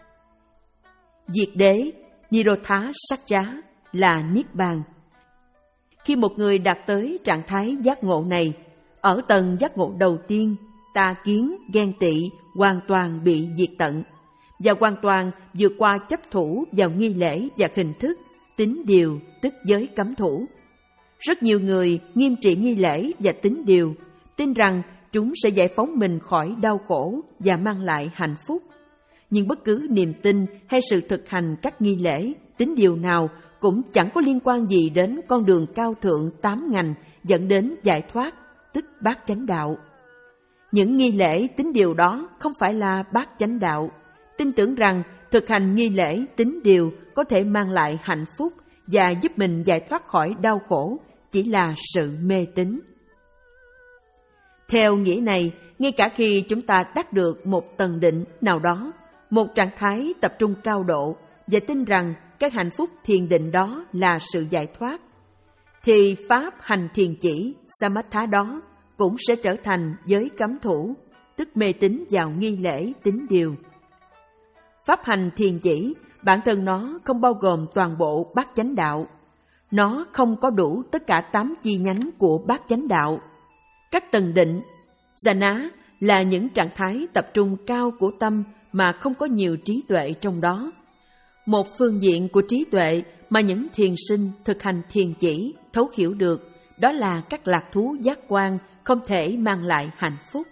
Diệt đế, Nirodha Sakcha, là Niết Bàn. Khi một người đạt tới trạng thái giác ngộ này, ở tầng giác ngộ đầu tiên, tà kiến, ghen tị hoàn toàn bị diệt tận, và hoàn toàn vượt qua chấp thủ vào nghi lễ và hình thức, tín điều, tức giới cấm thủ. Rất nhiều người nghiêm trị nghi lễ và tín điều, tin rằng chúng sẽ giải phóng mình khỏi đau khổ và mang lại hạnh phúc. Nhưng bất cứ niềm tin hay sự thực hành các nghi lễ, tín điều nào cũng chẳng có liên quan gì đến con đường cao thượng tám ngành dẫn đến giải thoát, tức bát chánh đạo. Những nghi lễ, tín điều đó không phải là bát chánh đạo. Tin tưởng rằng thực hành nghi lễ, tín điều có thể mang lại hạnh phúc và giúp mình giải thoát khỏi đau khổ chỉ là sự mê tín. Theo nghĩa này, ngay cả khi chúng ta đắc được một tầng định nào đó, một trạng thái tập trung cao độ, và tin rằng cái hạnh phúc thiền định đó là sự giải thoát, thì pháp hành thiền chỉ, samatha đó cũng sẽ trở thành giới cấm thủ, tức mê tín vào nghi lễ, tín điều. Pháp hành thiền chỉ Bản thân nó không bao gồm toàn bộ bát chánh đạo. Nó không có đủ tất cả tám chi nhánh của bát chánh đạo. Các tầng định, jhana là những trạng thái tập trung cao của tâm mà không có nhiều trí tuệ trong đó. Một phương diện của trí tuệ mà những thiền sinh thực hành thiền chỉ thấu hiểu được, đó là các lạc thú giác quan không thể mang lại hạnh phúc.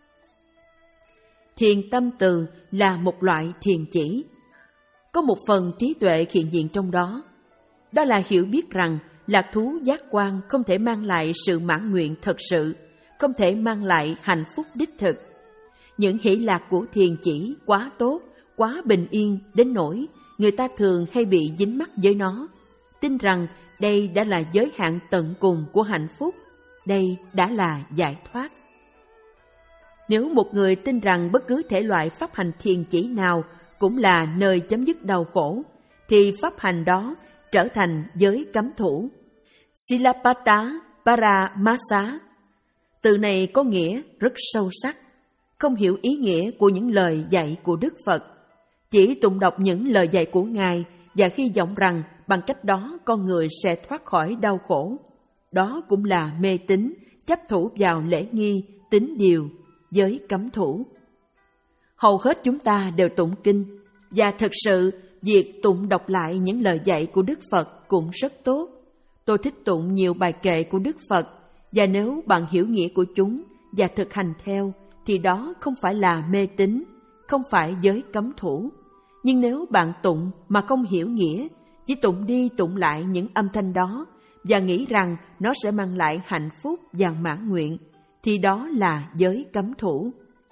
Thiền tâm từ là một loại thiền chỉ. Có một phần trí tuệ hiện diện trong đó. Đó là hiểu biết rằng lạc thú giác quan không thể mang lại sự mãn nguyện thật sự, không thể mang lại hạnh phúc đích thực. Những hỷ lạc của thiền chỉ quá tốt, quá bình yên đến nỗi người ta thường hay bị dính mắc với nó, tin rằng đây đã là giới hạn tận cùng của hạnh phúc, đây đã là giải thoát. Nếu một người tin rằng bất cứ thể loại pháp hành thiền chỉ nào cũng là nơi chấm dứt đau khổ, thì pháp hành đó trở thành giới cấm thủ. Silappata Paramasa. Từ này có nghĩa rất sâu sắc, không hiểu ý nghĩa của những lời dạy của Đức Phật. Chỉ tụng đọc những lời dạy của Ngài và hy vọng rằng bằng cách đó con người sẽ thoát khỏi đau khổ. Đó cũng là mê tín, chấp thủ vào lễ nghi, tín điều, giới cấm thủ. Hầu hết chúng ta đều tụng kinh, và thật sự việc tụng đọc lại những lời dạy của Đức Phật cũng rất tốt. Tôi thích tụng nhiều bài kệ của Đức Phật, và nếu bạn hiểu nghĩa của chúng và thực hành theo, thì đó không phải là mê tín, không phải giới cấm thủ. Nhưng nếu bạn tụng mà không hiểu nghĩa, chỉ tụng đi tụng lại những âm thanh đó và nghĩ rằng nó sẽ mang lại hạnh phúc và mãn nguyện, thì đó là giới cấm thủ.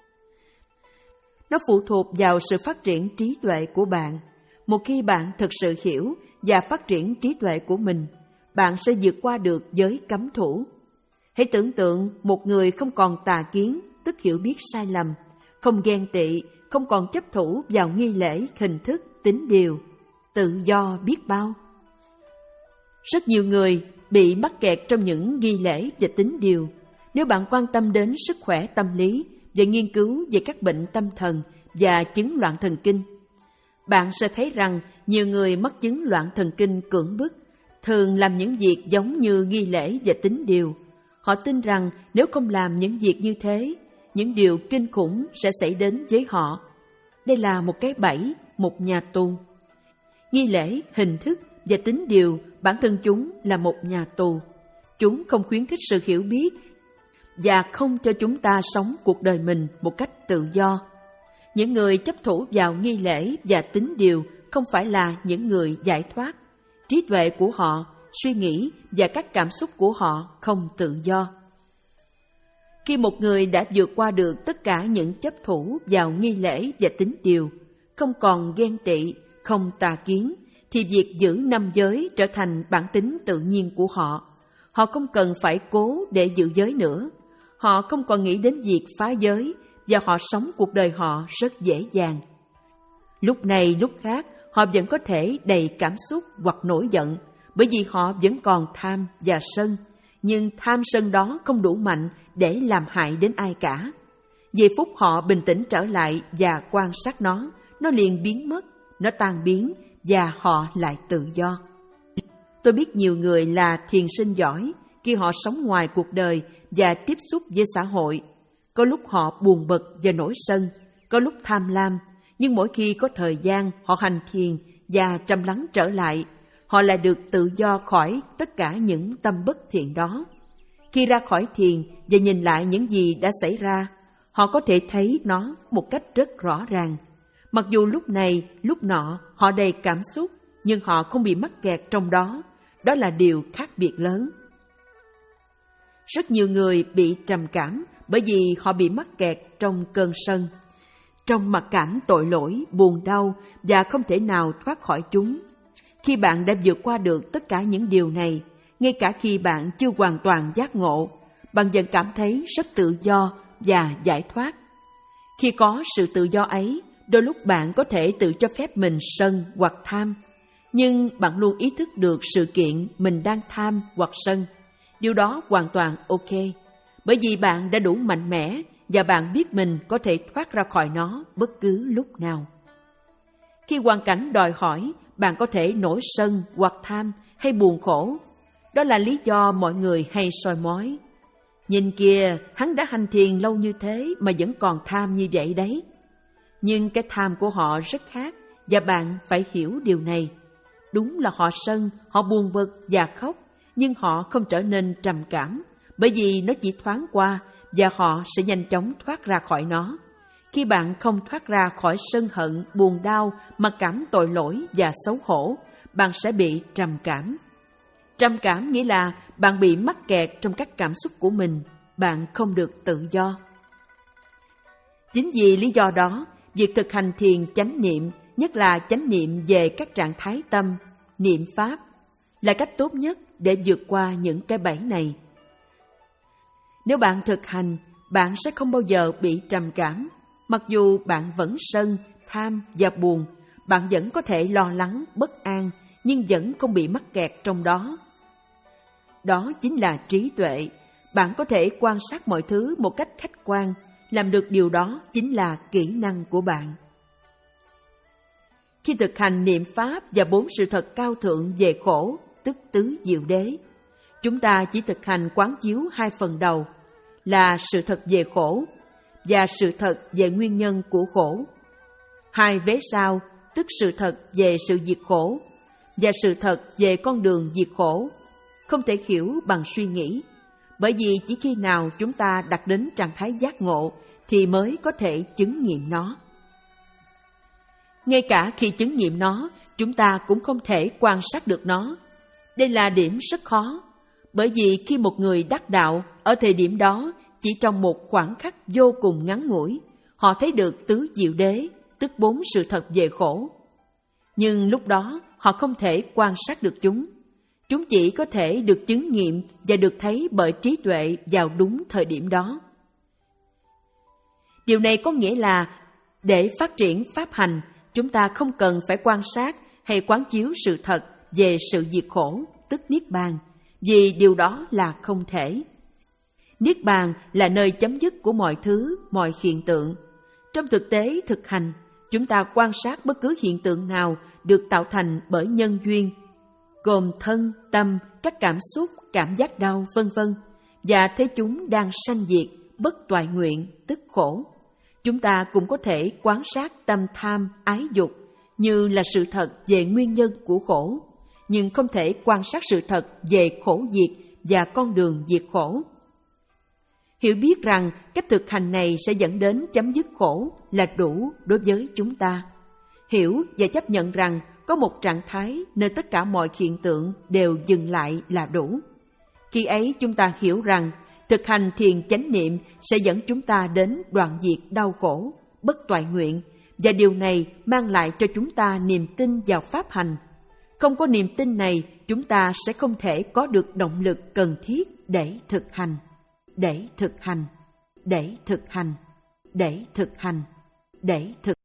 Nó phụ thuộc vào sự phát triển trí tuệ của bạn. Một khi bạn thực sự hiểu và phát triển trí tuệ của mình, bạn sẽ vượt qua được giới cấm thủ. Hãy tưởng tượng một người không còn tà kiến, tức hiểu biết sai lầm, không ghen tị, không còn chấp thủ vào nghi lễ, hình thức, tín điều, tự do biết bao. Rất nhiều người bị mắc kẹt trong những nghi lễ và tín điều. Nếu bạn quan tâm đến sức khỏe tâm lý và nghiên cứu về các bệnh tâm thần và chứng loạn thần kinh, bạn sẽ thấy rằng nhiều người mắc chứng loạn thần kinh cưỡng bức thường làm những việc giống như nghi lễ và tín điều. Họ tin rằng nếu không làm những việc như thế, những điều kinh khủng sẽ xảy đến với họ. Đây là một cái bẫy, một nhà tù. Nghi lễ, hình thức và tín điều bản thân chúng là một nhà tù. Chúng không khuyến khích sự hiểu biết và không cho chúng ta sống cuộc đời mình một cách tự do. Những người chấp thủ vào nghi lễ và tín điều không phải là những người giải thoát. Trí tuệ của họ, suy nghĩ và các cảm xúc của họ không tự do. Khi một người đã vượt qua được tất cả những chấp thủ vào nghi lễ và tín điều, không còn ghen tị, không tà kiến, thì việc giữ năm giới trở thành bản tính tự nhiên của họ. Họ không cần phải cố để giữ giới nữa. Họ không còn nghĩ đến việc phá giới, và họ sống cuộc đời họ rất dễ dàng. Lúc này lúc khác, họ vẫn có thể đầy cảm xúc hoặc nổi giận, bởi vì họ vẫn còn tham và sân. Nhưng tham sân đó không đủ mạnh để làm hại đến ai cả. Giây phút họ bình tĩnh trở lại và quan sát nó, nó liền biến mất, nó tan biến và họ lại tự do. Tôi biết nhiều người là thiền sinh giỏi khi họ sống ngoài cuộc đời và tiếp xúc với xã hội. Có lúc họ buồn bực và nổi sân, có lúc tham lam, nhưng mỗi khi có thời gian họ hành thiền và trầm lắng trở lại, họ lại được tự do khỏi tất cả những tâm bất thiện đó. Khi ra khỏi thiền và nhìn lại những gì đã xảy ra, họ có thể thấy nó một cách rất rõ ràng. Mặc dù lúc này, lúc nọ họ đầy cảm xúc, nhưng họ không bị mắc kẹt trong đó. Đó là điều khác biệt lớn. Rất nhiều người bị trầm cảm bởi vì họ bị mắc kẹt trong cơn sân, trong mặc cảm tội lỗi, buồn đau và không thể nào thoát khỏi chúng. Khi bạn đã vượt qua được tất cả những điều này, ngay cả khi bạn chưa hoàn toàn giác ngộ, bạn vẫn cảm thấy rất tự do và giải thoát. Khi có sự tự do ấy, đôi lúc bạn có thể tự cho phép mình sân hoặc tham, nhưng bạn luôn ý thức được sự kiện mình đang tham hoặc sân. Điều đó hoàn toàn ok, bởi vì bạn đã đủ mạnh mẽ và bạn biết mình có thể thoát ra khỏi nó bất cứ lúc nào. Khi hoàn cảnh đòi hỏi, bạn có thể nổi sân hoặc tham hay buồn khổ. Đó là lý do mọi người hay soi mói. Nhìn kìa, hắn đã hành thiền lâu như thế mà vẫn còn tham như vậy đấy. Nhưng cái tham của họ rất khác, và bạn phải hiểu điều này. Đúng là họ sân, họ buồn bực và khóc, nhưng họ không trở nên trầm cảm, bởi vì nó chỉ thoáng qua và họ sẽ nhanh chóng thoát ra khỏi nó. Khi bạn không thoát ra khỏi sân hận, buồn đau mà cảm tội lỗi và xấu hổ, bạn sẽ bị trầm cảm. Trầm cảm nghĩa là bạn bị mắc kẹt trong các cảm xúc của mình, bạn không được tự do. Chính vì lý do đó, việc thực hành thiền chánh niệm, nhất là chánh niệm về các trạng thái tâm, niệm pháp, là cách tốt nhất để vượt qua những cái bẫy này. Nếu bạn thực hành, bạn sẽ không bao giờ bị trầm cảm. Mặc dù bạn vẫn sân, tham và buồn, bạn vẫn có thể lo lắng, bất an, nhưng vẫn không bị mắc kẹt trong đó. Đó chính là trí tuệ. Bạn có thể quan sát mọi thứ một cách khách quan. Làm được điều đó chính là kỹ năng của bạn. Khi thực hành niệm pháp và bốn sự thật cao thượng về khổ, tức tứ diệu đế, chúng ta chỉ thực hành quán chiếu hai phần đầu là sự thật về khổ và sự thật về nguyên nhân của khổ. Hai vế sau, tức sự thật về sự diệt khổ và sự thật về con đường diệt khổ, không thể hiểu bằng suy nghĩ, bởi vì chỉ khi nào chúng ta đạt đến trạng thái giác ngộ thì mới có thể chứng nghiệm nó. Ngay cả khi chứng nghiệm nó, chúng ta cũng không thể quan sát được nó. Đây là điểm rất khó, bởi vì khi một người đắc đạo, ở thời điểm đó, chỉ trong một khoảng khắc vô cùng ngắn ngủi, họ thấy được tứ diệu đế, tức bốn sự thật về khổ. Nhưng lúc đó, họ không thể quan sát được chúng. Chúng chỉ có thể được chứng nghiệm và được thấy bởi trí tuệ vào đúng thời điểm đó. Điều này có nghĩa là để phát triển pháp hành, chúng ta không cần phải quan sát hay quán chiếu sự thật về sự diệt khổ, tức Niết Bàn, vì điều đó là không thể. Niết Bàn là nơi chấm dứt của mọi thứ, mọi hiện tượng. Trong thực tế thực hành, chúng ta quan sát bất cứ hiện tượng nào được tạo thành bởi nhân duyên, gồm thân, tâm, các cảm xúc, cảm giác đau, vân vân, và thấy chúng đang sanh diệt, bất toại nguyện, tức khổ. Chúng ta cũng có thể quan sát tâm tham, ái dục như là sự thật về nguyên nhân của khổ, nhưng không thể quan sát sự thật về khổ diệt và con đường diệt khổ. Hiểu biết rằng cách thực hành này sẽ dẫn đến chấm dứt khổ là đủ đối với chúng ta. Hiểu và chấp nhận rằng có một trạng thái nơi tất cả mọi hiện tượng đều dừng lại là đủ. Khi ấy chúng ta hiểu rằng thực hành thiền chánh niệm sẽ dẫn chúng ta đến đoạn diệt đau khổ, bất toại nguyện, và điều này mang lại cho chúng ta niềm tin vào pháp hành. Không có niềm tin này, chúng ta sẽ không thể có được động lực cần thiết để thực hành, để thực hành, để thực hành, để thực hành, để thực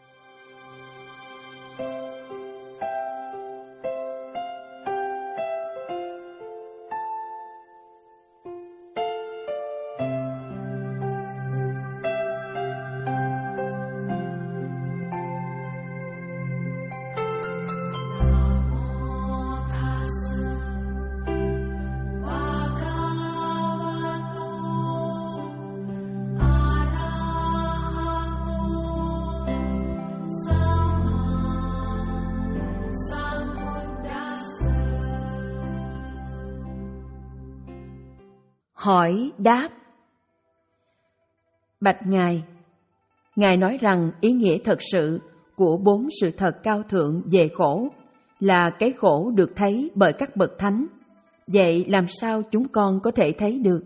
hỏi đáp. Bạch Ngài, Ngài nói rằng ý nghĩa thật sự của bốn sự thật cao thượng về khổ là cái khổ được thấy bởi các bậc thánh. Vậy làm sao chúng con có thể thấy được?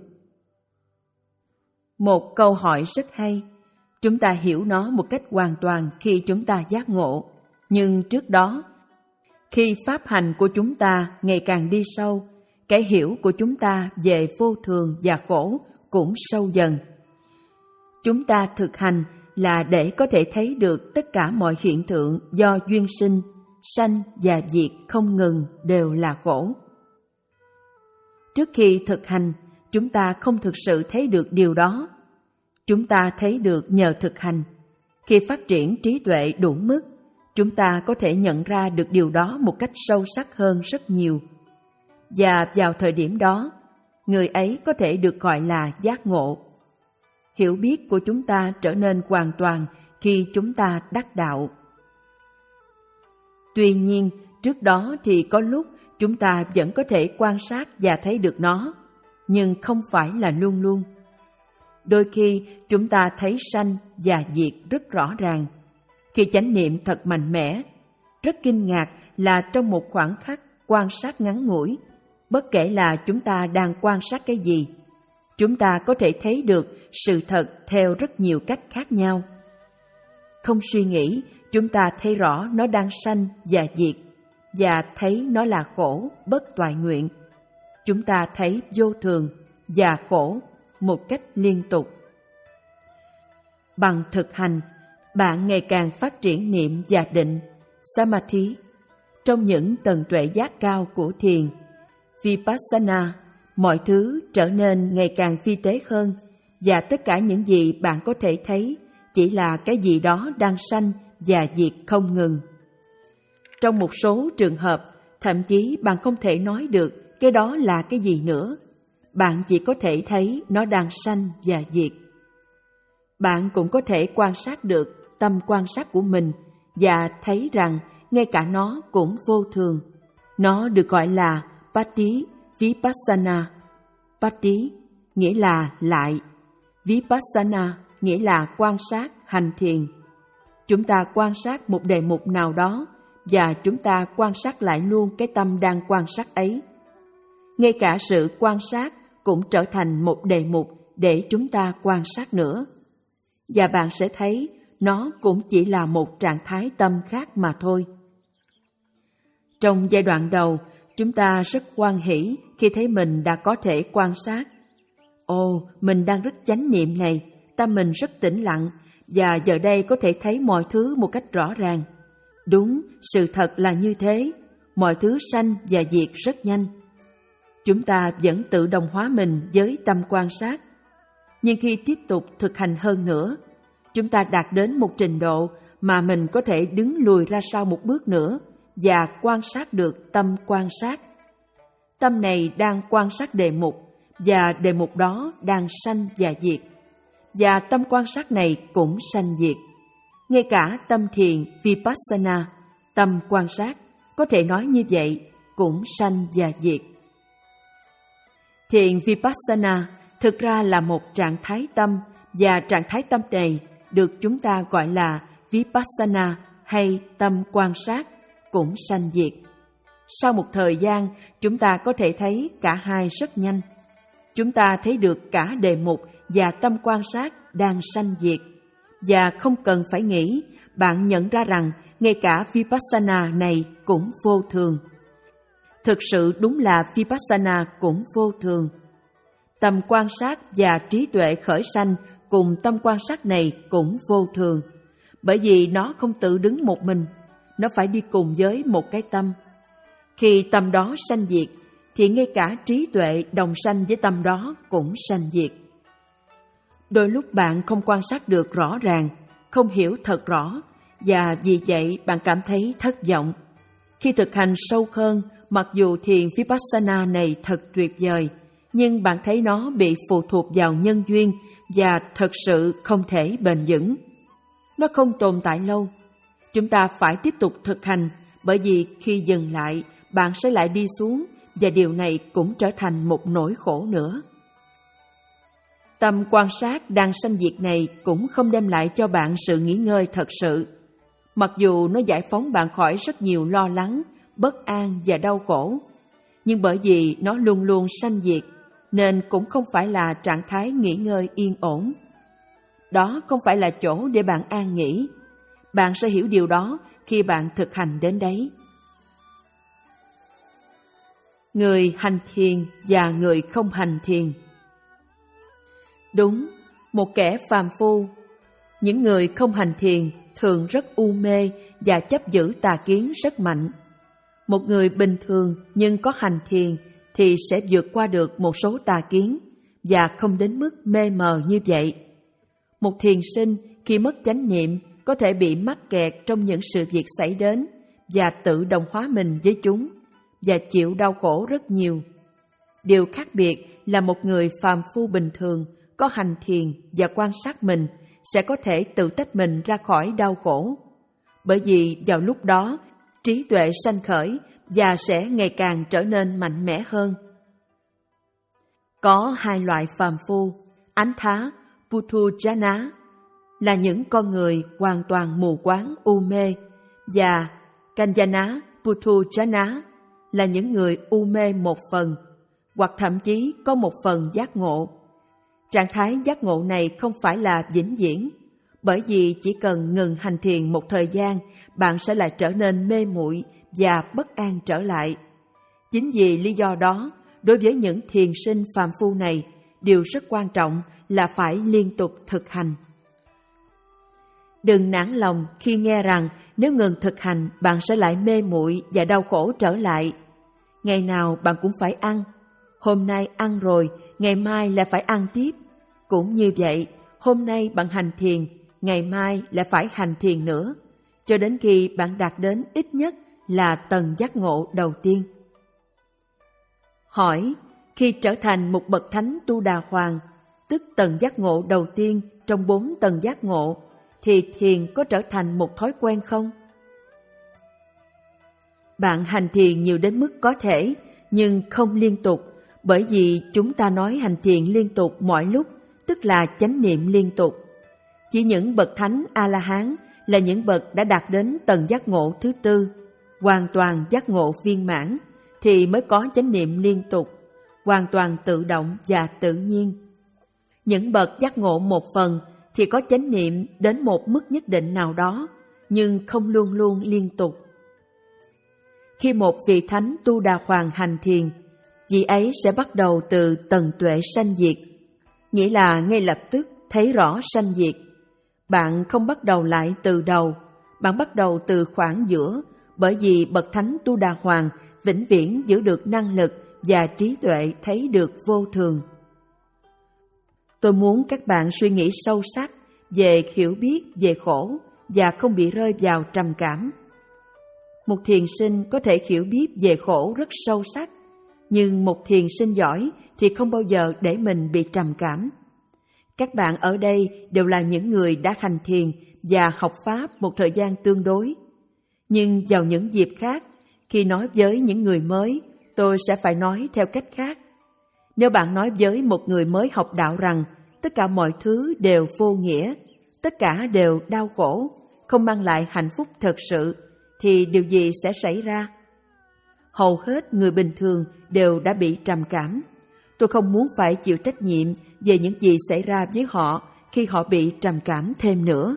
Một câu hỏi rất hay. Chúng ta hiểu nó một cách hoàn toàn khi chúng ta giác ngộ. Nhưng trước đó, khi pháp hành của chúng ta ngày càng đi sâu, cái hiểu của chúng ta về vô thường và khổ cũng sâu dần. Chúng ta thực hành là để có thể thấy được tất cả mọi hiện tượng do duyên sinh, sanh và diệt không ngừng đều là khổ. Trước khi thực hành, chúng ta không thực sự thấy được điều đó. Chúng ta thấy được nhờ thực hành. Khi phát triển trí tuệ đủ mức, chúng ta có thể nhận ra được điều đó một cách sâu sắc hơn rất nhiều. Và vào thời điểm đó, người ấy có thể được gọi là giác ngộ. Hiểu biết của chúng ta trở nên hoàn toàn khi chúng ta đắc đạo. Tuy nhiên, trước đó thì có lúc chúng ta vẫn có thể quan sát và thấy được nó, nhưng không phải là luôn luôn. Đôi khi chúng ta thấy sanh và diệt rất rõ ràng. Khi chánh niệm thật mạnh mẽ, rất kinh ngạc là trong một khoảng khắc quan sát ngắn ngủi, bất kể là chúng ta đang quan sát cái gì, chúng ta có thể thấy được sự thật theo rất nhiều cách khác nhau. Không suy nghĩ, chúng ta thấy rõ nó đang sanh và diệt, và thấy nó là khổ, bất toại nguyện. Chúng ta thấy vô thường và khổ một cách liên tục. Bằng thực hành, bạn ngày càng phát triển niệm và định, samadhi, trong những tầng tuệ giác cao của thiền, vipassana, mọi thứ trở nên ngày càng vi tế hơn, và tất cả những gì bạn có thể thấy chỉ là cái gì đó đang sanh và diệt không ngừng. Trong một số trường hợp, thậm chí bạn không thể nói được cái đó là cái gì nữa. Bạn chỉ có thể thấy nó đang sanh và diệt. Bạn cũng có thể quan sát được tâm quan sát của mình và thấy rằng ngay cả nó cũng vô thường. Nó được gọi là Pati Vipassana. Pati nghĩa là lại, Vipassana nghĩa là quan sát, hành thiền. Chúng ta quan sát một đề mục nào đó và chúng ta quan sát lại luôn cái tâm đang quan sát ấy. Ngay cả sự quan sát cũng trở thành một đề mục để chúng ta quan sát nữa. Và bạn sẽ thấy nó cũng chỉ là một trạng thái tâm khác mà thôi. Trong giai đoạn đầu, chúng ta rất hoan hỷ khi thấy mình đã có thể quan sát. Ồ, mình đang rất chánh niệm này, tâm mình rất tĩnh lặng, và giờ đây có thể thấy mọi thứ một cách rõ ràng. Đúng, sự thật là như thế, mọi thứ sanh và diệt rất nhanh. Chúng ta vẫn tự đồng hóa mình với tâm quan sát. Nhưng khi tiếp tục thực hành hơn nữa, chúng ta đạt đến một trình độ mà mình có thể đứng lùi ra sau một bước nữa và quan sát được tâm quan sát. Tâm này đang quan sát đề mục, và đề mục đó đang sanh và diệt. Và tâm quan sát này cũng sanh diệt. Ngay cả tâm thiền Vipassana, tâm quan sát, có thể nói như vậy, cũng sanh và diệt. Thiền Vipassana thực ra là một trạng thái tâm, và trạng thái tâm này được chúng ta gọi là Vipassana hay tâm quan sát, cũng sanh diệt. Sau một thời gian, chúng ta có thể thấy cả hai rất nhanh. Chúng ta thấy được cả đề mục và tâm quan sát đang sanh diệt. Và không cần phải nghĩ, bạn nhận ra rằng ngay cả Vipassana này cũng vô thường. Thực sự đúng là Vipassana cũng vô thường. Tâm quan sát và trí tuệ khởi sanh cùng tâm quan sát này cũng vô thường, bởi vì nó không tự đứng một mình, nó phải đi cùng với một cái tâm. Khi tâm đó sanh diệt, thì ngay cả trí tuệ đồng sanh với tâm đó cũng sanh diệt. Đôi lúc bạn không quan sát được rõ ràng, không hiểu thật rõ, và vì vậy bạn cảm thấy thất vọng. Khi thực hành sâu hơn, mặc dù thiền Vipassana này thật tuyệt vời, nhưng bạn thấy nó bị phụ thuộc vào nhân duyên và thật sự không thể bền vững. Nó không tồn tại lâu. Chúng ta phải tiếp tục thực hành, bởi vì khi dừng lại, bạn sẽ lại đi xuống, và điều này cũng trở thành một nỗi khổ nữa. Tâm quan sát đang sanh diệt này cũng không đem lại cho bạn sự nghỉ ngơi thật sự. Mặc dù nó giải phóng bạn khỏi rất nhiều lo lắng, bất an và đau khổ, nhưng bởi vì nó luôn luôn sanh diệt, nên cũng không phải là trạng thái nghỉ ngơi yên ổn. Đó không phải là chỗ để bạn an nghỉ. Bạn sẽ hiểu điều đó khi bạn thực hành đến đấy. Người hành thiền và người không hành thiền. Đúng, một kẻ phàm phu, những người không hành thiền thường rất u mê và chấp giữ tà kiến rất mạnh. Một người bình thường nhưng có hành thiền thì sẽ vượt qua được một số tà kiến và không đến mức mê mờ như vậy. Một thiền sinh khi mất chánh niệm có thể bị mắc kẹt trong những sự việc xảy đến và tự đồng hóa mình với chúng và chịu đau khổ rất nhiều. Điều khác biệt là một người phàm phu bình thường có hành thiền và quan sát mình sẽ có thể tự tách mình ra khỏi đau khổ. Bởi vì vào lúc đó, trí tuệ sanh khởi và sẽ ngày càng trở nên mạnh mẽ hơn. Có hai loại phàm phu, Ánh Thá, Puthujjana, là những con người hoàn toàn mù quáng u mê, và Kaññana, Puthujjana là những người u mê một phần, hoặc thậm chí có một phần giác ngộ. Trạng thái giác ngộ này không phải là vĩnh viễn, bởi vì chỉ cần ngừng hành thiền một thời gian, bạn sẽ lại trở nên mê muội và bất an trở lại. Chính vì lý do đó, đối với những thiền sinh phàm phu này, điều rất quan trọng là phải liên tục thực hành. Đừng nản lòng khi nghe rằng nếu ngừng thực hành, bạn sẽ lại mê muội và đau khổ trở lại. Ngày nào bạn cũng phải ăn. Hôm nay ăn rồi, ngày mai lại phải ăn tiếp. Cũng như vậy, hôm nay bạn hành thiền, ngày mai lại phải hành thiền nữa, cho đến khi bạn đạt đến ít nhất là tầng giác ngộ đầu tiên. Hỏi, khi trở thành một bậc thánh Tu Đà Hoàng, tức tầng giác ngộ đầu tiên trong bốn tầng giác ngộ, thì thiền có trở thành một thói quen không? Bạn hành thiền nhiều đến mức có thể, nhưng không liên tục, bởi vì chúng ta nói hành thiền liên tục mọi lúc, tức là chánh niệm liên tục. Chỉ những bậc thánh A-la-hán là những bậc đã đạt đến tầng giác ngộ thứ tư, hoàn toàn giác ngộ viên mãn, thì mới có chánh niệm liên tục, hoàn toàn tự động và tự nhiên. Những bậc giác ngộ một phần thì có chánh niệm đến một mức nhất định nào đó, nhưng không luôn luôn liên tục. Khi một vị thánh Tu Đà Hoàng hành thiền, vị ấy sẽ bắt đầu từ tầng tuệ sanh diệt, nghĩa là ngay lập tức thấy rõ sanh diệt. Bạn không bắt đầu lại từ đầu, bạn bắt đầu từ khoảng giữa, bởi vì bậc thánh Tu Đà Hoàng vĩnh viễn giữ được năng lực và trí tuệ thấy được vô thường. Tôi muốn các bạn suy nghĩ sâu sắc về hiểu biết về khổ và không bị rơi vào trầm cảm. Một thiền sinh có thể hiểu biết về khổ rất sâu sắc, nhưng một thiền sinh giỏi thì không bao giờ để mình bị trầm cảm. Các bạn ở đây đều là những người đã hành thiền và học Pháp một thời gian tương đối. Nhưng vào những dịp khác, khi nói với những người mới, tôi sẽ phải nói theo cách khác. Nếu bạn nói với một người mới học đạo rằng tất cả mọi thứ đều vô nghĩa, tất cả đều đau khổ, không mang lại hạnh phúc thật sự, thì điều gì sẽ xảy ra? Hầu hết người bình thường đều đã bị trầm cảm. Tôi không muốn phải chịu trách nhiệm về những gì xảy ra với họ khi họ bị trầm cảm thêm nữa.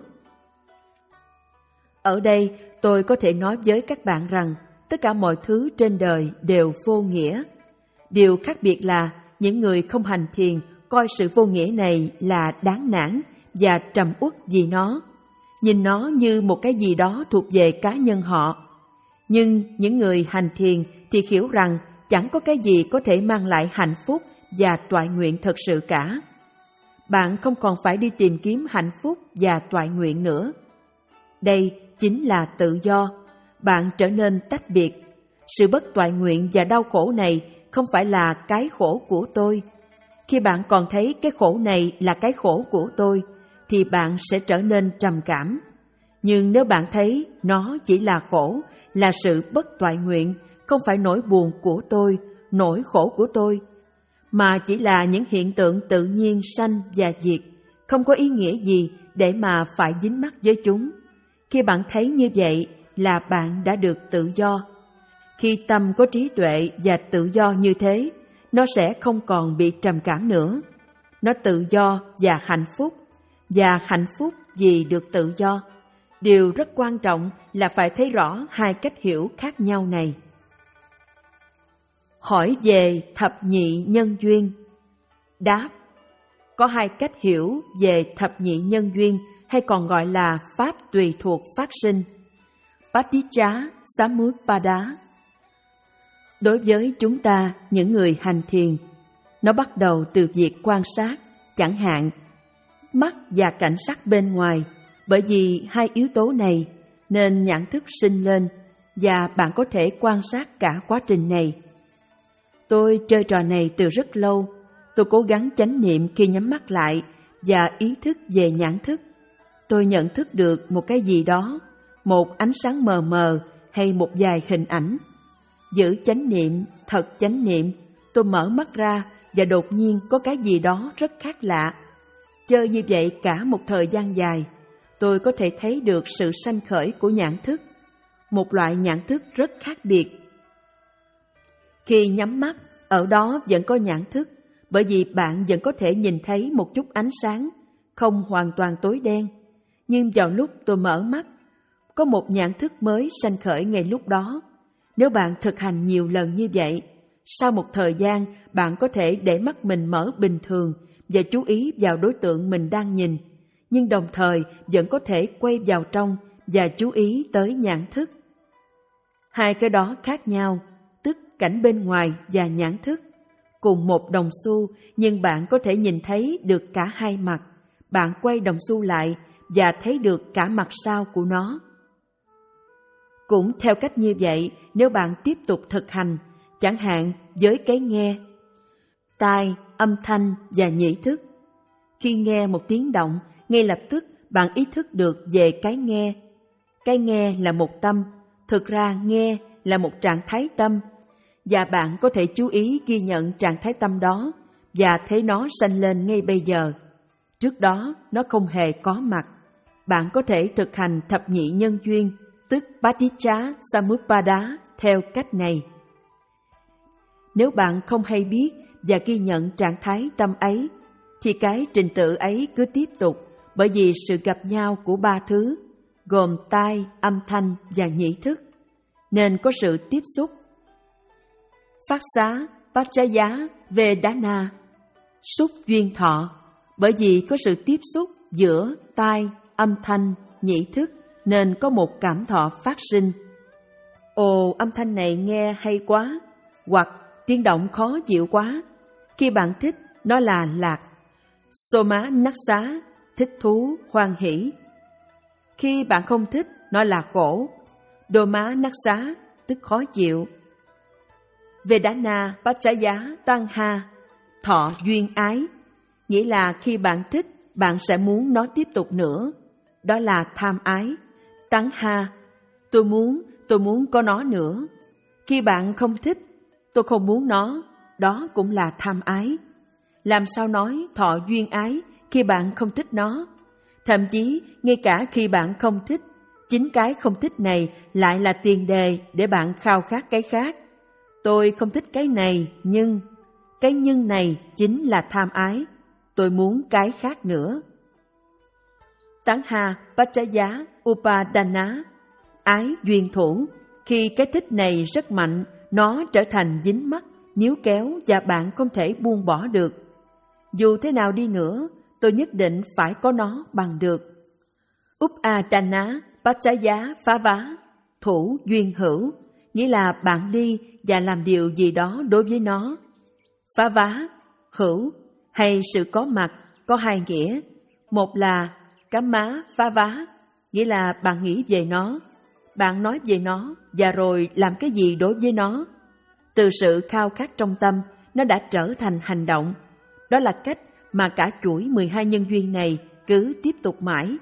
Ở đây, tôi có thể nói với các bạn rằng tất cả mọi thứ trên đời đều vô nghĩa. Điều khác biệt là những người không hành thiền coi sự vô nghĩa này là đáng nản và trầm uất vì nó, nhìn nó như một cái gì đó thuộc về cá nhân họ. Nhưng những người hành thiền thì hiểu rằng chẳng có cái gì có thể mang lại hạnh phúc và toại nguyện thật sự cả. Bạn không còn phải đi tìm kiếm hạnh phúc và toại nguyện nữa. Đây chính là tự do. Bạn trở nên tách biệt. Sự bất toại nguyện và đau khổ này không phải là cái khổ của tôi. Khi bạn còn thấy cái khổ này là cái khổ của tôi, thì bạn sẽ trở nên trầm cảm. Nhưng nếu bạn thấy nó chỉ là khổ, là sự bất toại nguyện, không phải nỗi buồn của tôi, nỗi khổ của tôi, mà chỉ là những hiện tượng tự nhiên sanh và diệt, không có ý nghĩa gì để mà phải dính mắc với chúng. Khi bạn thấy như vậy là bạn đã được tự do. Khi tâm có trí tuệ và tự do như thế, nó sẽ không còn bị trầm cảm nữa. Nó tự do và hạnh phúc, và hạnh phúc vì được tự do. Điều rất quan trọng là phải thấy rõ hai cách hiểu khác nhau này. Hỏi về thập nhị nhân duyên. Đáp: có hai cách hiểu về thập nhị nhân duyên, hay còn gọi là pháp tùy thuộc phát sinh, Paticca Samuppada. Đối với chúng ta, những người hành thiền, nó bắt đầu từ việc quan sát, chẳng hạn mắt và cảnh sắc bên ngoài, Bởi vì hai yếu tố này nên nhãn thức sinh lên, và bạn có thể quan sát cả quá trình này. Tôi chơi trò này từ rất lâu. Tôi cố gắng chánh niệm khi nhắm mắt lại và ý thức về nhãn thức. Tôi nhận thức được một cái gì đó, một ánh sáng mờ mờ hay một vài hình ảnh. Giữ chánh niệm, thật chánh niệm, tôi mở mắt ra và đột nhiên có cái gì đó rất khác lạ. Chơi như vậy cả một thời gian dài, tôi có thể thấy được sự sanh khởi của nhãn thức, một loại nhãn thức rất khác biệt. Khi nhắm mắt, ở đó vẫn có nhãn thức, bởi vì bạn vẫn có thể nhìn thấy một chút ánh sáng, không hoàn toàn tối đen. Nhưng vào lúc tôi mở mắt, có một nhãn thức mới sanh khởi ngay lúc đó. Nếu bạn thực hành nhiều lần như vậy, sau một thời gian bạn có thể để mắt mình mở bình thường và chú ý vào đối tượng mình đang nhìn, nhưng đồng thời vẫn có thể quay vào trong và chú ý tới nhãn thức. Hai cái đó khác nhau, tức cảnh bên ngoài và nhãn thức. Cùng một đồng xu, nhưng bạn có thể nhìn thấy được cả hai mặt. Bạn quay đồng xu lại và thấy được cả mặt sau của nó. Cũng theo cách như vậy, nếu bạn tiếp tục thực hành, chẳng hạn với cái nghe, tai, âm thanh và nhĩ thức. Khi nghe một tiếng động, ngay lập tức bạn ý thức được về cái nghe. Cái nghe là một tâm, thực ra nghe là một trạng thái tâm, và bạn có thể chú ý ghi nhận trạng thái tâm đó và thấy nó sanh lên ngay bây giờ. Trước đó nó không hề có mặt. Bạn có thể thực hành thập nhị nhân duyên, tức Paticca Samuppada theo cách này. Nếu bạn không hay biết và ghi nhận trạng thái tâm ấy, thì cái trình tự ấy cứ tiếp tục, bởi vì sự gặp nhau của ba thứ, gồm tai, âm thanh và nhĩ thức, nên có sự tiếp xúc. Phát xá, Paccaya, Vedana, xúc duyên thọ, bởi vì có sự tiếp xúc giữa tai, âm thanh, nhĩ thức, nên có một cảm thọ phát sinh. Ồ, âm thanh này nghe hay quá, hoặc tiếng động khó chịu quá. Khi bạn thích, nó là lạc. Soma Naksa, thích thú, hoan hỷ. Khi bạn không thích, nó là khổ. Doma Naksa, tức khó chịu. Vedana Paccaya Tanha, thọ duyên ái, nghĩa là khi bạn thích, bạn sẽ muốn nó tiếp tục nữa. Đó là tham ái. Tanha, tôi muốn, tôi muốn có nó nữa. Khi bạn không thích, tôi không muốn nó, đó cũng là tham ái. Làm sao nói thọ duyên ái khi bạn không thích nó? Thậm chí, ngay cả khi bạn không thích, chính cái không thích này lại là tiền đề để bạn khao khát cái khác. Tôi không thích cái này, nhưng cái nhưng này chính là tham ái. Tôi muốn cái khác nữa. Tanha Paccaya Upadana, ái duyên thủ. Khi cái thích này rất mạnh, nó trở thành dính mắc, níu kéo và bạn không thể buông bỏ được. Dù thế nào đi nữa, tôi nhất định phải có nó bằng được. Upadana Paccaya Phava, thủ duyên hữu, nghĩa là bạn đi và làm điều gì đó đối với nó. Phava, hữu, hay sự có mặt, có hai nghĩa. Một là Kamma Phava, nghĩa là bạn nghĩ về nó, bạn nói về nó và rồi làm cái gì đối với nó. Từ sự khao khát trong tâm, nó đã trở thành hành động. Đó là cách mà cả chuỗi mười hai nhân duyên này cứ tiếp tục mãi.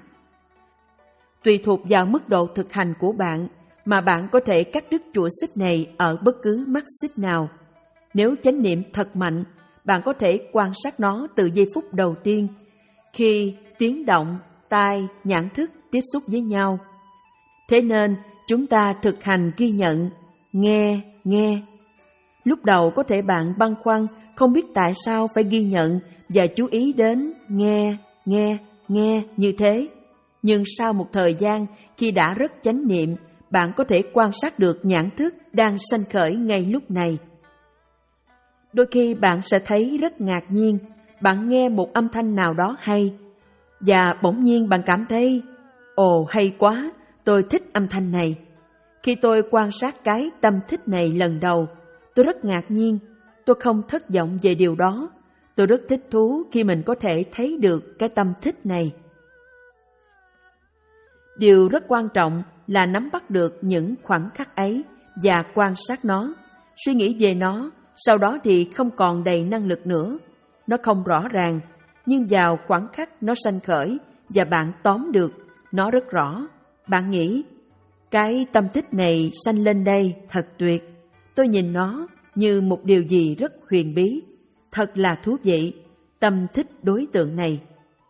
Tùy thuộc vào mức độ thực hành của bạn mà bạn có thể cắt đứt chuỗi xích này ở bất cứ mắt xích nào. Nếu chánh niệm thật mạnh, bạn có thể quan sát nó từ giây phút đầu tiên, khi tiếng động, tai, nhãn thức tiếp xúc với nhau. Thế nên, chúng ta thực hành ghi nhận, nghe, nghe. Lúc đầu có thể bạn băn khoăn, không biết tại sao phải ghi nhận và chú ý đến nghe, nghe, nghe như thế. Nhưng sau một thời gian, khi đã rất chánh niệm, bạn có thể quan sát được nhãn thức đang sanh khởi ngay lúc này. Đôi khi bạn sẽ thấy rất ngạc nhiên, bạn nghe một âm thanh nào đó hay, và bỗng nhiên bạn cảm thấy, ồ hay quá, tôi thích âm thanh này. Khi tôi quan sát cái tâm thích này lần đầu, tôi rất ngạc nhiên, tôi không thất vọng về điều đó. Tôi rất thích thú khi mình có thể thấy được cái tâm thích này. Điều rất quan trọng là nắm bắt được những khoảnh khắc ấy và quan sát nó, suy nghĩ về nó, sau đó thì không còn đầy năng lực nữa. Nó không rõ ràng, nhưng vào khoảnh khắc nó sanh khởi và bạn tóm được, nó rất rõ. Bạn nghĩ, cái tâm tích này sanh lên đây thật tuyệt. Tôi nhìn nó như một điều gì rất huyền bí, thật là thú vị, tâm thích đối tượng này.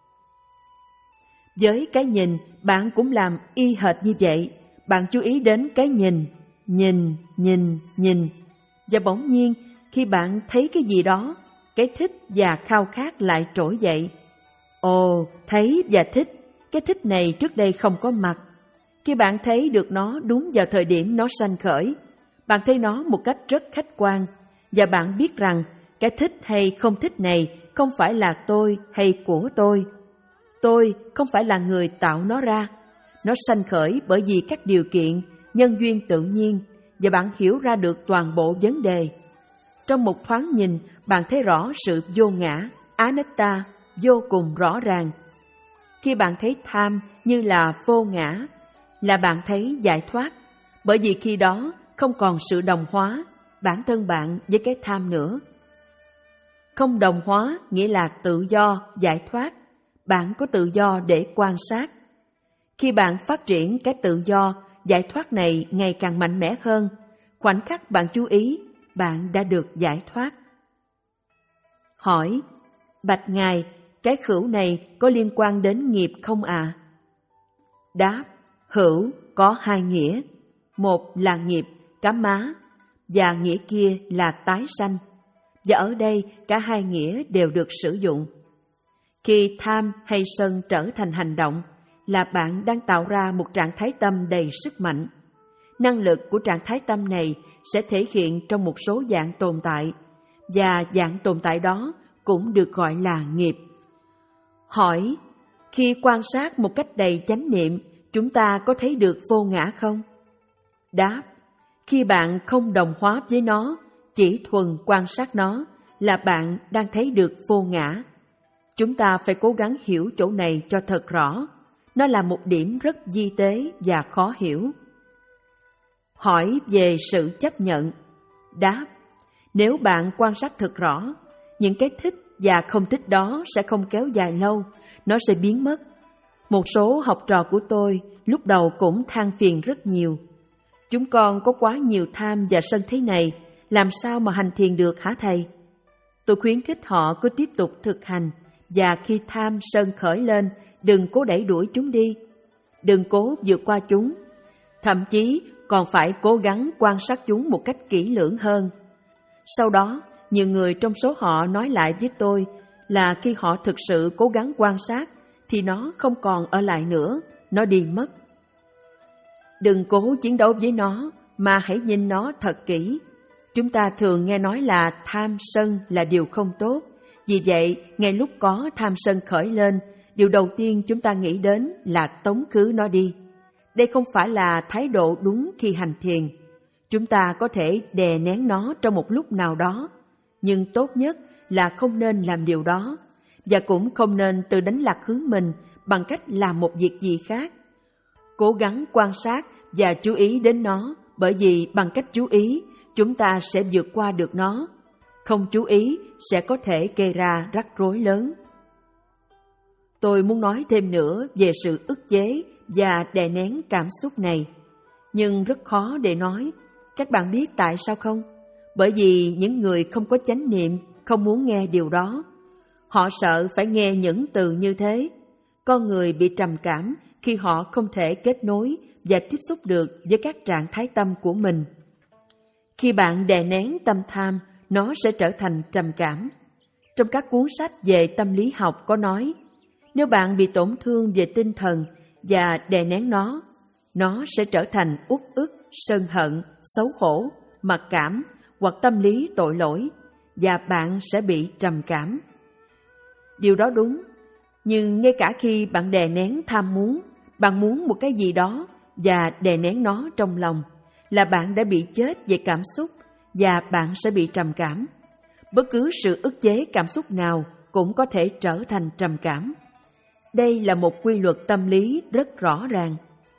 Với cái nhìn, bạn cũng làm y hệt như vậy. Bạn chú ý đến cái nhìn, nhìn, nhìn, nhìn. Và bỗng nhiên, khi bạn thấy cái gì đó, cái thích và khao khát lại trỗi dậy. Ồ, thấy và thích, cái thích này trước đây không có mặt. Khi bạn thấy được nó đúng vào thời điểm nó sanh khởi, bạn thấy nó một cách rất khách quan, và bạn biết rằng cái thích hay không thích này không phải là tôi hay của tôi. Tôi không phải là người tạo nó ra. Nó sanh khởi bởi vì các điều kiện, nhân duyên tự nhiên, và bạn hiểu ra được toàn bộ vấn đề. Trong một thoáng nhìn, bạn thấy rõ sự vô ngã, anatta, vô cùng rõ ràng. Khi bạn thấy tham như là vô ngã, là bạn thấy giải thoát, bởi vì khi đó không còn sự đồng hóa bản thân bạn với cái tham nữa. Không đồng hóa nghĩa là tự do, giải thoát. Bạn có tự do để quan sát. Khi bạn phát triển cái tự do, giải thoát này ngày càng mạnh mẽ hơn, khoảnh khắc bạn chú ý, bạn đã được giải thoát. Hỏi, bạch Ngài, cái hữu này có liên quan đến nghiệp không ạ? À? Đáp, hữu có hai nghĩa. Một là nghiệp, cá má, và nghĩa kia là tái sanh. Và ở đây cả hai nghĩa đều được sử dụng. Khi tham hay sân trở thành hành động, là bạn đang tạo ra một trạng thái tâm đầy sức mạnh. Năng lực của trạng thái tâm này sẽ thể hiện trong một số dạng tồn tại, và dạng tồn tại đó cũng được gọi là nghiệp. Hỏi, khi quan sát một cách đầy chánh niệm, chúng ta có thấy được vô ngã không? Đáp, khi bạn không đồng hóa với nó, chỉ thuần quan sát nó, là bạn đang thấy được vô ngã. Chúng ta phải cố gắng hiểu chỗ này cho thật rõ. Nó là một điểm rất di tế và khó hiểu. Hỏi về sự chấp nhận. Đáp, nếu bạn quan sát thật rõ, những cái thích và không thích đó sẽ không kéo dài lâu, nó sẽ biến mất. Một số học trò của tôi lúc đầu cũng than phiền rất nhiều. Chúng con có quá nhiều tham và sân thế này, làm sao mà hành thiền được hả thầy? Tôi khuyến khích họ cứ tiếp tục thực hành, và khi tham sân khởi lên, đừng cố đẩy đuổi chúng đi. Đừng cố vượt qua chúng. Thậm chí còn phải cố gắng quan sát chúng một cách kỹ lưỡng hơn. Sau đó, nhiều người trong số họ nói lại với tôi là khi họ thực sự cố gắng quan sát, thì nó không còn ở lại nữa, nó đi mất. Đừng cố chiến đấu với nó, mà hãy nhìn nó thật kỹ. Chúng ta thường nghe nói là tham sân là điều không tốt. Vì vậy, ngay lúc có tham sân khởi lên, điều đầu tiên chúng ta nghĩ đến là tống khứ nó đi. Đây không phải là thái độ đúng khi hành thiền. Chúng ta có thể đè nén nó trong một lúc nào đó, nhưng tốt nhất là không nên làm điều đó, và cũng không nên tự đánh lạc hướng mình bằng cách làm một việc gì khác. Cố gắng quan sát và chú ý đến nó, bởi vì bằng cách chú ý, chúng ta sẽ vượt qua được nó. Không chú ý sẽ có thể gây ra rắc rối lớn. Tôi muốn nói thêm nữa về sự ức chế và đè nén cảm xúc này, nhưng rất khó để nói. Các bạn biết tại sao không? Bởi vì những người không có chánh niệm không muốn nghe điều đó. Họ sợ phải nghe những từ như thế. Con người bị trầm cảm khi họ không thể kết nối và tiếp xúc được với các trạng thái tâm của mình. Khi bạn đè nén tâm tham, nó sẽ trở thành trầm cảm. Trong các cuốn sách về tâm lý học có nói, nếu bạn bị tổn thương về tinh thần và đè nén nó, nó sẽ trở thành uất ức, sân hận, xấu hổ, mặc cảm hoặc tâm lý tội lỗi, và bạn sẽ bị trầm cảm. Điều đó đúng, nhưng ngay cả khi bạn đè nén tham muốn, bạn muốn một cái gì đó và đè nén nó trong lòng, là bạn đã bị chết về cảm xúc và bạn sẽ bị trầm cảm. Bất cứ sự ức chế cảm xúc nào cũng có thể trở thành trầm cảm. Đây là một quy luật tâm lý rất rõ ràng.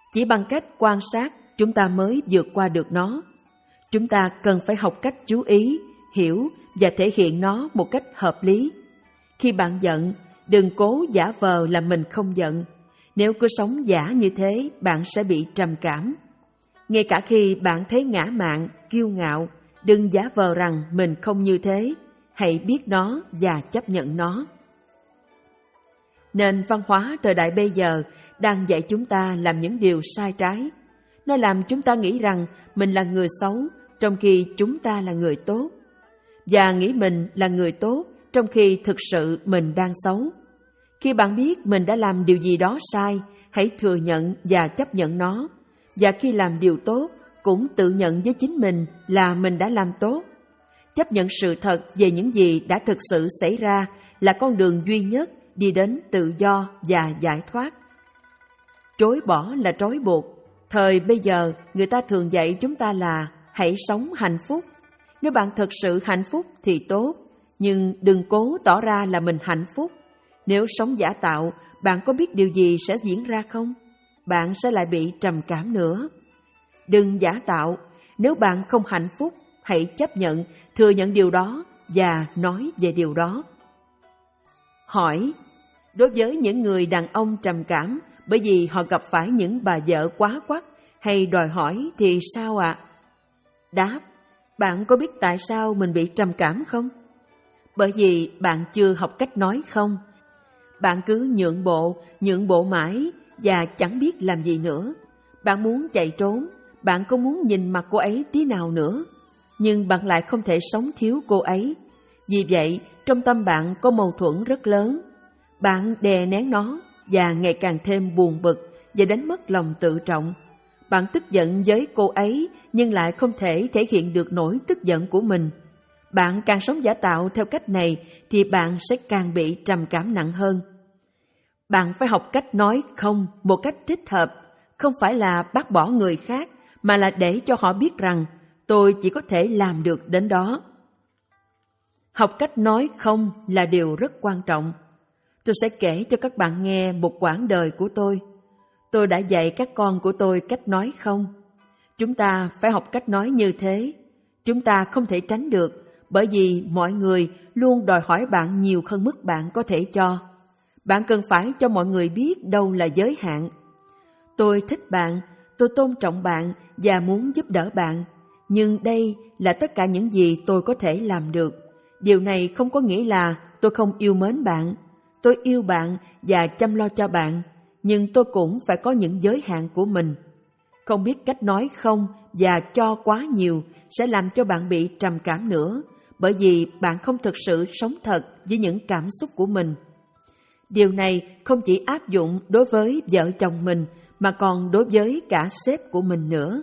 Chỉ bằng cách quan sát chúng ta mới vượt qua được nó. Chúng ta cần phải học cách chú ý, hiểu và thể hiện nó một cách hợp lý. Khi bạn giận, đừng cố giả vờ là mình không giận. Nếu cứ sống giả như thế, bạn sẽ bị trầm cảm. Ngay cả khi bạn thấy ngã mạn, kiêu ngạo, đừng giả vờ rằng mình không như thế. Hãy biết nó và chấp nhận nó. Nền văn hóa thời đại bây giờ đang dạy chúng ta làm những điều sai trái. Nó làm chúng ta nghĩ rằng mình là người xấu, trong khi chúng ta là người tốt. Và nghĩ mình là người tốt, trong khi thực sự mình đang xấu. Khi bạn biết mình đã làm điều gì đó sai, hãy thừa nhận và chấp nhận nó. Và khi làm điều tốt, cũng tự nhận với chính mình là mình đã làm tốt. Chấp nhận sự thật về những gì đã thực sự xảy ra là con đường duy nhất đi đến tự do và giải thoát. Chối bỏ là trói buộc. Thời bây giờ, người ta thường dạy chúng ta là hãy sống hạnh phúc. Nếu bạn thực sự hạnh phúc thì tốt, nhưng đừng cố tỏ ra là mình hạnh phúc. Nếu sống giả tạo, bạn có biết điều gì sẽ diễn ra không? Bạn sẽ lại bị trầm cảm nữa. Đừng giả tạo. Nếu bạn không hạnh phúc, hãy chấp nhận, thừa nhận điều đó và nói về điều đó. Hỏi: đối với những người đàn ông trầm cảm bởi vì họ gặp phải những bà vợ quá quắt hay đòi hỏi thì sao ạ? À? Đáp: bạn có biết tại sao mình bị trầm cảm không? Bởi vì bạn chưa học cách nói không. Bạn cứ nhượng bộ, nhượng bộ mãi và chẳng biết làm gì nữa. Bạn muốn chạy trốn, bạn không muốn nhìn mặt cô ấy tí nào nữa. Nhưng bạn lại không thể sống thiếu cô ấy. Vì vậy, trong tâm bạn có mâu thuẫn rất lớn. Bạn đè nén nó và ngày càng thêm buồn bực và đánh mất lòng tự trọng. Bạn tức giận với cô ấy nhưng lại không thể thể hiện được nỗi tức giận của mình. Bạn càng sống giả tạo theo cách này thì bạn sẽ càng bị trầm cảm nặng hơn. Bạn phải học cách nói không một cách thích hợp, không phải là bác bỏ người khác, mà là để cho họ biết rằng tôi chỉ có thể làm được đến đó. Học cách nói không là điều rất quan trọng. Tôi sẽ kể cho các bạn nghe một quãng đời của tôi. Tôi đã dạy các con của tôi cách nói không. Chúng ta phải học cách nói như thế. Chúng ta không thể tránh được, bởi vì mọi người luôn đòi hỏi bạn nhiều hơn mức bạn có thể cho. Bạn cần phải cho mọi người biết đâu là giới hạn. Tôi thích bạn, tôi tôn trọng bạn và muốn giúp đỡ bạn. Nhưng đây là tất cả những gì tôi có thể làm được. Điều này không có nghĩa là tôi không yêu mến bạn. Tôi yêu bạn và chăm lo cho bạn, nhưng tôi cũng phải có những giới hạn của mình. Không biết cách nói không và cho quá nhiều sẽ làm cho bạn bị trầm cảm nữa, bởi vì bạn không thực sự sống thật với những cảm xúc của mình. Điều này không chỉ áp dụng đối với vợ chồng mình, mà còn đối với cả sếp của mình nữa.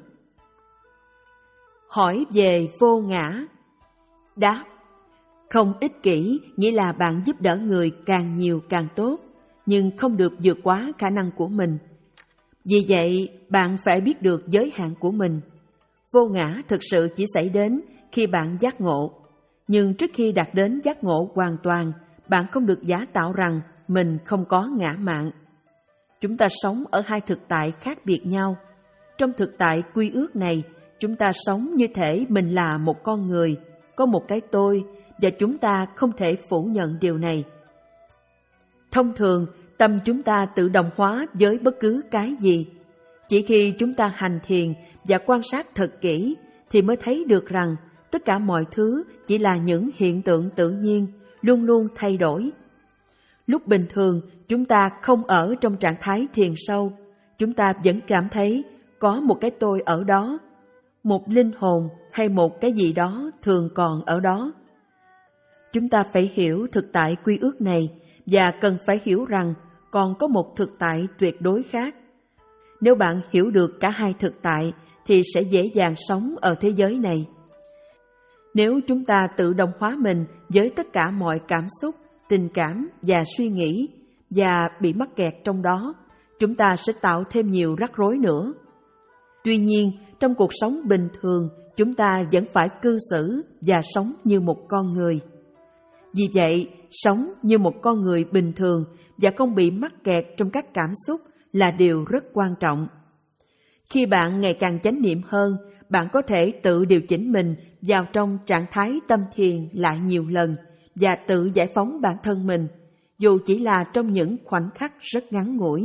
Hỏi về vô ngã. Đáp: không ích kỷ nghĩa là bạn giúp đỡ người càng nhiều càng tốt, nhưng không được vượt quá khả năng của mình. Vì vậy, bạn phải biết được giới hạn của mình. Vô ngã thực sự chỉ xảy đến khi bạn giác ngộ. Nhưng trước khi đạt đến giác ngộ hoàn toàn, bạn không được giả tạo rằng mình không có ngã mạn. Chúng ta sống ở hai thực tại khác biệt nhau. Trong thực tại quy ước này, chúng ta sống như thể mình là một con người, có một cái tôi, và chúng ta không thể phủ nhận điều này. Thông thường, tâm chúng ta tự động hóa với bất cứ cái gì. Chỉ khi chúng ta hành thiền và quan sát thật kỹ thì mới thấy được rằng tất cả mọi thứ chỉ là những hiện tượng tự nhiên, luôn luôn thay đổi. Lúc bình thường, chúng ta không ở trong trạng thái thiền sâu, chúng ta vẫn cảm thấy có một cái tôi ở đó, một linh hồn hay một cái gì đó thường còn ở đó. Chúng ta phải hiểu thực tại quy ước này và cần phải hiểu rằng còn có một thực tại tuyệt đối khác. Nếu bạn hiểu được cả hai thực tại thì sẽ dễ dàng sống ở thế giới này. Nếu chúng ta tự động hóa mình với tất cả mọi cảm xúc, tình cảm và suy nghĩ và bị mắc kẹt trong đó, chúng ta sẽ tạo thêm nhiều rắc rối nữa. Tuy nhiên, trong cuộc sống bình thường, chúng ta vẫn phải cư xử và sống như một con người. Vì vậy, sống như một con người bình thường và không bị mắc kẹt trong các cảm xúc là điều rất quan trọng. Khi bạn ngày càng chánh niệm hơn, bạn có thể tự điều chỉnh mình vào trong trạng thái tâm thiền lại nhiều lần và tự giải phóng bản thân mình, dù chỉ là trong những khoảnh khắc rất ngắn ngủi.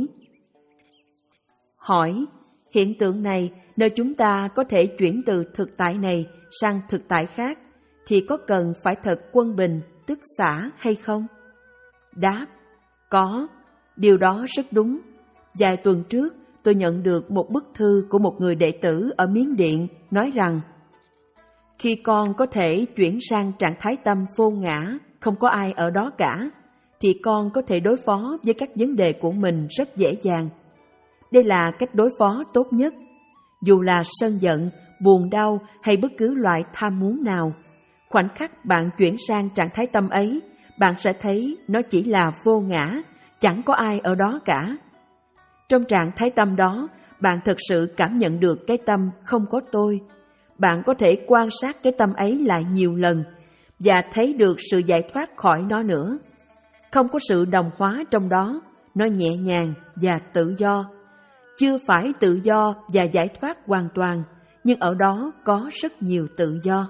Hỏi, hiện tượng này nơi chúng ta có thể chuyển từ thực tại này sang thực tại khác, thì có cần phải thật quân bình, tức xả hay không? Đáp, có, điều đó rất đúng. Vài tuần trước, tôi nhận được một bức thư của một người đệ tử ở Miến Điện nói rằng khi con có thể chuyển sang trạng thái tâm vô ngã, không có ai ở đó cả, thì con có thể đối phó với các vấn đề của mình rất dễ dàng. Đây là cách đối phó tốt nhất. Dù là sân giận, buồn đau hay bất cứ loại tham muốn nào, khoảnh khắc bạn chuyển sang trạng thái tâm ấy, bạn sẽ thấy nó chỉ là vô ngã, chẳng có ai ở đó cả. Trong trạng thái tâm đó, bạn thực sự cảm nhận được cái tâm không có tôi. Bạn có thể quan sát cái tâm ấy lại nhiều lần và thấy được sự giải thoát khỏi nó nữa. Không có sự đồng hóa trong đó, nó nhẹ nhàng và tự do. Chưa phải tự do và giải thoát hoàn toàn, nhưng ở đó có rất nhiều tự do.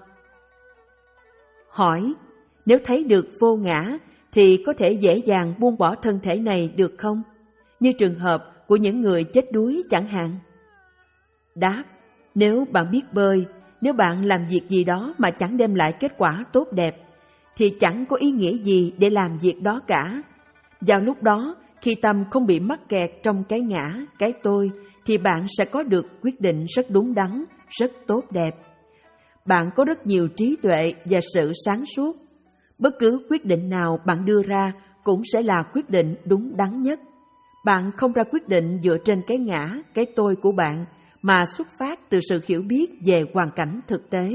Hỏi, nếu thấy được vô ngã thì có thể dễ dàng buông bỏ thân thể này được không? Như trường hợp của những người chết đuối chẳng hạn. Đáp, nếu bạn biết bơi, nếu bạn làm việc gì đó mà chẳng đem lại kết quả tốt đẹp, thì chẳng có ý nghĩa gì để làm việc đó cả. Vào lúc đó, khi tâm không bị mắc kẹt trong cái ngã, cái tôi, thì bạn sẽ có được quyết định rất đúng đắn, rất tốt đẹp. Bạn có rất nhiều trí tuệ và sự sáng suốt. Bất cứ quyết định nào bạn đưa ra cũng sẽ là quyết định đúng đắn nhất. Bạn không ra quyết định dựa trên cái ngã, cái tôi của bạn, mà xuất phát từ sự hiểu biết về hoàn cảnh thực tế.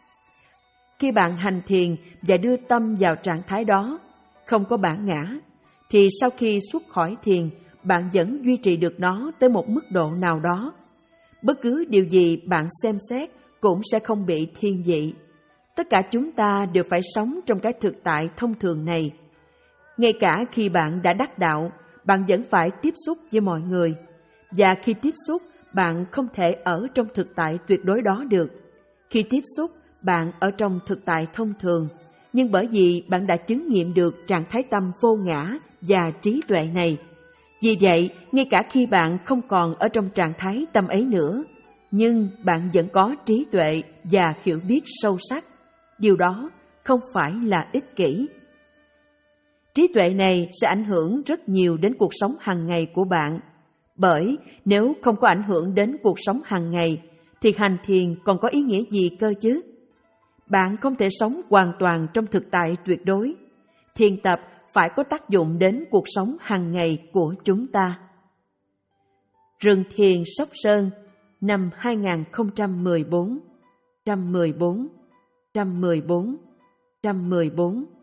Khi bạn hành thiền và đưa tâm vào trạng thái đó, không có bản ngã, thì sau khi xuất khỏi thiền, bạn vẫn duy trì được nó tới một mức độ nào đó. Bất cứ điều gì bạn xem xét cũng sẽ không bị thiên vị. Tất cả chúng ta đều phải sống trong cái thực tại thông thường này. Ngay cả khi bạn đã đắc đạo, bạn vẫn phải tiếp xúc với mọi người. Và khi tiếp xúc, bạn không thể ở trong thực tại tuyệt đối đó được. Khi tiếp xúc, bạn ở trong thực tại thông thường. Nhưng bởi vì bạn đã chứng nghiệm được trạng thái tâm vô ngã và trí tuệ này, vì vậy, ngay cả khi bạn không còn ở trong trạng thái tâm ấy nữa, nhưng bạn vẫn có trí tuệ và hiểu biết sâu sắc. Điều đó không phải là ích kỷ. Trí tuệ này sẽ ảnh hưởng rất nhiều đến cuộc sống hàng ngày của bạn. Bởi nếu không có ảnh hưởng đến cuộc sống hàng ngày, thì hành thiền còn có ý nghĩa gì cơ chứ? Bạn không thể sống hoàn toàn trong thực tại tuyệt đối. Thiền tập phải có tác dụng đến cuộc sống hàng ngày của chúng ta. Rừng thiền Sóc Sơn, năm hai nghìn không trăm mười bốn, trăm mười bốn, trăm mười bốn, trăm mười bốn.